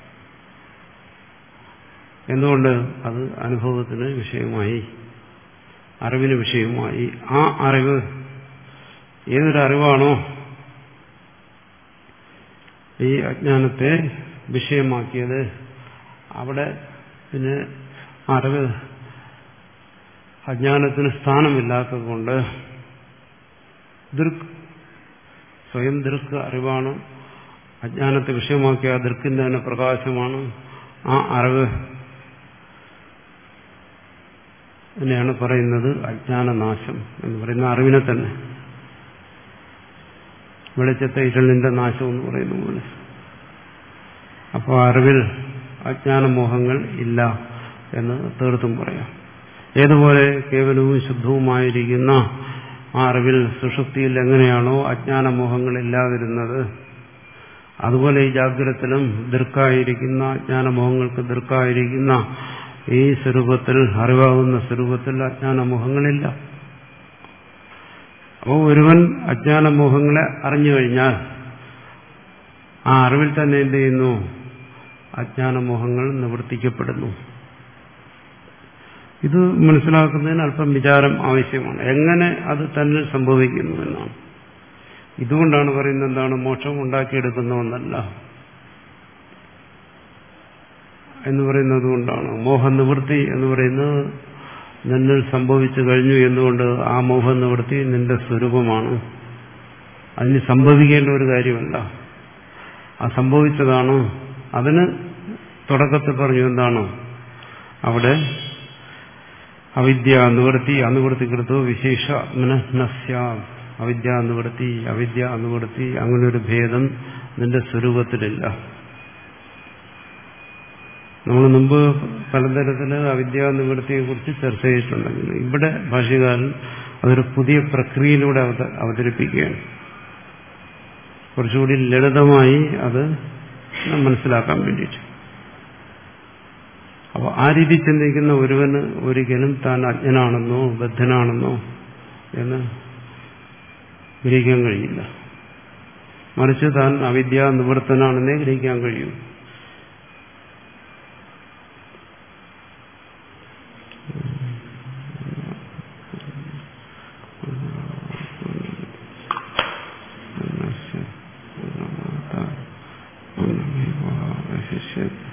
എന്തുകൊണ്ട്? അത് അനുഭവത്തിന് വിഷയമായി, അറിവിന് വിഷയമായി. ആ അറിവ് ഏതൊരറിവാണോ ഈ അജ്ഞാനത്തെ വിഷയമാക്കിയത്, അവിടെ പിന്നെ അറിവ് അജ്ഞാനത്തിന് സ്ഥാനമില്ലാത്തതുകൊണ്ട് ദൃക് സ്വയം ദൃക് അറിവാണ്. അജ്ഞാനത്തെ വിഷയമാക്കിയ ആ ദൃക്കിന്റെ തന്നെ പ്രകാശമാണ്. ആ അറിവ് തന്നെയാണ് പറയുന്നത് അജ്ഞാനനാശം എന്ന് പറയുന്ന അറിവിനെ തന്നെ. വെളിച്ചത്തെ ഇരുളിന്റെ നാശം എന്ന് പറയുന്ന പോലെ. അപ്പോൾ അറിവിൽ അജ്ഞാനമോഹങ്ങൾ ഇല്ല എന്ന് തീർത്തും പറയാം. ഏതുപോലെ കേവലവും ശുദ്ധവുമായിരിക്കുന്ന ആ അറിവിൽ സുഷുപ്തിയിൽ എങ്ങനെയാണോ അജ്ഞാനമോഹങ്ങളില്ലാതിരുന്നത്, അതുപോലെ ഈ ജാഗ്രതത്തിലും ദീർഘായിരിക്കുന്ന അജ്ഞാനമോഹങ്ങൾക്ക് ദീർഘായിരിക്കുന്ന ഈ സ്വരൂപത്തിൽ, അറിവാകുന്ന സ്വരൂപത്തിൽ അജ്ഞാനമോഹങ്ങളില്ല. അപ്പോൾ ഒരുവൻ അജ്ഞാനമോഹങ്ങളെ അറിഞ്ഞു കഴിഞ്ഞാൽ ആ അറിവിൽ തന്നെ എന്ത് ചെയ്യുന്നു? അജ്ഞാനമോഹങ്ങൾ നിവർത്തിക്കപ്പെടുന്നു. ഇത് മനസ്സിലാക്കുന്നതിന് അല്പം വിചാരം ആവശ്യമാണ്. എങ്ങനെ അത് തന്നിൽ സംഭവിക്കുന്നു എന്നാണ്. ഇതുകൊണ്ടാണ് പറയുന്നത് എന്താണ്? മോക്ഷം ഉണ്ടാക്കിയെടുക്കുന്ന ഒന്നല്ല എന്ന് പറയുന്നത് കൊണ്ടാണ്. മോഹനിവൃത്തി എന്ന് പറയുന്നത് നിന്നിൽ സംഭവിച്ചു കഴിഞ്ഞു എന്നുകൊണ്ട് ആ മോഹനിവൃത്തി നിന്റെ സ്വരൂപമാണ്. അതിന് സംഭവിക്കേണ്ട ഒരു കാര്യമല്ല, ആ സംഭവിച്ചതാണ്. അതിന് തുടക്കത്തിൽ പറഞ്ഞു എന്താണ്? അവിടെ അവിദ്യ നിവൃത്തി അനുവൃത്തികൃതോ വിശേഷ മനഃനസ്യ. അവിദ്യ നിവൃത്തി അവിദ്യ അനുവൃത്തി അങ്ങനൊരു ഭേദം നിന്റെ സ്വരൂപത്തിലില്ല. നമ്മൾ മുമ്പ് പലതരത്തിൽ അവിദ്യാ നിവൃത്തിയെ കുറിച്ച് ചർച്ച ചെയ്തിട്ടുണ്ടെങ്കിൽ ഇവിടെ ഭാഷ്യകാരൻ അതൊരു പുതിയ പ്രക്രിയയിലൂടെ അവതരിപ്പിക്കുകയാണ്. കുറച്ചുകൂടി ലളിതമായി അത് മനസ്സിലാക്കാൻ വേണ്ടിയിട്ട്. അപ്പോൾ ആ രീതി ചിന്തിക്കുന്ന ഒരുവന് ഒരിക്കലും താൻ അജ്ഞനാണെന്നോ ബദ്ധനാണെന്നോ എന്ന് ഗ്രഹിക്കാൻ കഴിയില്ല. മറിച്ച് താൻ അവിദ്യാ നിവൃത്തനാണെന്നേ ഗ്രഹിക്കാൻ കഴിയും. ശരി.